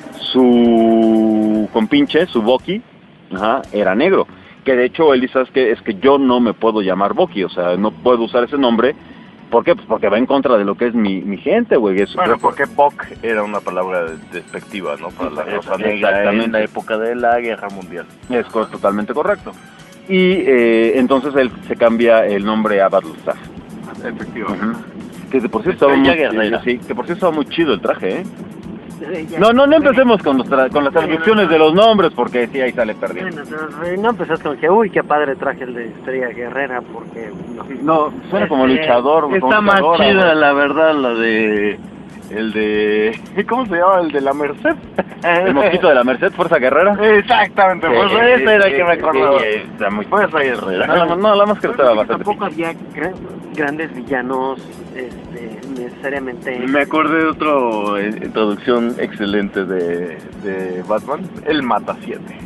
su compinche, su Bucky, ajá, era negro. Que de hecho él dice, ¿sabes qué? Es que yo no me puedo llamar Bucky, o sea, no puedo usar ese nombre. ¿Por qué? Pues porque va en contra de lo que es mi, mi gente, güey. Es- Bueno, porque Buck era una palabra despectiva, ¿no? Para la raza negra Exactamente. en la época de la Guerra Mundial. Es co- totalmente correcto. Y eh, entonces él se cambia el nombre a Battlestar. Efectivamente. Ujú. Que de por sí estaba muy, Estrella Guerrera. sí, que por sí estaba muy chido el traje, ¿eh? Sí, ya. No, no, no empecemos con, los tra- con las traducciones de los nombres, porque sí, ahí sale perdiendo. Bueno, entonces, no empezás con que, uy, qué padre traje el de Estrella Guerrera, porque no. No, suena como Este, luchador. como Está más luchadora, chida, güey. la verdad, la de... El de... ¿Cómo se llama? El de la Merced. El mosquito de la Merced, Fuerza Guerrera. Exactamente, pues Sí, ese era sí, el que me acordaba. sí, está muy Fuerza Guerrera. No, la, no, la máscara estaba Bueno, bastante tampoco pinche. había gra- grandes villanos este, necesariamente. Me acordé de otra introducción excelente de, de Batman, el Mata siete,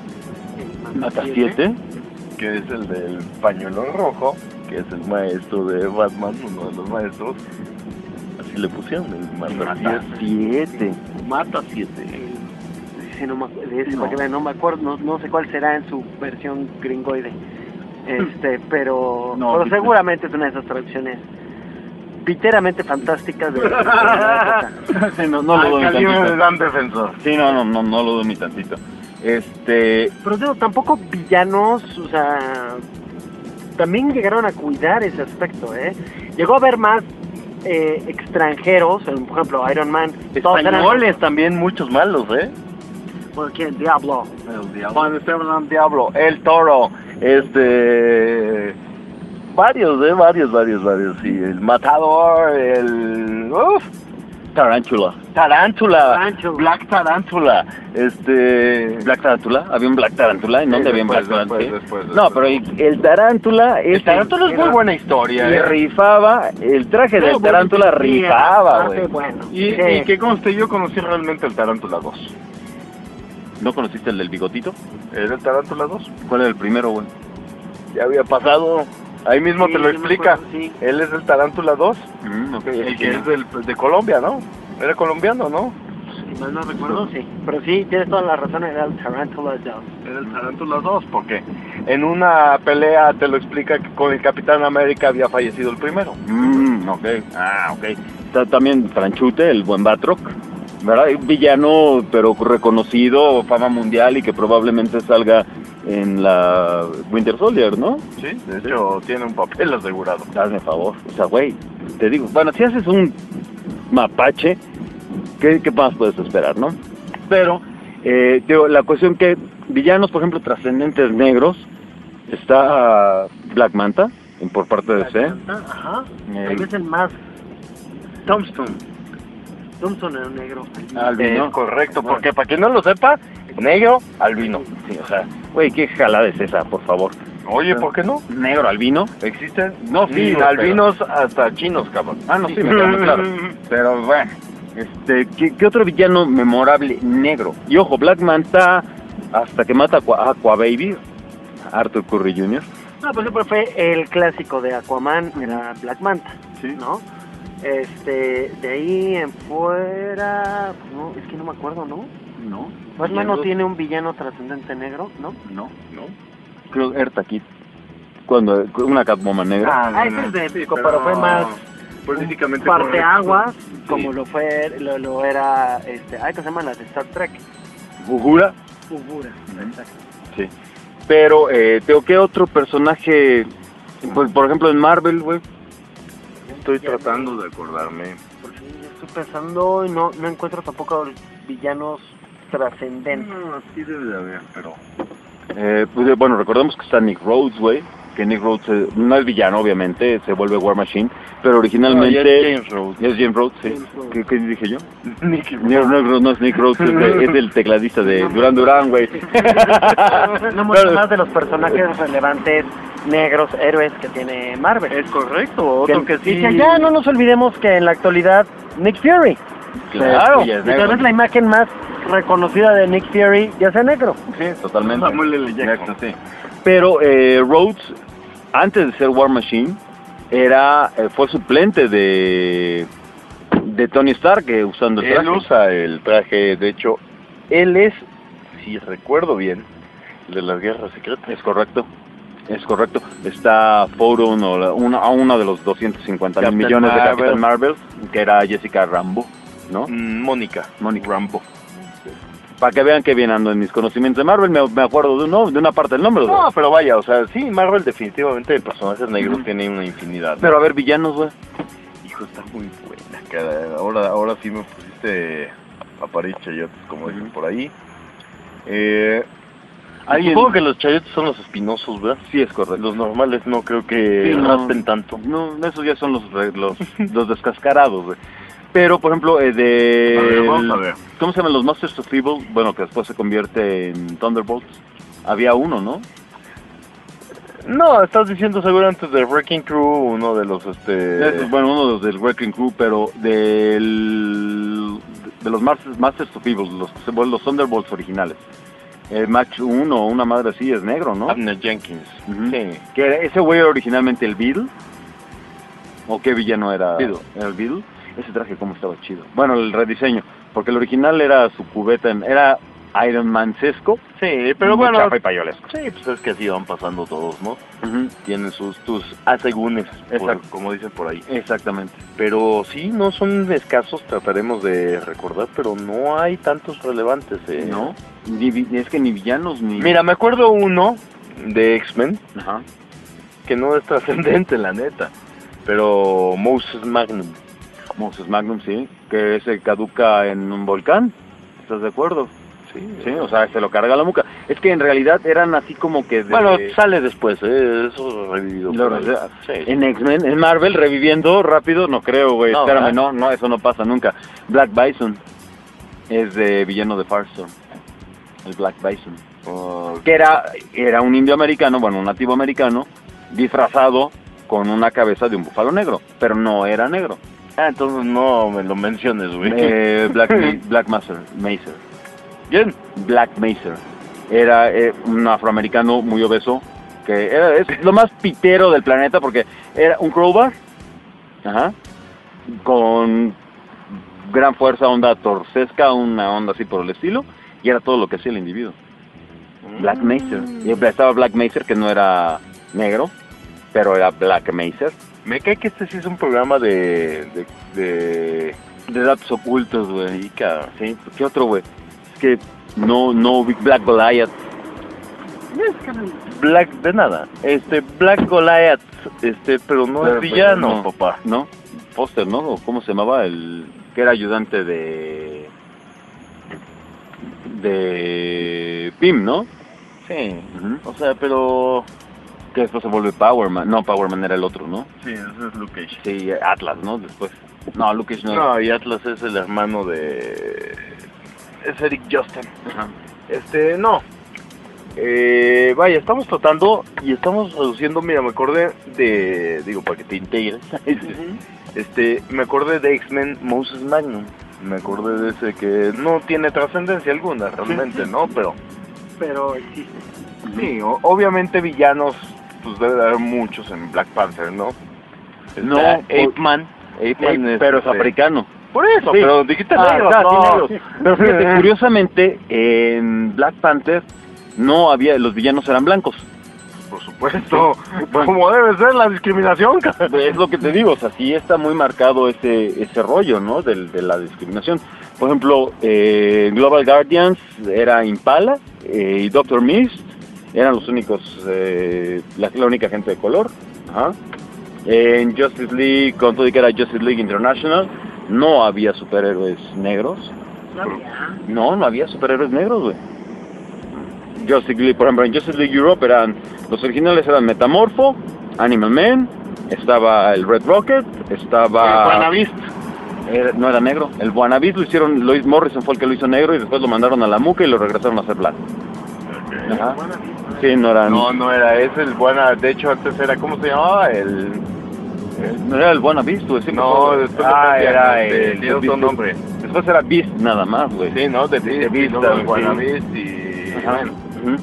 ¿Mata siete? que es el del pañuelo rojo, que es el maestro de Batman, uno de los maestros. Así le pusieron, el Mata siete. siete. Mata siete. Sí, no me, acu- de ese No. porque no me acuerdo, no, no sé cuál será en su versión gringoide. Este, pero, No, pero viste. seguramente es una de esas traducciones piteramente fantásticas de, de la época. Sí, no, no lo dudo ni Al calibre de tantito. Dan Defensor. Sí, no, no, no, no lo dudo ni tantito. Este, Pero digo, tampoco villanos, o sea, también llegaron a cuidar ese aspecto, ¿eh? Llegó a haber más eh, extranjeros, por ejemplo, Iron Man. todos eran- Españoles también, muchos malos, ¿eh? ¿Por quién? Diablo. Juan Esteban Diablo, El Toro, este... Varios, ¿eh? Varios, varios, varios, sí. El Matador, el... Uf, Tarantula. Tarántula, Tarántula. Black Tarántula, este... Black Tarantula, había un Black Tarantula, ¿en dónde había un Black después, Tarantula? después, después, No, después. pero el, el Tarántula es El Tarántula es muy buena historia, y ¿eh? rifaba, el traje del No, Tarántula bueno, sí, rifaba, aparte, güey. bueno, Y, sí. y que conste, yo conocí realmente el Tarántula dos. ¿No conociste el del bigotito? ¿Era el Tarántula dos? ¿Cuál era el primero, güey? Ya había pasado. Ahí mismo Sí, te lo yo me explica. acuerdo, sí. Él es el Tarántula dos. Mm, ok, El sí, que no. es del, de Colombia, ¿no? Era colombiano, ¿no? Si mal no recuerdo, sí. Pero sí, tienes toda la razón, era el Tarantula dos. Era el Tarántula dos, porque en una pelea te lo explica que con el Capitán América había fallecido el primero. Mm, Mm, ok, ah, ok. Está también Franchute, el buen Batroc, ¿verdad? Villano, pero reconocido, fama mundial y que probablemente salga en la Winter Soldier, ¿no? Sí, de hecho tiene un papel asegurado. Hazme favor, o sea, güey, te digo, bueno, si haces un mapache, ¿qué, qué más puedes esperar, no? Pero, eh, digo, la cuestión que villanos, por ejemplo, trascendentes negros, está Black Manta, por parte de D C. Ajá. Eh, Tal vez el más. Tombstone. Tombstone era un negro. Albino. Es correcto, porque para quien no lo sepa, negro, albino. Sí, o sea, güey, qué jalada es esa, por favor. Oye, ¿por qué no? Negro, albino. Existen No, sí, sí, albinos hasta chinos, cabrón. Ah, no, sí, me queda muy claro. Pero bueno, este, ¿qué, qué otro villano memorable negro? Y ojo, Black Manta, hasta que mata a Aqua, Aqua Baby, Arthur Curry junior No, pues siempre fue el clásico de Aquaman, era Black Manta, Sí. ¿no? Este, de ahí en fuera, no, es que no me acuerdo, ¿no? No. Batman no tiene un villano trascendente negro, ¿no? No, no. Creo Eartha Kitt, cuando una Catwoman negra. Ah, ese es de épico, pero fue más políticamente parteaguas, correcto. como Sí. lo fue, lo, lo era, este, ay, ¿cómo se llama? La de Star Trek. Uhura. Uhura, exacto. Sí. Pero, eh, tengo que otro personaje, pues, por ejemplo, en Marvel, güey. Estoy tratando de acordarme. Porque yo estoy pensando y no, no encuentro tampoco villanos trascendentes. No, sí debe de haber, pero... Eh, pues, bueno, recordemos que está Nick Rhodes, güey. Que Nick Rhodes eh, no es villano, obviamente, se vuelve War Machine. Pero originalmente... No, ya es James Rhodes. Ya es James Rhodes, sí. James Rhodes. ¿Qué, qué dije yo? Nick No, no, no, no es Nick Rhodes, es, de- es el tecladista de Duran Duran, güey. No mucho más de los personajes relevantes negros, héroes que tiene Marvel. Es correcto, otro que, sí... Y que ya no nos olvidemos que en la actualidad Nick Fury. Claro, ya es Y tal negro. vez la imagen más reconocida de Nick Fury ya sea negro. Sí, totalmente. Samuel L. Jackson. Sí. Pero eh, Rhodes, antes de ser War Machine, era eh, fue suplente de de Tony Stark eh, usando el Él traje. usa el traje, de hecho, él es, si recuerdo bien, de las guerras secretas. Es correcto. Es correcto. Está Photon, o la- una, a uno de los doscientos cincuenta mil Captain millones de Marvel. Captain Marvel, que era Jessica Rambo, ¿no? Mm, Mónica. Mónica. Rambo. Para que vean que bien ando en mis conocimientos de Marvel, me, me acuerdo de, uno, de una parte del nombre. No, pero vaya, o sea, sí, Marvel definitivamente de personajes negros tiene una infinidad. ¿no? Pero a ver, villanos, güey. Hijo, está muy buena. Cada, ahora, ahora sí me pusiste a parir chayotes, como dicen por ahí. Eh, ¿Alguien? Supongo que los chayotes son los espinosos, ¿verdad? Sí, es correcto. Los normales no creo que Sí, no. raspen tanto. No, esos ya son los re- los, los descascarados, güey. Pero, por ejemplo, eh, de... A ver, vamos a ver. ¿Cómo se llaman los Masters of Evil? Bueno, que después se convierte en Thunderbolts. Había uno, ¿no? No, estás diciendo seguramente de Wrecking Crew, uno de los, este... Es, bueno, uno de los del Wrecking Crew, pero del... de los Masters, Masters of Evil, los, bueno, los Thunderbolts originales. El Match uno o una madre así es negro, ¿no? Abner Jenkins. Ujú. Sí. Que era- ese güey era originalmente el Beetle. ¿O qué villano era? Beetle. ¿Era el Beetle? Ese traje cómo estaba chido. Bueno, el rediseño, porque el original era su cubeta, en- era Iron Man-sesco. Sí, pero muy bueno... chafa y payolesco. Sí, pues es que así van pasando todos, ¿no? Ujú. Tienen sus tus asegúnes, por- Exacto. como dicen por ahí. Exactamente. Pero sí, no son escasos, trataremos de recordar, pero no hay tantos relevantes. ¿eh? ¿No? Ni vi- es que ni villanos ni... Mira, me acuerdo uno de X-Men, Ajá. que no es trascendente, la neta, pero Moses Magnum. Moses Magnum, sí. Que se caduca en un volcán. ¿Estás de acuerdo? Sí, Sí, o sea, se lo carga la muca. Es que en realidad eran así como que... De, Bueno, sale después, ¿eh? Eso es revivido. Lo- por ahí. Sí. En X-Men, en Marvel, reviviendo rápido, no creo, güey. No, Espérame, ¿verdad? no, no, eso no pasa nunca. Black Bison es de villano de Firestorm. El Black Bison. Oh, Que era, era un indio americano, bueno, un nativo americano, disfrazado con una cabeza de un búfalo negro, pero no era negro. ah, entonces no me lo menciones, güey. Eh, Black, Ma- Black Master, Macer. Bien. Black Macer. Era eh, un afroamericano muy obeso, que era, es lo más pitero del planeta porque era un crowbar, ajá, con gran fuerza, onda torcesca, una onda así por el estilo, y era todo lo que hacía el individuo. Black Macer. Y estaba Black Macer, que no era negro, pero era Black Macer. Me cae que este sí es un programa de... de... de, de datos ocultos, güey. Sí, cabrón. Sí, ¿qué otro, güey? Es que no, no, Big Black Goliath. Black, de nada. Este, Black Goliath, este, pero no Pero, es villano, pues, no. papá. ¿No? Foster, ¿no? ¿O cómo se llamaba? El que era ayudante de... de... Pym, ¿no? Sí, Ujú. o sea, pero... Que después se vuelve Power Man. No, Power Man era el otro, ¿no? Sí, ese es Luke Cage. Sí, Atlas, ¿no? Después. No, Luke Cage no. No, y Atlas es el hermano de... es Eric Justin. Ajá. Este, no. Eh, vaya, estamos tratando y estamos reduciendo, mira, me acordé de... digo, para que te integres. Este, me acordé de X-Men Moses Magnum. Me acordé de ese que no tiene trascendencia alguna, realmente, ¿no? Pero... Pero existe. sí, o- obviamente villanos, pues debe de haber muchos en Black Panther, ¿no? No, Está por- Ape Man. Ape Man Eh, pero es este, africano. Por eso, Sí. pero dijiste Ah, negros, ah, sí, no. negros. Pero fíjate, curiosamente, en Black Panther no había, los villanos eran blancos. Por supuesto, como debe ser la discriminación, cabrón. Es lo que te digo, o sea, sí está muy marcado ese ese rollo, ¿no? Del, de la discriminación. Por ejemplo, eh, Global Guardians era Impala eh, y Doctor Mist eran los únicos, eh, la, la única gente de color. Ajá. En Justice League, con todo y que era Justice League International, no había superhéroes negros. No había. No, no había superhéroes negros, güey. Justice League, por ejemplo, en Justice League Europe eran, los originales eran Metamorfo, Animal Man, estaba el Red Rocket, estaba... Buenavist. Era- no era negro, el Buenavist lo hicieron, Lois Morrison fue el que lo hizo negro y después lo mandaron a la muca y lo regresaron a hacer blanco. Ajá. Sí, no eran... No, no era ese el buena, de hecho antes era, ¿cómo se llamaba? El... No era el Buenavist, güey. sí, No, pues, después ah, lo cambiaron, era este, el... tiene otro Beast. nombre. Después era Beast nada más, güey. Sí, ¿no? De, de, De Beast, luego el sí. Buenavist y... Ajá. bueno. Ujú.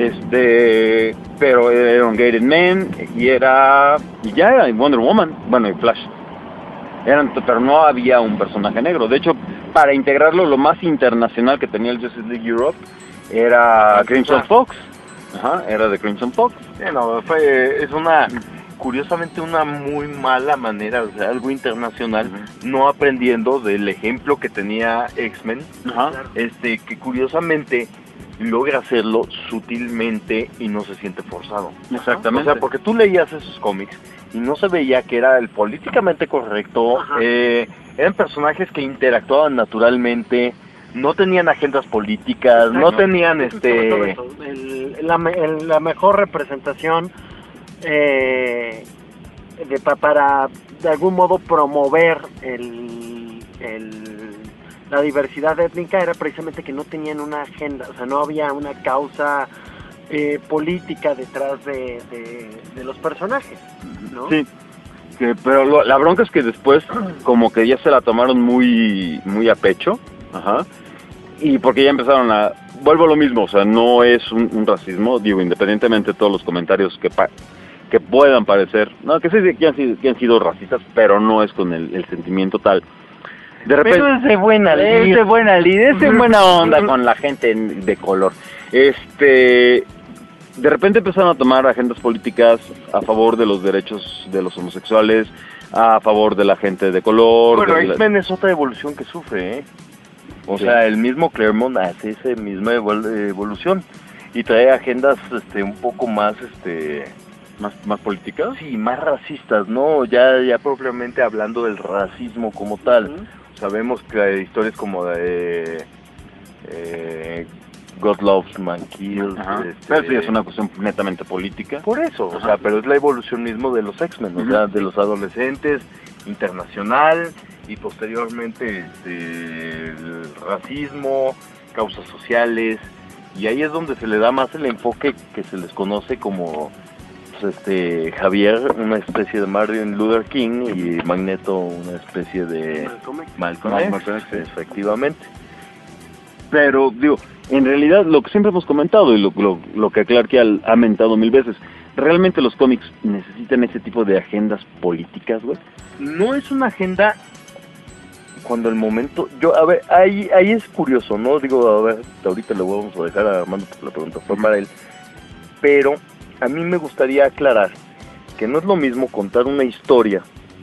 Este, pero era un Gated Man y era, y ya era Wonder Woman, bueno, y Flash. Eran, pero no había un personaje negro. De hecho, para integrarlo, lo más internacional que tenía el Justice League Europe era Crimson Fox. Ajá, era de Crimson Fox. Sí, no, fue, es una, curiosamente una muy mala manera, o sea, algo internacional, no aprendiendo del ejemplo que tenía X-Men, Ajá. este, que curiosamente logra hacerlo sutilmente y no se siente forzado. Exactamente. O sea, porque tú leías esos cómics y no se veía que era el políticamente correcto, Ajá. eh, eran personajes que interactuaban naturalmente, no tenían agendas políticas, no Exacto. tenían Eso es sobre todo este... eso, el- la, me- el- la mejor representación eh, de, pa- para de algún modo promover el, el- la diversidad étnica era precisamente que no tenían una agenda, o sea, no había una causa eh, política detrás de, de, de los personajes, ¿no? Sí, que, pero lo- la bronca es que después como que ya se la tomaron muy muy a pecho, ajá, y porque ya empezaron a, vuelvo a lo mismo, o sea, no es un, un racismo, digo, independientemente de todos los comentarios que pa- que puedan parecer, no, que sí, que han sido, que han sido racistas, pero no es con el, el sentimiento tal. De repente, Pero es de buena es lid. de buena lid, es de buena onda con la gente de color. Este, de repente empezaron a tomar agendas políticas a favor de los derechos de los homosexuales, a favor de la gente de color. Bueno, de la- X-Men es otra evolución que sufre, ¿eh? O Sí. sea, el mismo Claremont hace esa misma evol- evolución y trae agendas este un poco más este más más políticas. sí, más racistas, ¿no? Ya ya propiamente hablando del racismo como tal. Ujú. Sabemos que hay historias como de eh, God Loves Man Kills. Ajá. este, Pero sí, es una cuestión netamente política. Por eso, o Ajá. sea, pero es la evolución mismo de los X-Men, o Ujú. sea, de los adolescentes, internacional y posteriormente este, el racismo, causas sociales, y ahí es donde se le da más el enfoque que se les conoce como pues, este Javier, una especie de Martin Luther King, y Magneto, una especie de Malcolm X. Malcolm Mal- X, Malcolm X, sí. efectivamente. Pero, digo, en realidad lo que siempre hemos comentado y lo, lo, lo que Clark ha, ha mentado mil veces, ¿realmente los cómics necesitan ese tipo de agendas políticas, güey? No es una agenda cuando el momento, yo, a ver, ahí, ahí es curioso, ¿no? Digo, a ver, ahorita le vamos a dejar a Armando porque la pregunta fue para él, pero a mí me gustaría aclarar que no es lo mismo contar una historia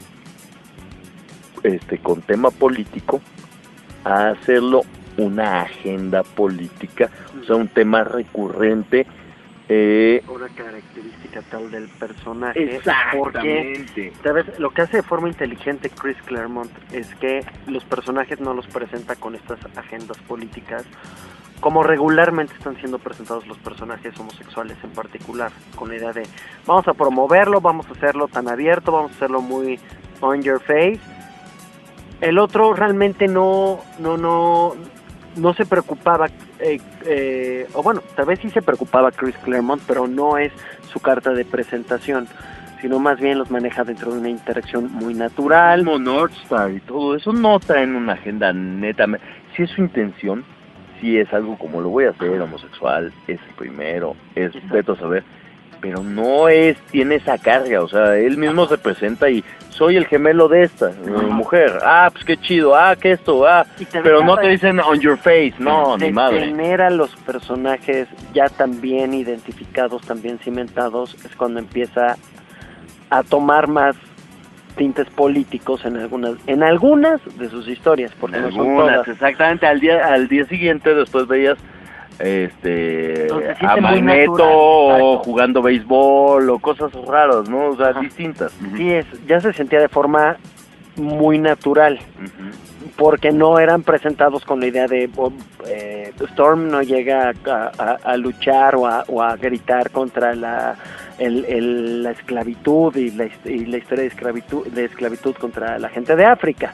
este con tema político a hacerlo una agenda política, o sea, un tema recurrente. Eh, una característica tal del personaje. Exactamente. Porque, ¿sabes? Lo que hace de forma inteligente Chris Claremont es que los personajes no los presenta con estas agendas políticas, como regularmente están siendo presentados los personajes homosexuales en particular, con la idea de vamos a promoverlo, vamos a hacerlo tan abierto, vamos a hacerlo muy on your face. El otro realmente no, no, no, no se preocupaba, eh, eh, o bueno, tal vez sí se preocupaba Chris Claremont, pero no es su carta de presentación, sino más bien los maneja dentro de una interacción muy natural. Como Northstar y todo eso no traen una agenda neta. Si es su intención, si es algo como lo voy a hacer, homosexual, es el primero, es veto a saber, pero no es, tiene esa carga, o sea, él mismo se presenta y soy el gemelo de esta uh, mujer, ah, pues qué chido, ah, que esto, ah, pero no te dicen on your face, no, de ni madre. Tener a los personajes ya tan bien identificados, tan bien cimentados, es cuando empieza a tomar más tintes políticos en algunas en algunas de sus historias, porque no son todas. Exactamente, al día al día siguiente después veías este Entonces, a Magneto o jugando béisbol o cosas raras, ¿no? O sea, ajá, distintas. Sí, es, ya se sentía de forma muy natural, uh-huh, porque no eran presentados con la idea de oh, eh, Storm no llega a, a, a luchar o a, o a gritar contra la El, el, la esclavitud y la, y la historia de esclavitud, de esclavitud contra la gente de África.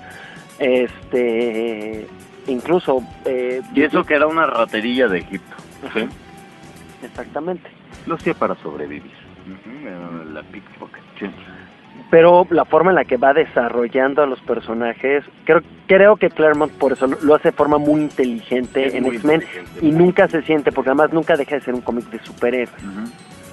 Este, incluso... Eh, y eso que era una ratería de Egipto. ¿Sí? Exactamente. Lo hacía para sobrevivir. Uh-huh. La pickpocket. Sí. Pero la forma en la que va desarrollando a los personajes, creo, creo que Claremont por eso lo, lo hace de forma muy inteligente es en X-Men y nunca se siente, porque además nunca deja de ser un cómic de superhéroes. Uh-huh.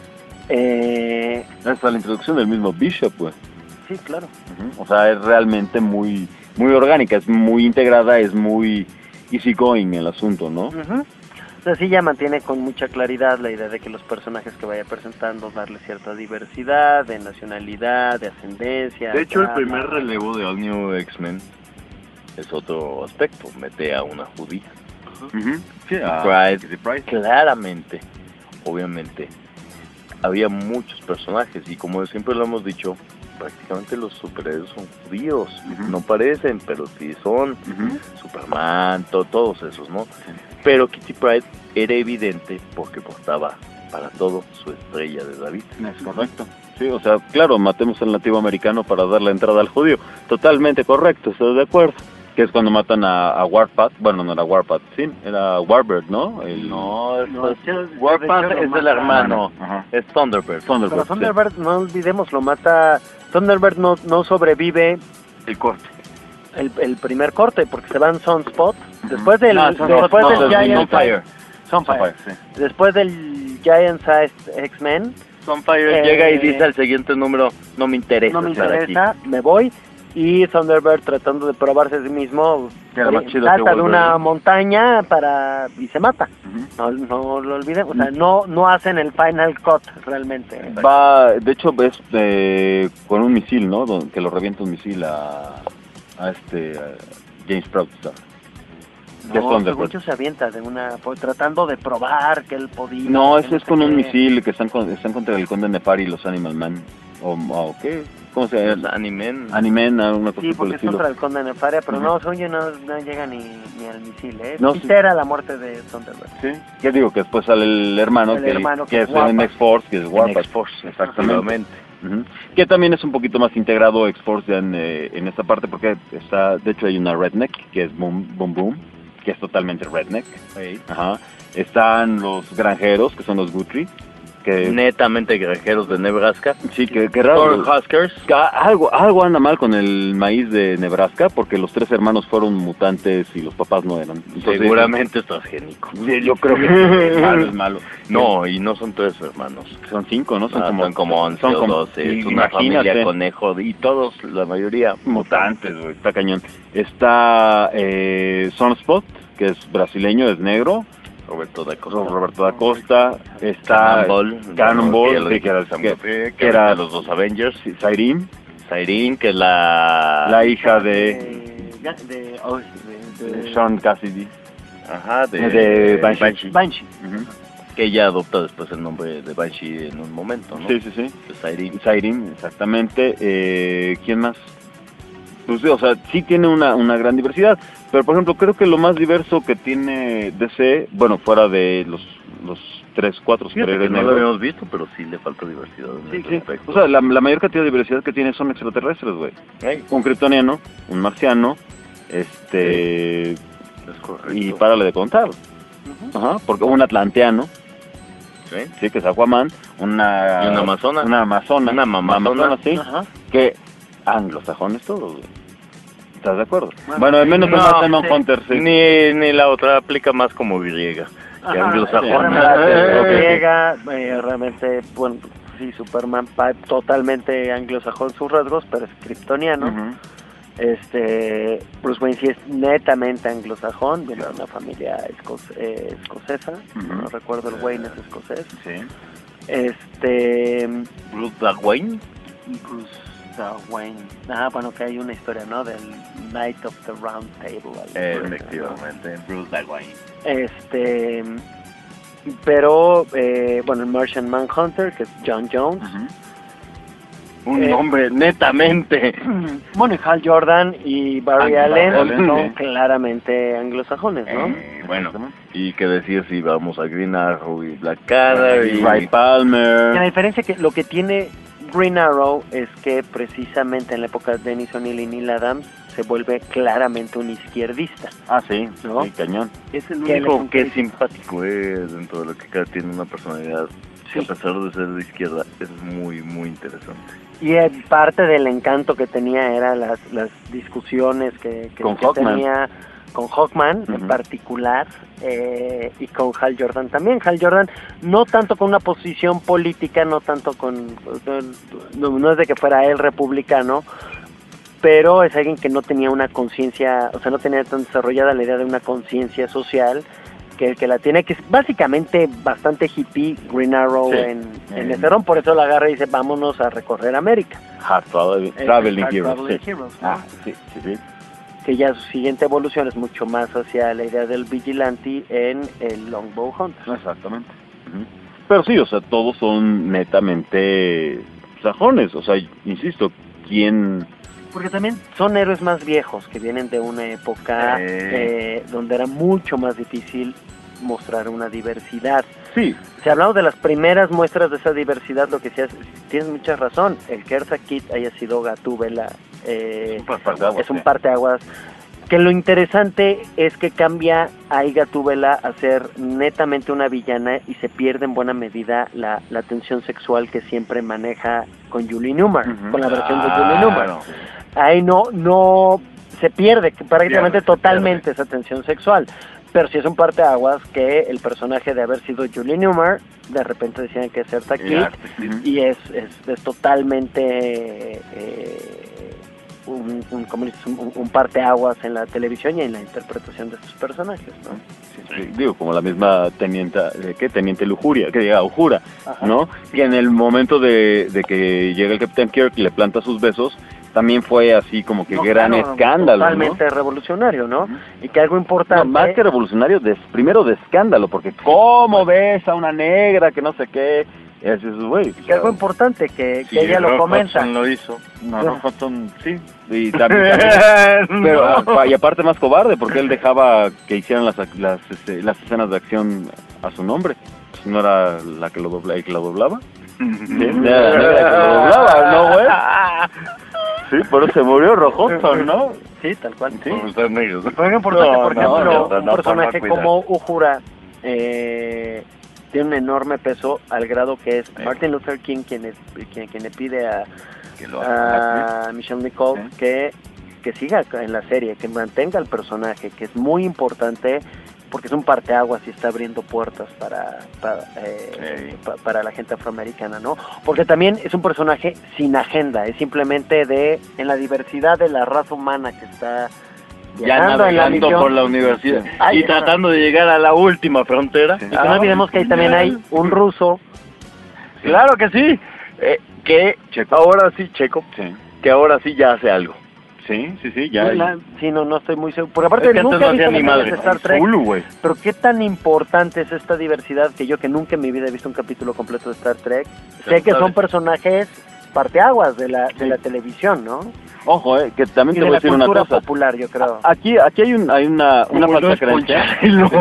Eh, Hasta la introducción del mismo Bishop, pues. Sí, claro. Uh-huh. O sea, es realmente muy muy orgánica, es muy integrada, es muy easygoing el asunto, ¿no? Uh-huh. O sea, sí ya mantiene con mucha claridad la idea de que los personajes que vaya presentando, darle cierta diversidad, de nacionalidad, de ascendencia. De hecho, drama. El primer relevo de All New X-Men es otro aspecto, mete a una judía. Uh-huh. Sí, a Pride, Pride. Claramente, obviamente. Había muchos personajes y como siempre lo hemos dicho, prácticamente los superhéroes son judíos, uh-huh, no parecen, pero sí son. Uh-huh. Superman, to, todos esos, ¿no? Sí. Pero Kitty Pryde era evidente porque portaba para todo su estrella de David. Es correcto. Sí, o sea, claro, matemos al nativo americano para dar la entrada al judío. Totalmente correcto, estoy de acuerdo. Que es cuando matan a, a Warpath, bueno, no era Warpath, sí, era Warbird, ¿no? El... No, no, Warpath es el hermano, ajá, es Thunderbird. Thunderbird, Pero Thunderbird, sí, no olvidemos, lo mata, Thunderbird no, no sobrevive el corte. El, el primer corte, porque se va en Sunspot, uh-huh, después del, no, después no, del no, Giant Sunfire, Sunfire, sí, después del Giant Size X-Men, Sunfire eh, llega y dice al siguiente número, no me interesa, no me interesa, aquí. Me voy. Y Thunderbird tratando de probarse a sí mismo, eh, salta de una montaña para y se mata. Uh-huh. No, no lo olviden, o sea, no no hacen el final cut realmente. Va, de hecho es eh, con un misil, ¿no? Don, que lo revienta un misil a a este a James Proudstar. No, según yo se avienta de una, tratando de probar que él podía. No, eso es con un misil que están con, están contra el Conde Nefari y los Animal Man. O, o qué. ¿Cómo se llama? Animen. Animen, una cosa sí, porque es contra el Conde Nefaria, pero uh-huh, no, según yo no, no llega ni, ni al misil, ¿eh? No, Peter sí, a la muerte de Thunderbird. Sí, ya digo que después sale el hermano, el que, hermano que, que es en X-Force, que es Warpath. X-Force, exactamente. Uh-huh. Que también es un poquito más integrado X-Force en, eh, en esta parte, porque está, de hecho hay una Redneck, que es Boom Boom Boom, que es totalmente Redneck. Sí. Ajá. Están los granjeros, que son los Guthrie. Que netamente granjeros de Nebraska. Sí, que, que raro. Huskers. Que algo, algo anda mal con el maíz de Nebraska, porque los tres hermanos fueron mutantes y los papás no eran. Entonces, seguramente es transgénico. Yo creo que es malo, es malo. No, y no son tres hermanos. Son cinco, ¿no? Son ah, como son como once son o como, doce. Es una familia conejo y todos, la mayoría, mutantes, güey. Está cañón. Está eh, Sunspot, que es brasileño, es negro. Roberto da Costa. Roberto da Costa, está Cannonball, Cannonball, bueno, sí, que era, que, que, que, que era los dos Avengers, sí, Sayrin, Sayrin, que es la... la hija de, de, ya- de, oh, de, de- de Sean Cassidy, Ajá, de, de Banshee. Banshee. Banshee. Ujú. Que ella adopta después el nombre de Banshee en un momento, ¿no? Sí, sí, sí. De Sayrin. Sayrin, exactamente. Eh, ¿Quién más? Pues, o sea, sí tiene una, una gran diversidad, pero por ejemplo, creo que lo más diverso que tiene D C, bueno, fuera de los los tres, cuatro Fíjate que superhéroes no lo negros, habíamos visto, pero sí le falta diversidad en sí, ese sí. aspecto. O sea, la, la mayor cantidad de diversidad que tiene son extraterrestres, güey. Ey, Un kryptoniano, un marciano, este, es correcto. y párale de contar. Ajá, porque un atlanteano, ¿Sí? sí, que es Aquaman, una... Y una amazona. Una amazona. Una mamazona. sí. Ajá. Que anglosajones todos, güey. ¿Estás de acuerdo? Bueno, al menos No, en Demon sí. Hunter, sí. Ni, ni la otra aplica más como griega. Que Ajá, anglosajona. realmente, Ok. griega, eh, realmente, bueno, sí, Superman pa- totalmente anglosajón sus rasgos, pero es kryptoniano. Ujú. Este, Bruce Wayne sí es netamente anglosajón, viene de una familia esco- eh, escocesa, Ujú. no recuerdo el Wayne es escocés. Sí. Este, Bruce Wayne. Bruce uh, Wayne, ah, bueno, que hay una historia, ¿no? Del Knight of the Round Table. algo por eso, ¿no? Efectivamente, Bruce Wayne. Este, pero, eh, bueno, el Martian Manhunter, que es John Jones. Ujú. Un Eh, nombre netamente. Bueno, y Hal Jordan y Barry Ah, Allen Barry Allen, son sí. claramente anglosajones, ¿no? Eh, bueno, y que decir si vamos a Green Arrow y Black Cara y Ray Palmer. Y la diferencia que lo que tiene Green Arrow es que precisamente en la época de Dennis O'Neil y Neil Adams se vuelve claramente un izquierdista. Ah, sí, ¿No? sí, cañón. es el que él es único un que es crítico. simpático es dentro de lo que cada tiene una personalidad que a pesar de ser de izquierda es muy muy interesante. Y eh, parte del encanto que tenía era las, las discusiones que, que, Con que Hawkman. tenía con Hawkman en Ujú. particular eh, y con Hal Jordan también. Hal Jordan no tanto con una posición política, no tanto con... No, no es de que fuera él republicano, pero es alguien que no tenía una conciencia, o sea, no tenía tan desarrollada la idea de una conciencia social que el que la tiene, que es básicamente bastante hippie Green Arrow Sí. en, en Eh. ese ron, por eso la agarra y dice, vámonos a recorrer América. Hard Traveling, Eh, Traveling Hard Heroes. Traveling sí. Heroes, ¿no? Ah, sí, sí, sí. Que ya su siguiente evolución es mucho más hacia la idea del vigilante en el Longbow Hunter. Exactamente. Ujú. Pero sí, o sea, todos son netamente sajones. O sea, insisto, ¿quién...? Porque también son héroes más viejos, que vienen de una época Eh. eh, donde era mucho más difícil mostrar una diversidad. Sí, Si hablamos de las primeras muestras de esa diversidad, lo que sí es, tienes mucha razón, el que Eartha Kitt haya sido Gatúbela eh, Es un parteaguas, es un sí. parteaguas, que lo interesante es que cambia a Gatúbela a ser netamente una villana y se pierde en buena medida la, la tensión sexual que siempre maneja con Julie Newmar, Ujú. con la versión de Ah, Julie Newmar. no. Ahí no, no se pierde prácticamente Pierde, totalmente esa tensión sexual. Pero sí es un parteaguas que el personaje de haber sido Julie Newmar, de repente decían que es Eartha Kitt, y es, es, es totalmente eh, un, un, ¿cómo dices? un, un parteaguas en la televisión y en la interpretación de estos personajes, ¿no? sí, digo, como la misma teniente, eh, ¿qué? Teniente Lujuria, que diga Ujura, Ajá. ¿no? Que en el momento de, de que llega el Capitán Kirk y le planta sus besos, también fue así como que No, gran claro, escándalo, totalmente revolucionario, ¿no? Y que algo ¿no? importante... No, más que revolucionario, de, primero de escándalo, porque ¿cómo ves a una negra que no sé qué? Y así es, güey. que algo importante que, Sí, que ella lo Rock comenta. Hudson lo hizo. No, Rock Hudson, sí. Y también, también- pero apa- y aparte más cobarde, porque él dejaba que hicieran las, las, este, las escenas de acción a su nombre. ¿No era la que lo dobla, el que lo doblaba? Sí, era la negra que lo doblaba, ¿no, güey? Sí, por eso se murió Rock Hudson, ¿no? Sí, tal cual. Sí. Por estar negros. Pero algo importante, No, por no, ejemplo, no, un no, personaje por no cuidar. como Uhura eh, tiene un enorme peso al grado que es Sí. Martin Luther King quien, es, quien, quien le pide a, Que lo a Michelle Nicole Sí. que, que siga en la serie, que mantenga el personaje, que es muy importante porque es un parteaguas y está abriendo puertas para para, eh, Sí. pa- para la gente afroamericana, ¿no? Porque también es un personaje sin agenda, es simplemente de en la diversidad de la raza humana que está ya viajando en la navegando misión. por la universidad Ahí y está. tratando de llegar a la última frontera. Y que no olvidemos que ahí también hay un ruso. Claro que sí, eh, que ahora sí, Checo, Sí, que ahora sí ya hace algo. sí, sí, sí, ya. La- sí, no, no estoy muy seguro. Porque aparte Es que nunca antes no he visto hacía ni las madre. series de Star Trek. Hulu, güey. Pero qué tan importante es esta diversidad que yo, que nunca en mi vida he visto un capítulo completo de Star Trek, sé que son personajes parteaguas de la, de la televisión, ¿no? Ojo, eh, que también Y te de voy a la decir una cultura cosa. popular, yo creo. Aquí, aquí hay, un, hay una, una Como falsa no es creencia.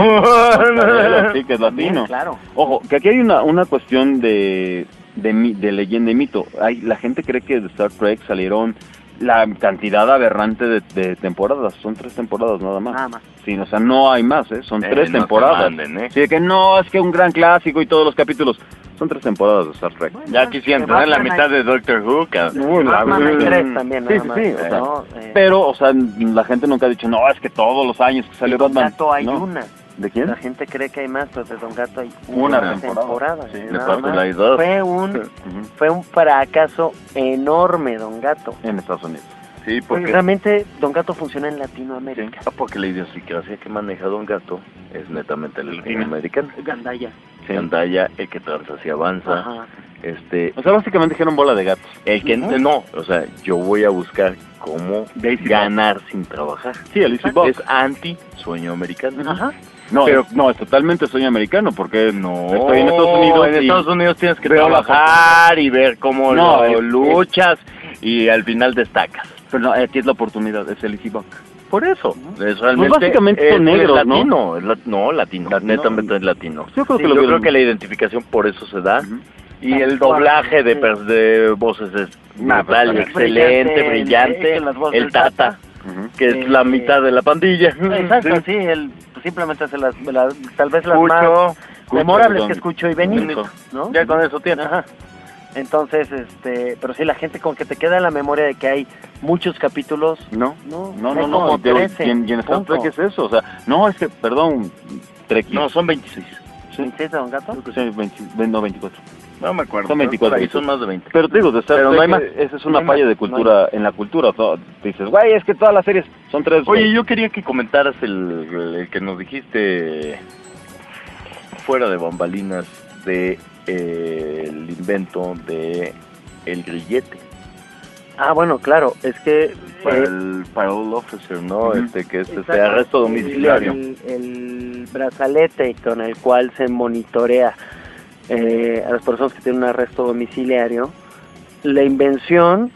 Ponchalo. Sí, que es latino. Sí, claro. Ojo, que aquí hay una, una cuestión de, de, mi- de leyenda y mito. Hay, la gente cree que de Star Trek salieron la cantidad aberrante de, de temporadas. Son tres temporadas nada más. Nada más. Sí, o sea, no hay más, ¿eh? Son Eh, tres no se temporadas. manden, ¿eh? Sí, de que no, es que un gran clásico y todos los capítulos. Son tres temporadas de Star Trek. Ya quisieran tener la mitad de Doctor Who, cabrón. Batman hay tres también, Sí, nada sí, más. sí, o sea, ¿no? Eh, Pero, o sea, la gente nunca ha dicho, no, es que todos los años que salió de Don Batman. Gato hay ¿no? una. ¿De quién? La gente cree que hay más, pero de Don Gato hay Una una, temporada. temporada. Sí, nada de parte más. de la dos. Fue un, Ujú. fue un fracaso enorme, Don Gato. En Estados Unidos. Sí, Porque porque, realmente Don Gato funciona en Latinoamérica. ah, porque la idiosincrasia que maneja Don Gato es netamente latinoamericana. Gandaya. Gandaya, el que transa y avanza, Ajá. este, O sea, básicamente dijeron bola de gatos. el que Ujú. no, o sea, yo voy a buscar cómo ganar sin trabajar. Sí, el Easy Box. Es anti sueño americano. Ajá. No, pero- pero no, es totalmente sueño americano, porque No, estoy en Estados Unidos en y Estados Unidos tienes que veo la trabajar y ver cómo No, lo es- luchas y al final destacas. pero no, aquí es la oportunidad, es el Easy Box. Por eso, es realmente Pues básicamente son es- es negros, ¿no? latino, es la- no, latino, Latino. netamente es latino. Yo creo Sí, que lo yo vieron. creo que la identificación por eso se da. Ujú. Y el doblaje de, pers- de voces es Ah, brutal, pues, excelente, brillante, brillante. el- las voces El del Tata, Tata. Ujú. que es Eh, la mitad de la pandilla. Exacto, Sí. sí, él pues, simplemente hace las, las- tal vez las Cucho, más memorables perdón. que escucho y Benito, Benito. ¿no? Ya con eso tienes. Ajá. Entonces, este, pero sí, la gente con que te queda en la memoria de que hay muchos capítulos, No, no, no, hay no, no. como y te- trece, y en, y en Star punto. Trek es eso, o sea, no, es que, perdón, Trek. No, son veintiséis. ¿veintiséis de Don Gato? Creo que sí, veinte, no, veinticuatro. No me acuerdo. Son veinticuatro. Ahí son más de veinte. Pero te digo, de Star Pero Trek, no hay más. esa es No una hay falla más. de cultura, en la cultura. todo- dices, güey, es que todas las series son tres. Oye, güey". yo quería que comentaras el, el- el que nos dijiste fuera de bambalinas de eh, el invento de el grillete Ah, bueno, claro, es que para eh, el parole officer, ¿no? Ujú. Este que es este exacto, arresto domiciliario. El, el brazalete con el cual se monitorea eh, a las personas que tienen un arresto domiciliario. La invención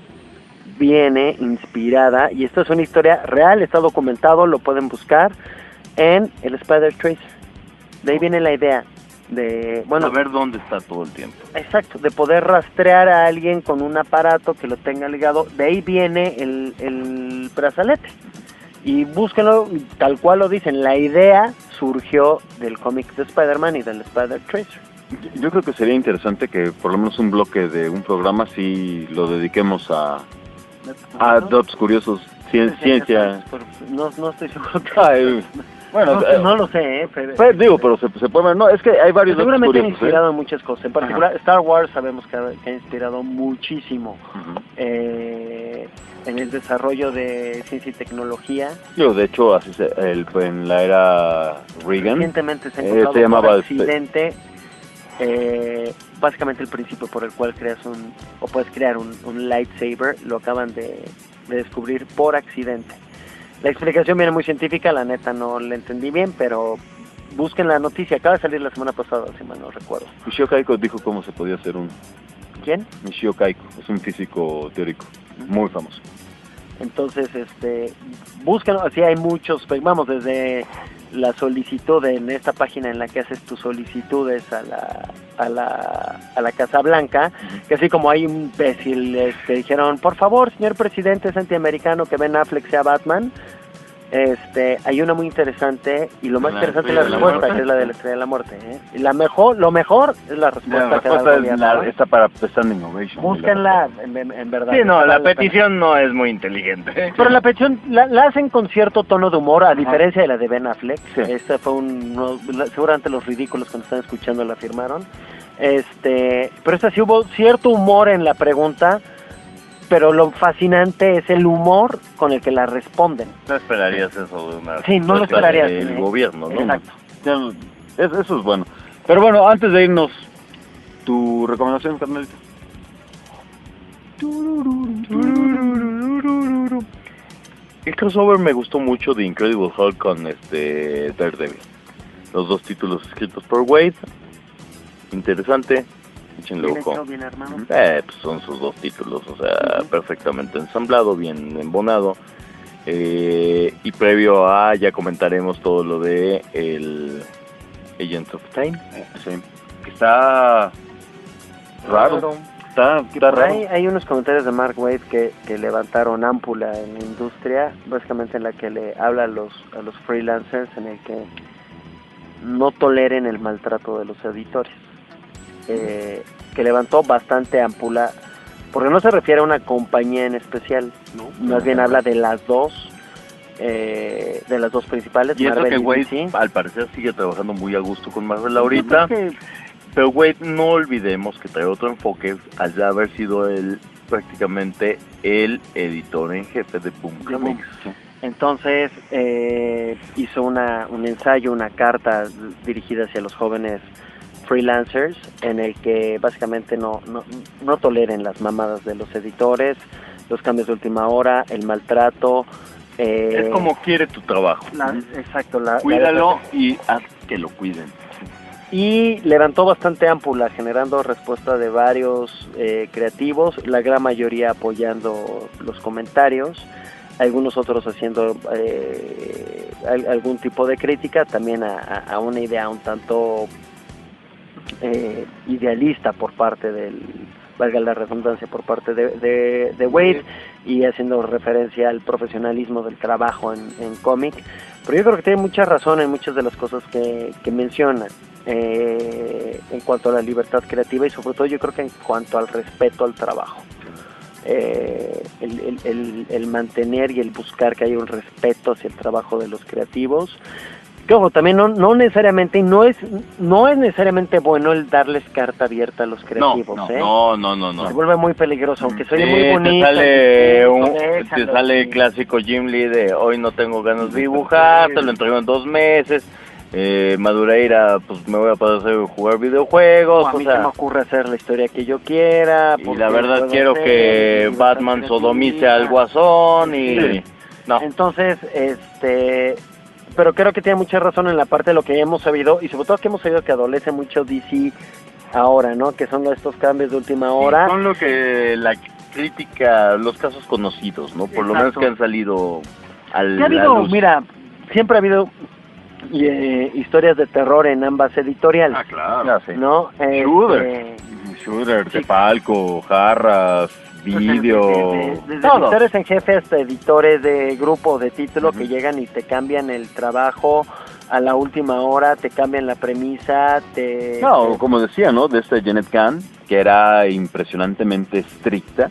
viene inspirada, y esto es una historia real, está documentado, lo pueden buscar, en el Spider Tracer. De ahí viene la idea de, bueno, A ver dónde está todo el tiempo. exacto, de poder rastrear a alguien con un aparato que lo tenga ligado. De ahí viene el, el brazalete. Y búsquenlo, tal cual lo dicen, la idea surgió del cómic de Spider-Man y del Spider Tracer. Yo creo que sería interesante que por lo menos un bloque de un programa sí lo dediquemos a, a datos curiosos, cien- ciencia. No, no estoy seguro que... Ay, bueno, no, eh, no lo sé, ¿eh? Pero, pues, digo, pero se, se puede ver. No, es que hay varios datos seguramente ha curiosos. ¿eh? inspirado en muchas cosas. En particular, Star Wars sabemos que ha, que ha inspirado muchísimo Ujú. eh, en el desarrollo de ciencia y tecnología. Yo, de hecho, así se- el, en la era Reagan, Recientemente se ha eh, encontrado se llamaba por este- accidente eh, básicamente el principio por el cual creas un o puedes crear un, un lightsaber. Lo acaban de, de descubrir por accidente. La explicación viene muy científica, la neta no la entendí bien, pero busquen la noticia, acaba de salir la semana pasada, si mal no recuerdo. Michio Kaiko dijo cómo se podía hacer un... ¿Quién? Michio Kaiko, es un físico teórico muy famoso. Entonces, este, búsquenlo, así hay muchos, pues, vamos, desde la solicitud en esta página en la que haces tus solicitudes a la a la, a la Casa Blanca, que así como hay un imbécil, este, dijeron, por favor, señor presidente, es antiamericano que Ben Affleck sea Batman. Este, hay una muy interesante, y lo más La interesante es la Estrella de la respuesta, Muerte. que es la de la Estrella de la Muerte, ¿eh? Y la mejor, lo mejor es la respuesta, La que da el respuesta es gobierno, la, ¿no? está para Standing Ovation. Búsquenla, en, en- en verdad. Sí, no, vale la pena. petición no es muy inteligente. Pero la petición la, la hacen con cierto tono de humor, a diferencia de la de Ben Affleck. Sí. Este fue un... no, la- seguramente los ridículos que nos están escuchando la firmaron. Este, pero esta sí hubo cierto humor en la pregunta, pero lo fascinante es el humor con el que la responden. No esperarías eso de una... Sí, no lo esperarías. del gobierno, ¿no? Exacto. Ya, es- eso es bueno. Pero bueno, antes de irnos, ¿tu recomendación, carnalito? El crossover me gustó mucho de Incredible Hulk con este Daredevil. Los dos títulos escritos por Wade. Interesante. Échenle Bien ojo. hecho, bien armado. Eh, pues son sus dos títulos, o sea, Ujú. perfectamente ensamblado, bien embonado. Eh, y previo a, ya comentaremos todo lo de el Agents of Time. Sí. Que está raro. Está, Que está por raro. ahí hay unos comentarios de Mark Waid que, que levantaron ámpula en la industria, básicamente en la que le habla a los, a los freelancers en el que no toleren el maltrato de los editores. Eh, que levantó bastante ámpula, porque no se refiere a una compañía en especial, más bien habla de las dos, eh, de las dos principales, Y eso Marvel que y Wade, D C. al parecer, sigue trabajando muy a gusto con Marvel ahorita. Yo creo que Pero Wade, no olvidemos que trae otro enfoque al ya haber sido él prácticamente el editor en jefe de Boom De Boom. Comics. Entonces eh, hizo una, un ensayo, una carta dirigida hacia los jóvenes freelancers en el que básicamente no, no, no toleren las mamadas de los editores, los cambios de última hora, el maltrato. Eh, Es como quiere tu trabajo. la- exacto, la, Cuídalo la- y haz que lo cuiden. y levantó bastante ámpula, generando respuesta de varios eh, creativos, la gran mayoría apoyando los comentarios, algunos otros haciendo eh, al- algún tipo de crítica, también a, a- a una idea un tanto eh, idealista por parte del, valga la redundancia, por parte de, de, de Wade, y haciendo referencia al profesionalismo del trabajo en, en cómic. Pero yo creo que tiene mucha razón en muchas de las cosas que, que menciona eh, en cuanto a la libertad creativa, y sobre todo yo creo que en cuanto al respeto al trabajo. Eh, el, el, el, el mantener y el buscar que haya un respeto hacia el trabajo de los creativos. Que ojo, también no, no necesariamente, y no es, no es necesariamente bueno el darles carta abierta a los creativos, no, ¿eh? no, no, no, no. Se vuelve muy peligroso, aunque soy Sí, muy te bonito. sale, un, te déjalo, sale el sí. clásico Jim Lee de hoy no tengo ganas de dibujar, te lo entrego en dos meses. Eh, Madureira, pues me voy a pasar a jugar videojuegos. O a o mí sea, se me ocurre hacer la historia que yo quiera. y porque la verdad puedo quiero hacer, que y Batman bastante sodomice creativa. al Guasón y... Sí. No. Entonces, este, pero creo que tiene mucha razón en la parte de lo que hemos sabido, y sobre todo que hemos sabido que adolece mucho D C ahora, ¿no? Que son estos cambios de última hora. Son lo que la crítica, los casos conocidos, ¿no? Por lo menos Exacto. que han salido al ¿Qué ha la habido? luz. Mira, siempre ha habido eh, historias de terror en ambas editoriales, Ah, claro. Ah, sí. ¿no? Shooter. Este, Shooter, Sí. Tepalco, jarras, vídeo. Desde, desde todo. editores en jefe hasta editores de grupo, de título, Ujú. que llegan y te cambian el trabajo a la última hora, te cambian la premisa, te... No, te- como decía, ¿no? De este Janet Kahn, que era impresionantemente estricta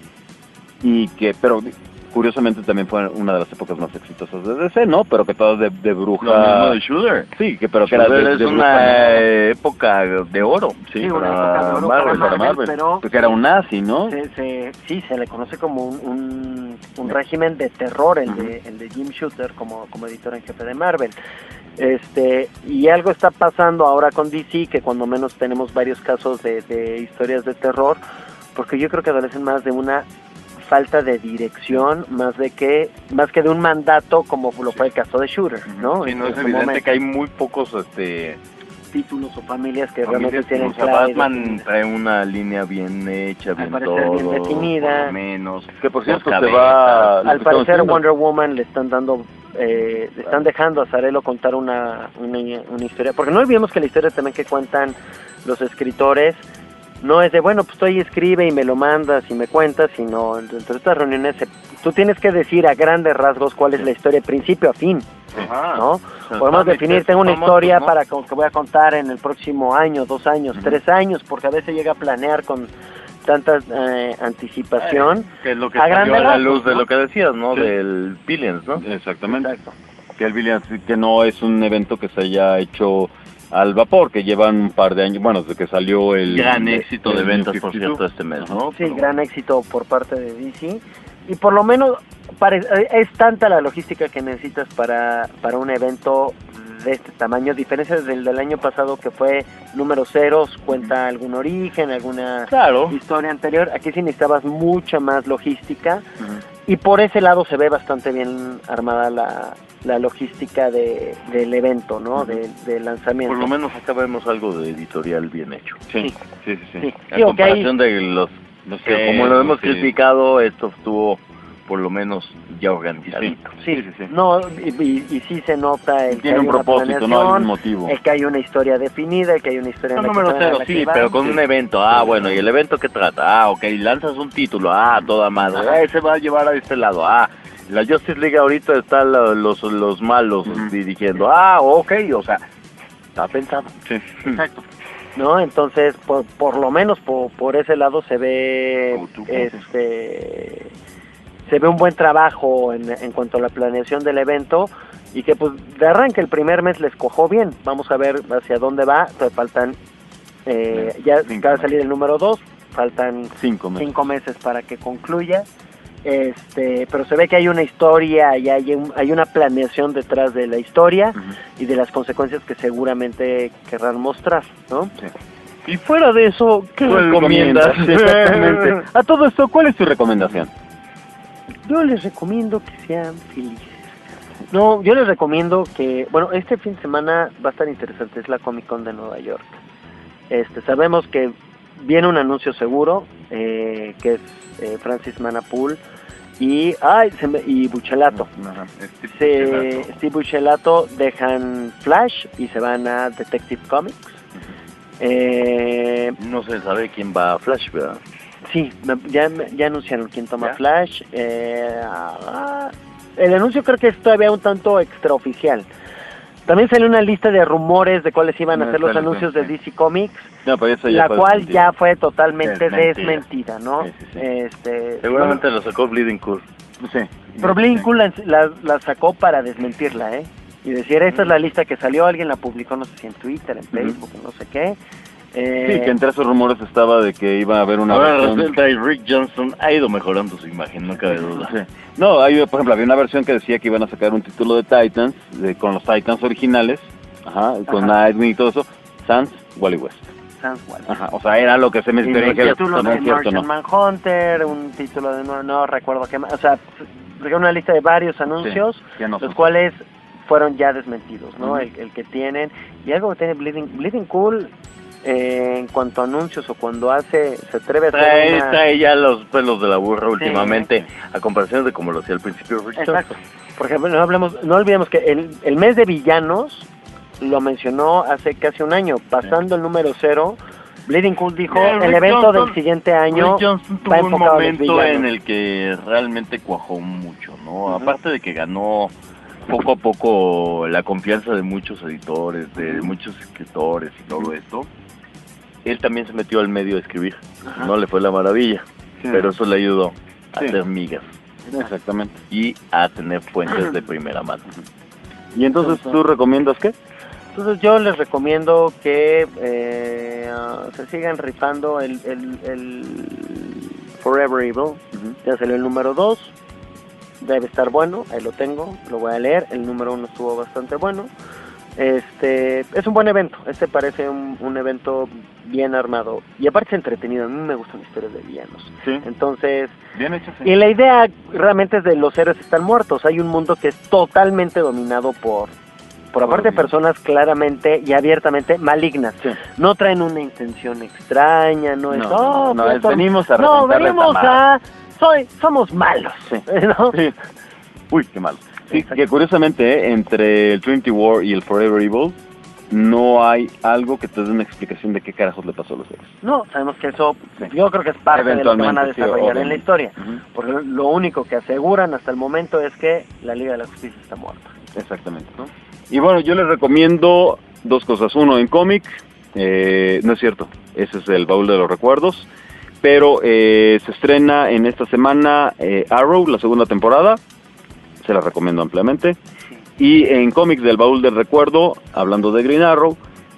y que, pero curiosamente también fue una de las épocas más exitosas de D C, ¿no? Pero que todas de, de bruja. Lo mismo de Shooter. Sí, que pero que era Shooter de, es de una bruja, época de oro. ¿no? Sí, Sí, una para época de oro Marvel, para para Marvel, Marvel. pero- Porque era un nazi, ¿no? se, se- sí, se le conoce como un, un, un régimen de terror, el, de, el de Jim Shooter como, como editor en jefe de Marvel. Este, y algo está pasando ahora con D C, que cuando menos tenemos varios casos de, de historias de terror, porque yo creo que adolecen más de una falta de dirección, más de que más que de un mandato como lo fue el caso de Shooter, ¿no? Sí, no En es su evidente momento. que hay muy pocos este títulos o familias que familias realmente que, tienen o sea, clara Batman identidad. trae una línea bien hecha, bien parecer todo, bien definida. por lo menos. Que por cierto Las se va... lo Al que parecer estamos viendo. Wonder Woman le están dando, eh, le están dejando a Zarello contar una, una, una historia, porque no olvidemos que la historia también que cuentan los escritores no es de, bueno, pues tú ahí escribe y me lo mandas y me cuentas, sino entre estas reuniones se- tú tienes que decir a grandes rasgos cuál es la historia de principio a fin, Ajá. ¿no? sea, Podemos cómics definir, tengo una famosos, historia ¿no? para con- que voy a contar en el próximo año, dos años, Ujú. tres años, porque a veces llega a planear con tanta eh, anticipación. Que es lo que a salió grandes a la rasgos, luz de ¿no? lo que decías, ¿no? Sí. Del Billions, ¿no? Exactamente. Exacto. Que el Billions, que no es un evento que se haya hecho al vapor, que llevan un par de años, bueno, desde que salió el... Gran éxito el de ventas, New por cincuenta y dos. cierto, este mes, ¿no? Sí, Pero- gran éxito por parte de D C. Y por lo menos pare- es tanta la logística que necesitas para, para un evento de este tamaño, diferencia del del año pasado que fue número ceros, cuenta algún origen, alguna Claro. historia anterior. Aquí sí necesitabas mucha más logística y por ese lado se ve bastante bien armada la, la logística de, del evento, ¿no? De, de lanzamiento. Por lo menos acá vemos algo de editorial bien hecho. Sí, sí, sí. sí. Sí, A sí, ok. comparación de los, los que, Sí, como lo hemos sí. criticado, esto estuvo por lo menos ya organizadito. Sí, Sí, sí, sí. no, y, y, y sí se nota el que Tiene hay un una propósito, no hay planeación, un motivo. el que hay una historia definida, el que hay una historia No, en la que número saben a cero, la que sí, van. pero con un evento. Ah, bueno, ¿y el evento qué trata? Ah, ok, lanzas un título. Ah, toda madre. Ah, ese va a llevar a este lado. Ah, la Justice League ahorita están la- los, los malos Ujú. dirigiendo. Ah, ok, o sea, está pensado. Sí. Exacto. ¿No? Entonces, por, por lo menos por, por ese lado se ve Como tú, como tú. este se ve un buen trabajo en, en cuanto a la planeación del evento y que pues de arranque el primer mes les cojó bien. Vamos a ver hacia dónde va. Todavía faltan eh, ya Cinco acaba de meses. salir el número dos, faltan Cinco meses. cinco meses para que concluya. Este, pero se ve que hay una historia y hay, un- hay una planeación detrás de la historia Ujú. y de las consecuencias que seguramente querrán mostrar, ¿no? Sí. Y fuera de eso, ¿qué ¿Cuál recomiendas? Sí, exactamente. A todo esto, ¿cuál es tu recomendación? Yo les recomiendo que sean felices. No, yo les recomiendo que, bueno, este fin de semana va a estar interesante, es la Comic Con de Nueva York. Este, sabemos que viene un anuncio seguro, eh, que es eh, Francis Manapool y, ay, se me- y Buchelato. Ajá. Se, Steve Buchelato dejan Flash y se van a Detective Comics. Eh, No se sabe quién va a Flash, ¿verdad? sí, me- ya, ya anunciaron quién toma ¿Ya? Flash. Eh, ah, el anuncio creo que es todavía un tanto extraoficial. También salió una lista de rumores de cuáles iban a No, ser los sale, anuncios sí. de D C Comics, No, pero eso ya la fue cual desmentida. ya fue totalmente Desmentida. desmentida, ¿no? Sí, sí, sí. Este, Seguramente lo sacó Bleeding Cool. Sí. Pero Bleeding Cool la, la, la sacó para desmentirla, ¿eh? Y decir, esta es la lista que salió, alguien la publicó, no sé si en Twitter, en Facebook, no sé qué. Eh, Sí, que entre esos rumores estaba de que iba a haber una Ahora versión... resulta que Rick Johnson ha ido mejorando su imagen, no cabe duda. Sí. No, hay, por ejemplo, había una versión que decía que iban a sacar un título de Titans, de, con los Titans originales, ajá, con Ajá. Nightwing y todo eso, Sans, Wally West. Sans Wally. Ajá, o sea, era lo que se me Y esperaba los que era, títulos no de es cierto, Martian no. Manhunter, un título de no, no recuerdo qué más, o sea, porque una lista de varios anuncios, Sí, ya no los son. cuales fueron ya desmentidos, ¿no? Ujú. el, el que tienen, y algo que tiene Bleeding, Bleeding Cool, eh, en cuanto a anuncios o cuando hace, se atreve a hacer Trae, una... trae ya los pelos de la burra últimamente, a comparación de como lo hacía al principio Rick Exacto. Johnson. Por ejemplo, no hablemos, no olvidemos que el, el mes de villanos lo mencionó hace casi un año, pasando el número cero. Bleeding Cool dijo, Eh, el Rick evento Johnson- del siguiente año Rick Johnson va tuvo un enfocado a los momento villanos. en el que realmente cuajó mucho, ¿no? Aparte de que ganó poco a poco la confianza de muchos editores, de muchos escritores y todo esto, él también se metió al medio de escribir. Ajá. No le fue la maravilla, Sí. pero eso le ayudó a Sí. hacer migas Exactamente. y a tener fuentes de primera mano. Y entonces, ¿tú recomiendas qué? Entonces yo les recomiendo que eh, uh, se sigan rifando el, el, el Forever Evil. Ya salió el número dos, debe estar bueno, ahí lo tengo, lo voy a leer. El número uno estuvo bastante bueno. Este es un buen evento, este parece un, un evento bien armado y aparte es entretenido. A mí me gustan las historias de villanos. Sí. Entonces, Bien hecho, sí. y la idea realmente es de los héroes están muertos. Hay un mundo que es totalmente dominado por, por aparte de personas claramente y abiertamente malignas. Sí. No traen una intención extraña, no es, No, oh, no, pues, es, venimos a no, reventarles venimos la madre. a, soy, somos malos, Sí. ¿no? Sí. Uy, qué malo. Sí, Exacto. que curiosamente, eh, entre el Trinity War y el Forever Evil, no hay algo que te dé una explicación de qué carajos le pasó a los héroes. No, sabemos que eso, Sí. yo creo que es parte de lo que van a Eventualmente, sí, desarrollar en la obviamente. historia. Ujú. Porque lo único que aseguran hasta el momento es que la Liga de la Justicia está muerta. Exactamente. ¿no? Y bueno, yo les recomiendo dos cosas. Uno, en cómic, eh, no es cierto, ese es el baúl de los recuerdos, pero eh, se estrena en esta semana eh, Arrow, la segunda temporada, se la recomiendo ampliamente. Y en cómics del baúl del recuerdo, hablando de Green Arrow,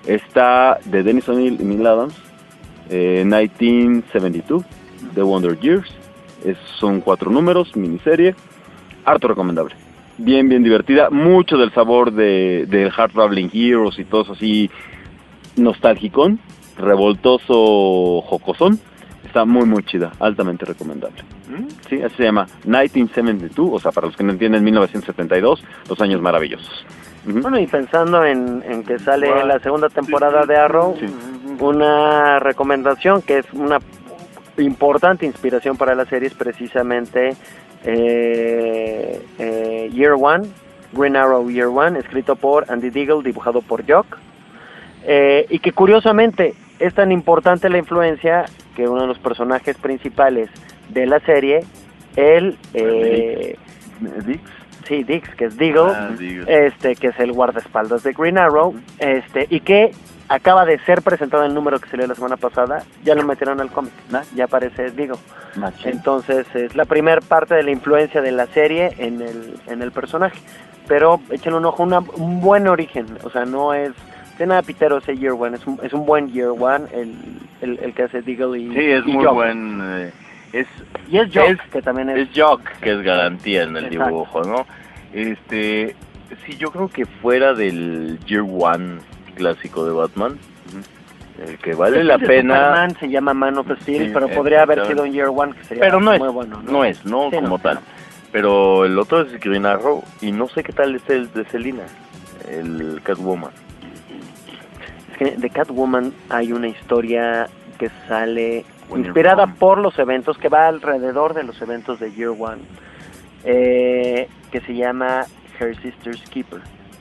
Está de Dennis O'Neil y Neil Adams, eh, mil novecientos setenta y dos, The Wonder Years. Es, son cuatro números, miniserie, harto recomendable. Bien, bien divertida, mucho del sabor de, de Hard Traveling Heroes y todo eso así, nostálgicón, revoltoso, jocosón. Está muy, muy chida, altamente recomendable. ¿Mm? Sí, así se llama, mil novecientos setenta y dos, o sea, para los que no entienden, mil novecientos setenta y dos, los años maravillosos. Uh-huh. Bueno, y pensando en, en que sale wow. la segunda temporada de Arrow, sí. una recomendación que es una importante inspiración para la serie es precisamente eh, eh, Year One, Green Arrow Year One, escrito por Andy Deagle, dibujado por Jock, eh, y que curiosamente es tan importante la influencia que uno de los personajes principales de la serie, él, eh, Dix, sí, Dix, que es Deagle, ah, este, que es el guardaespaldas de Green Arrow, este, y que acaba de ser presentado en el número que salió la semana pasada, ya lo metieron al cómic, ¿no? Ya aparece Deagle. Machín. Entonces es la primera parte de la influencia de la serie en el, en el personaje, pero échenle un ojo, una, un buen origen, o sea, no es de nada pitero ese Year One, es un, es un buen Year One el, el, el que hace Deagle y sí, es y muy Jock. buen eh, es y es Jock, es, que también es es Jock, que es garantía en el exacto. dibujo, ¿no? Este, sí, yo creo que fuera del Year One clásico de Batman, eh, que vale el la pena. Superman se llama Man of Steel, sí, pero podría haber sido un Year One que sería pero no muy es, bueno, ¿no? no es, no sí, como no, tal. No. Pero el otro es Green Arrow y no sé qué tal es el de Selina, el Catwoman. Es que de Catwoman hay una historia que sale When inspirada por los eventos, que va alrededor de los eventos de Year One, eh, que se llama Her Sister's Keeper.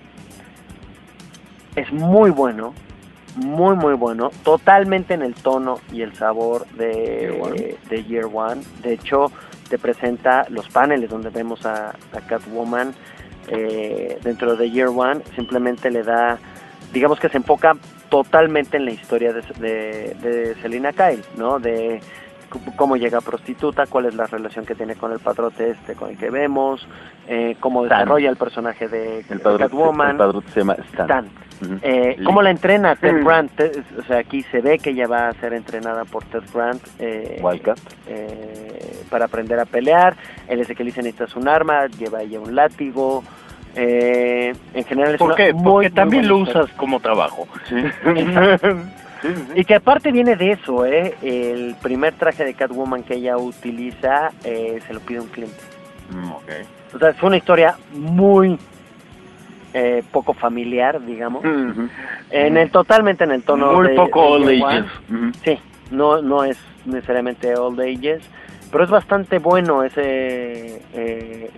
Es muy bueno, muy muy bueno, totalmente en el tono y el sabor de Year One. De Year One. De hecho, te presenta los paneles donde vemos a, a Catwoman eh, dentro de Year One, simplemente le da, digamos que se enfoca totalmente en la historia de, de, de Selina Kyle, ¿no? De cómo llega prostituta, cuál es la relación que tiene con el padrote este con el que vemos, eh, cómo Stan. desarrolla el personaje de, el de padrote, Catwoman. El padrote se llama Stan. Stan. Uh-huh. eh, cómo la entrena Ted uh-huh. Grant, Ted, o sea, aquí se ve que ella va a ser entrenada por Ted Grant eh, Wildcat. Eh, para aprender a pelear. Él es el que le dice necesitas un arma, lleva ella un látigo. Eh, en general es ¿Por una qué? muy, Porque muy también lo bonita. usas como trabajo. Sí. Sí, sí. Y que aparte viene de eso, ¿eh? El primer traje de Catwoman que ella utiliza eh, se lo pide un cliente. Mm, okay. O sea, es una historia muy eh, poco familiar, digamos. Mm-hmm. En el totalmente en el tono muy de, poco de old Year ages. One. Mm-hmm. Sí, no no es necesariamente old ages, pero es bastante bueno ese eh,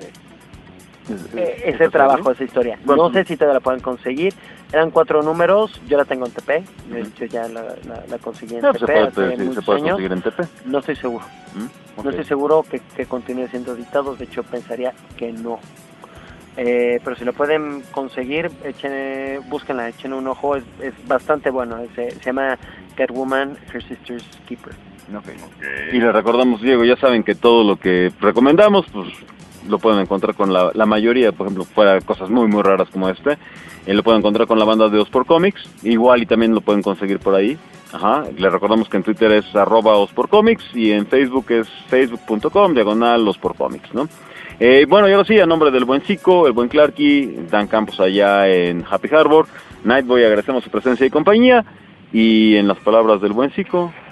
eh, ese trabajo, esa historia. No sé si te la pueden conseguir. Eran cuatro números, yo la tengo en T P, de hecho ya la, la, la conseguí en no, T P se puede, hace sí, muchos se puede años. conseguir en T P. No estoy seguro. ¿Mm? Okay. No estoy seguro que, que continúe siendo editado, de hecho pensaría que no. Eh, pero si lo pueden conseguir, echen, búsquenla, echen un ojo, es, es bastante bueno. Se, se llama Catwoman, Her Sister's Keeper. Okay. Okay. Y les recordamos, Diego, ya saben que todo lo que recomendamos, pues lo pueden encontrar con la, la mayoría, por ejemplo, fuera cosas muy muy raras como este, eh, lo pueden encontrar con la banda de Ospor Comics, igual y también lo pueden conseguir por ahí. Ajá, les recordamos que en Twitter es arroba osporcomics y en Facebook es facebook punto com diagonal osporcomics, ¿no? Eh, bueno, y ahora sí, a nombre del buen Zico, el buen Clarky, Dan Campos allá en Happy Harbor, Nightboy, agradecemos su presencia y compañía, y en las palabras del buen Zico,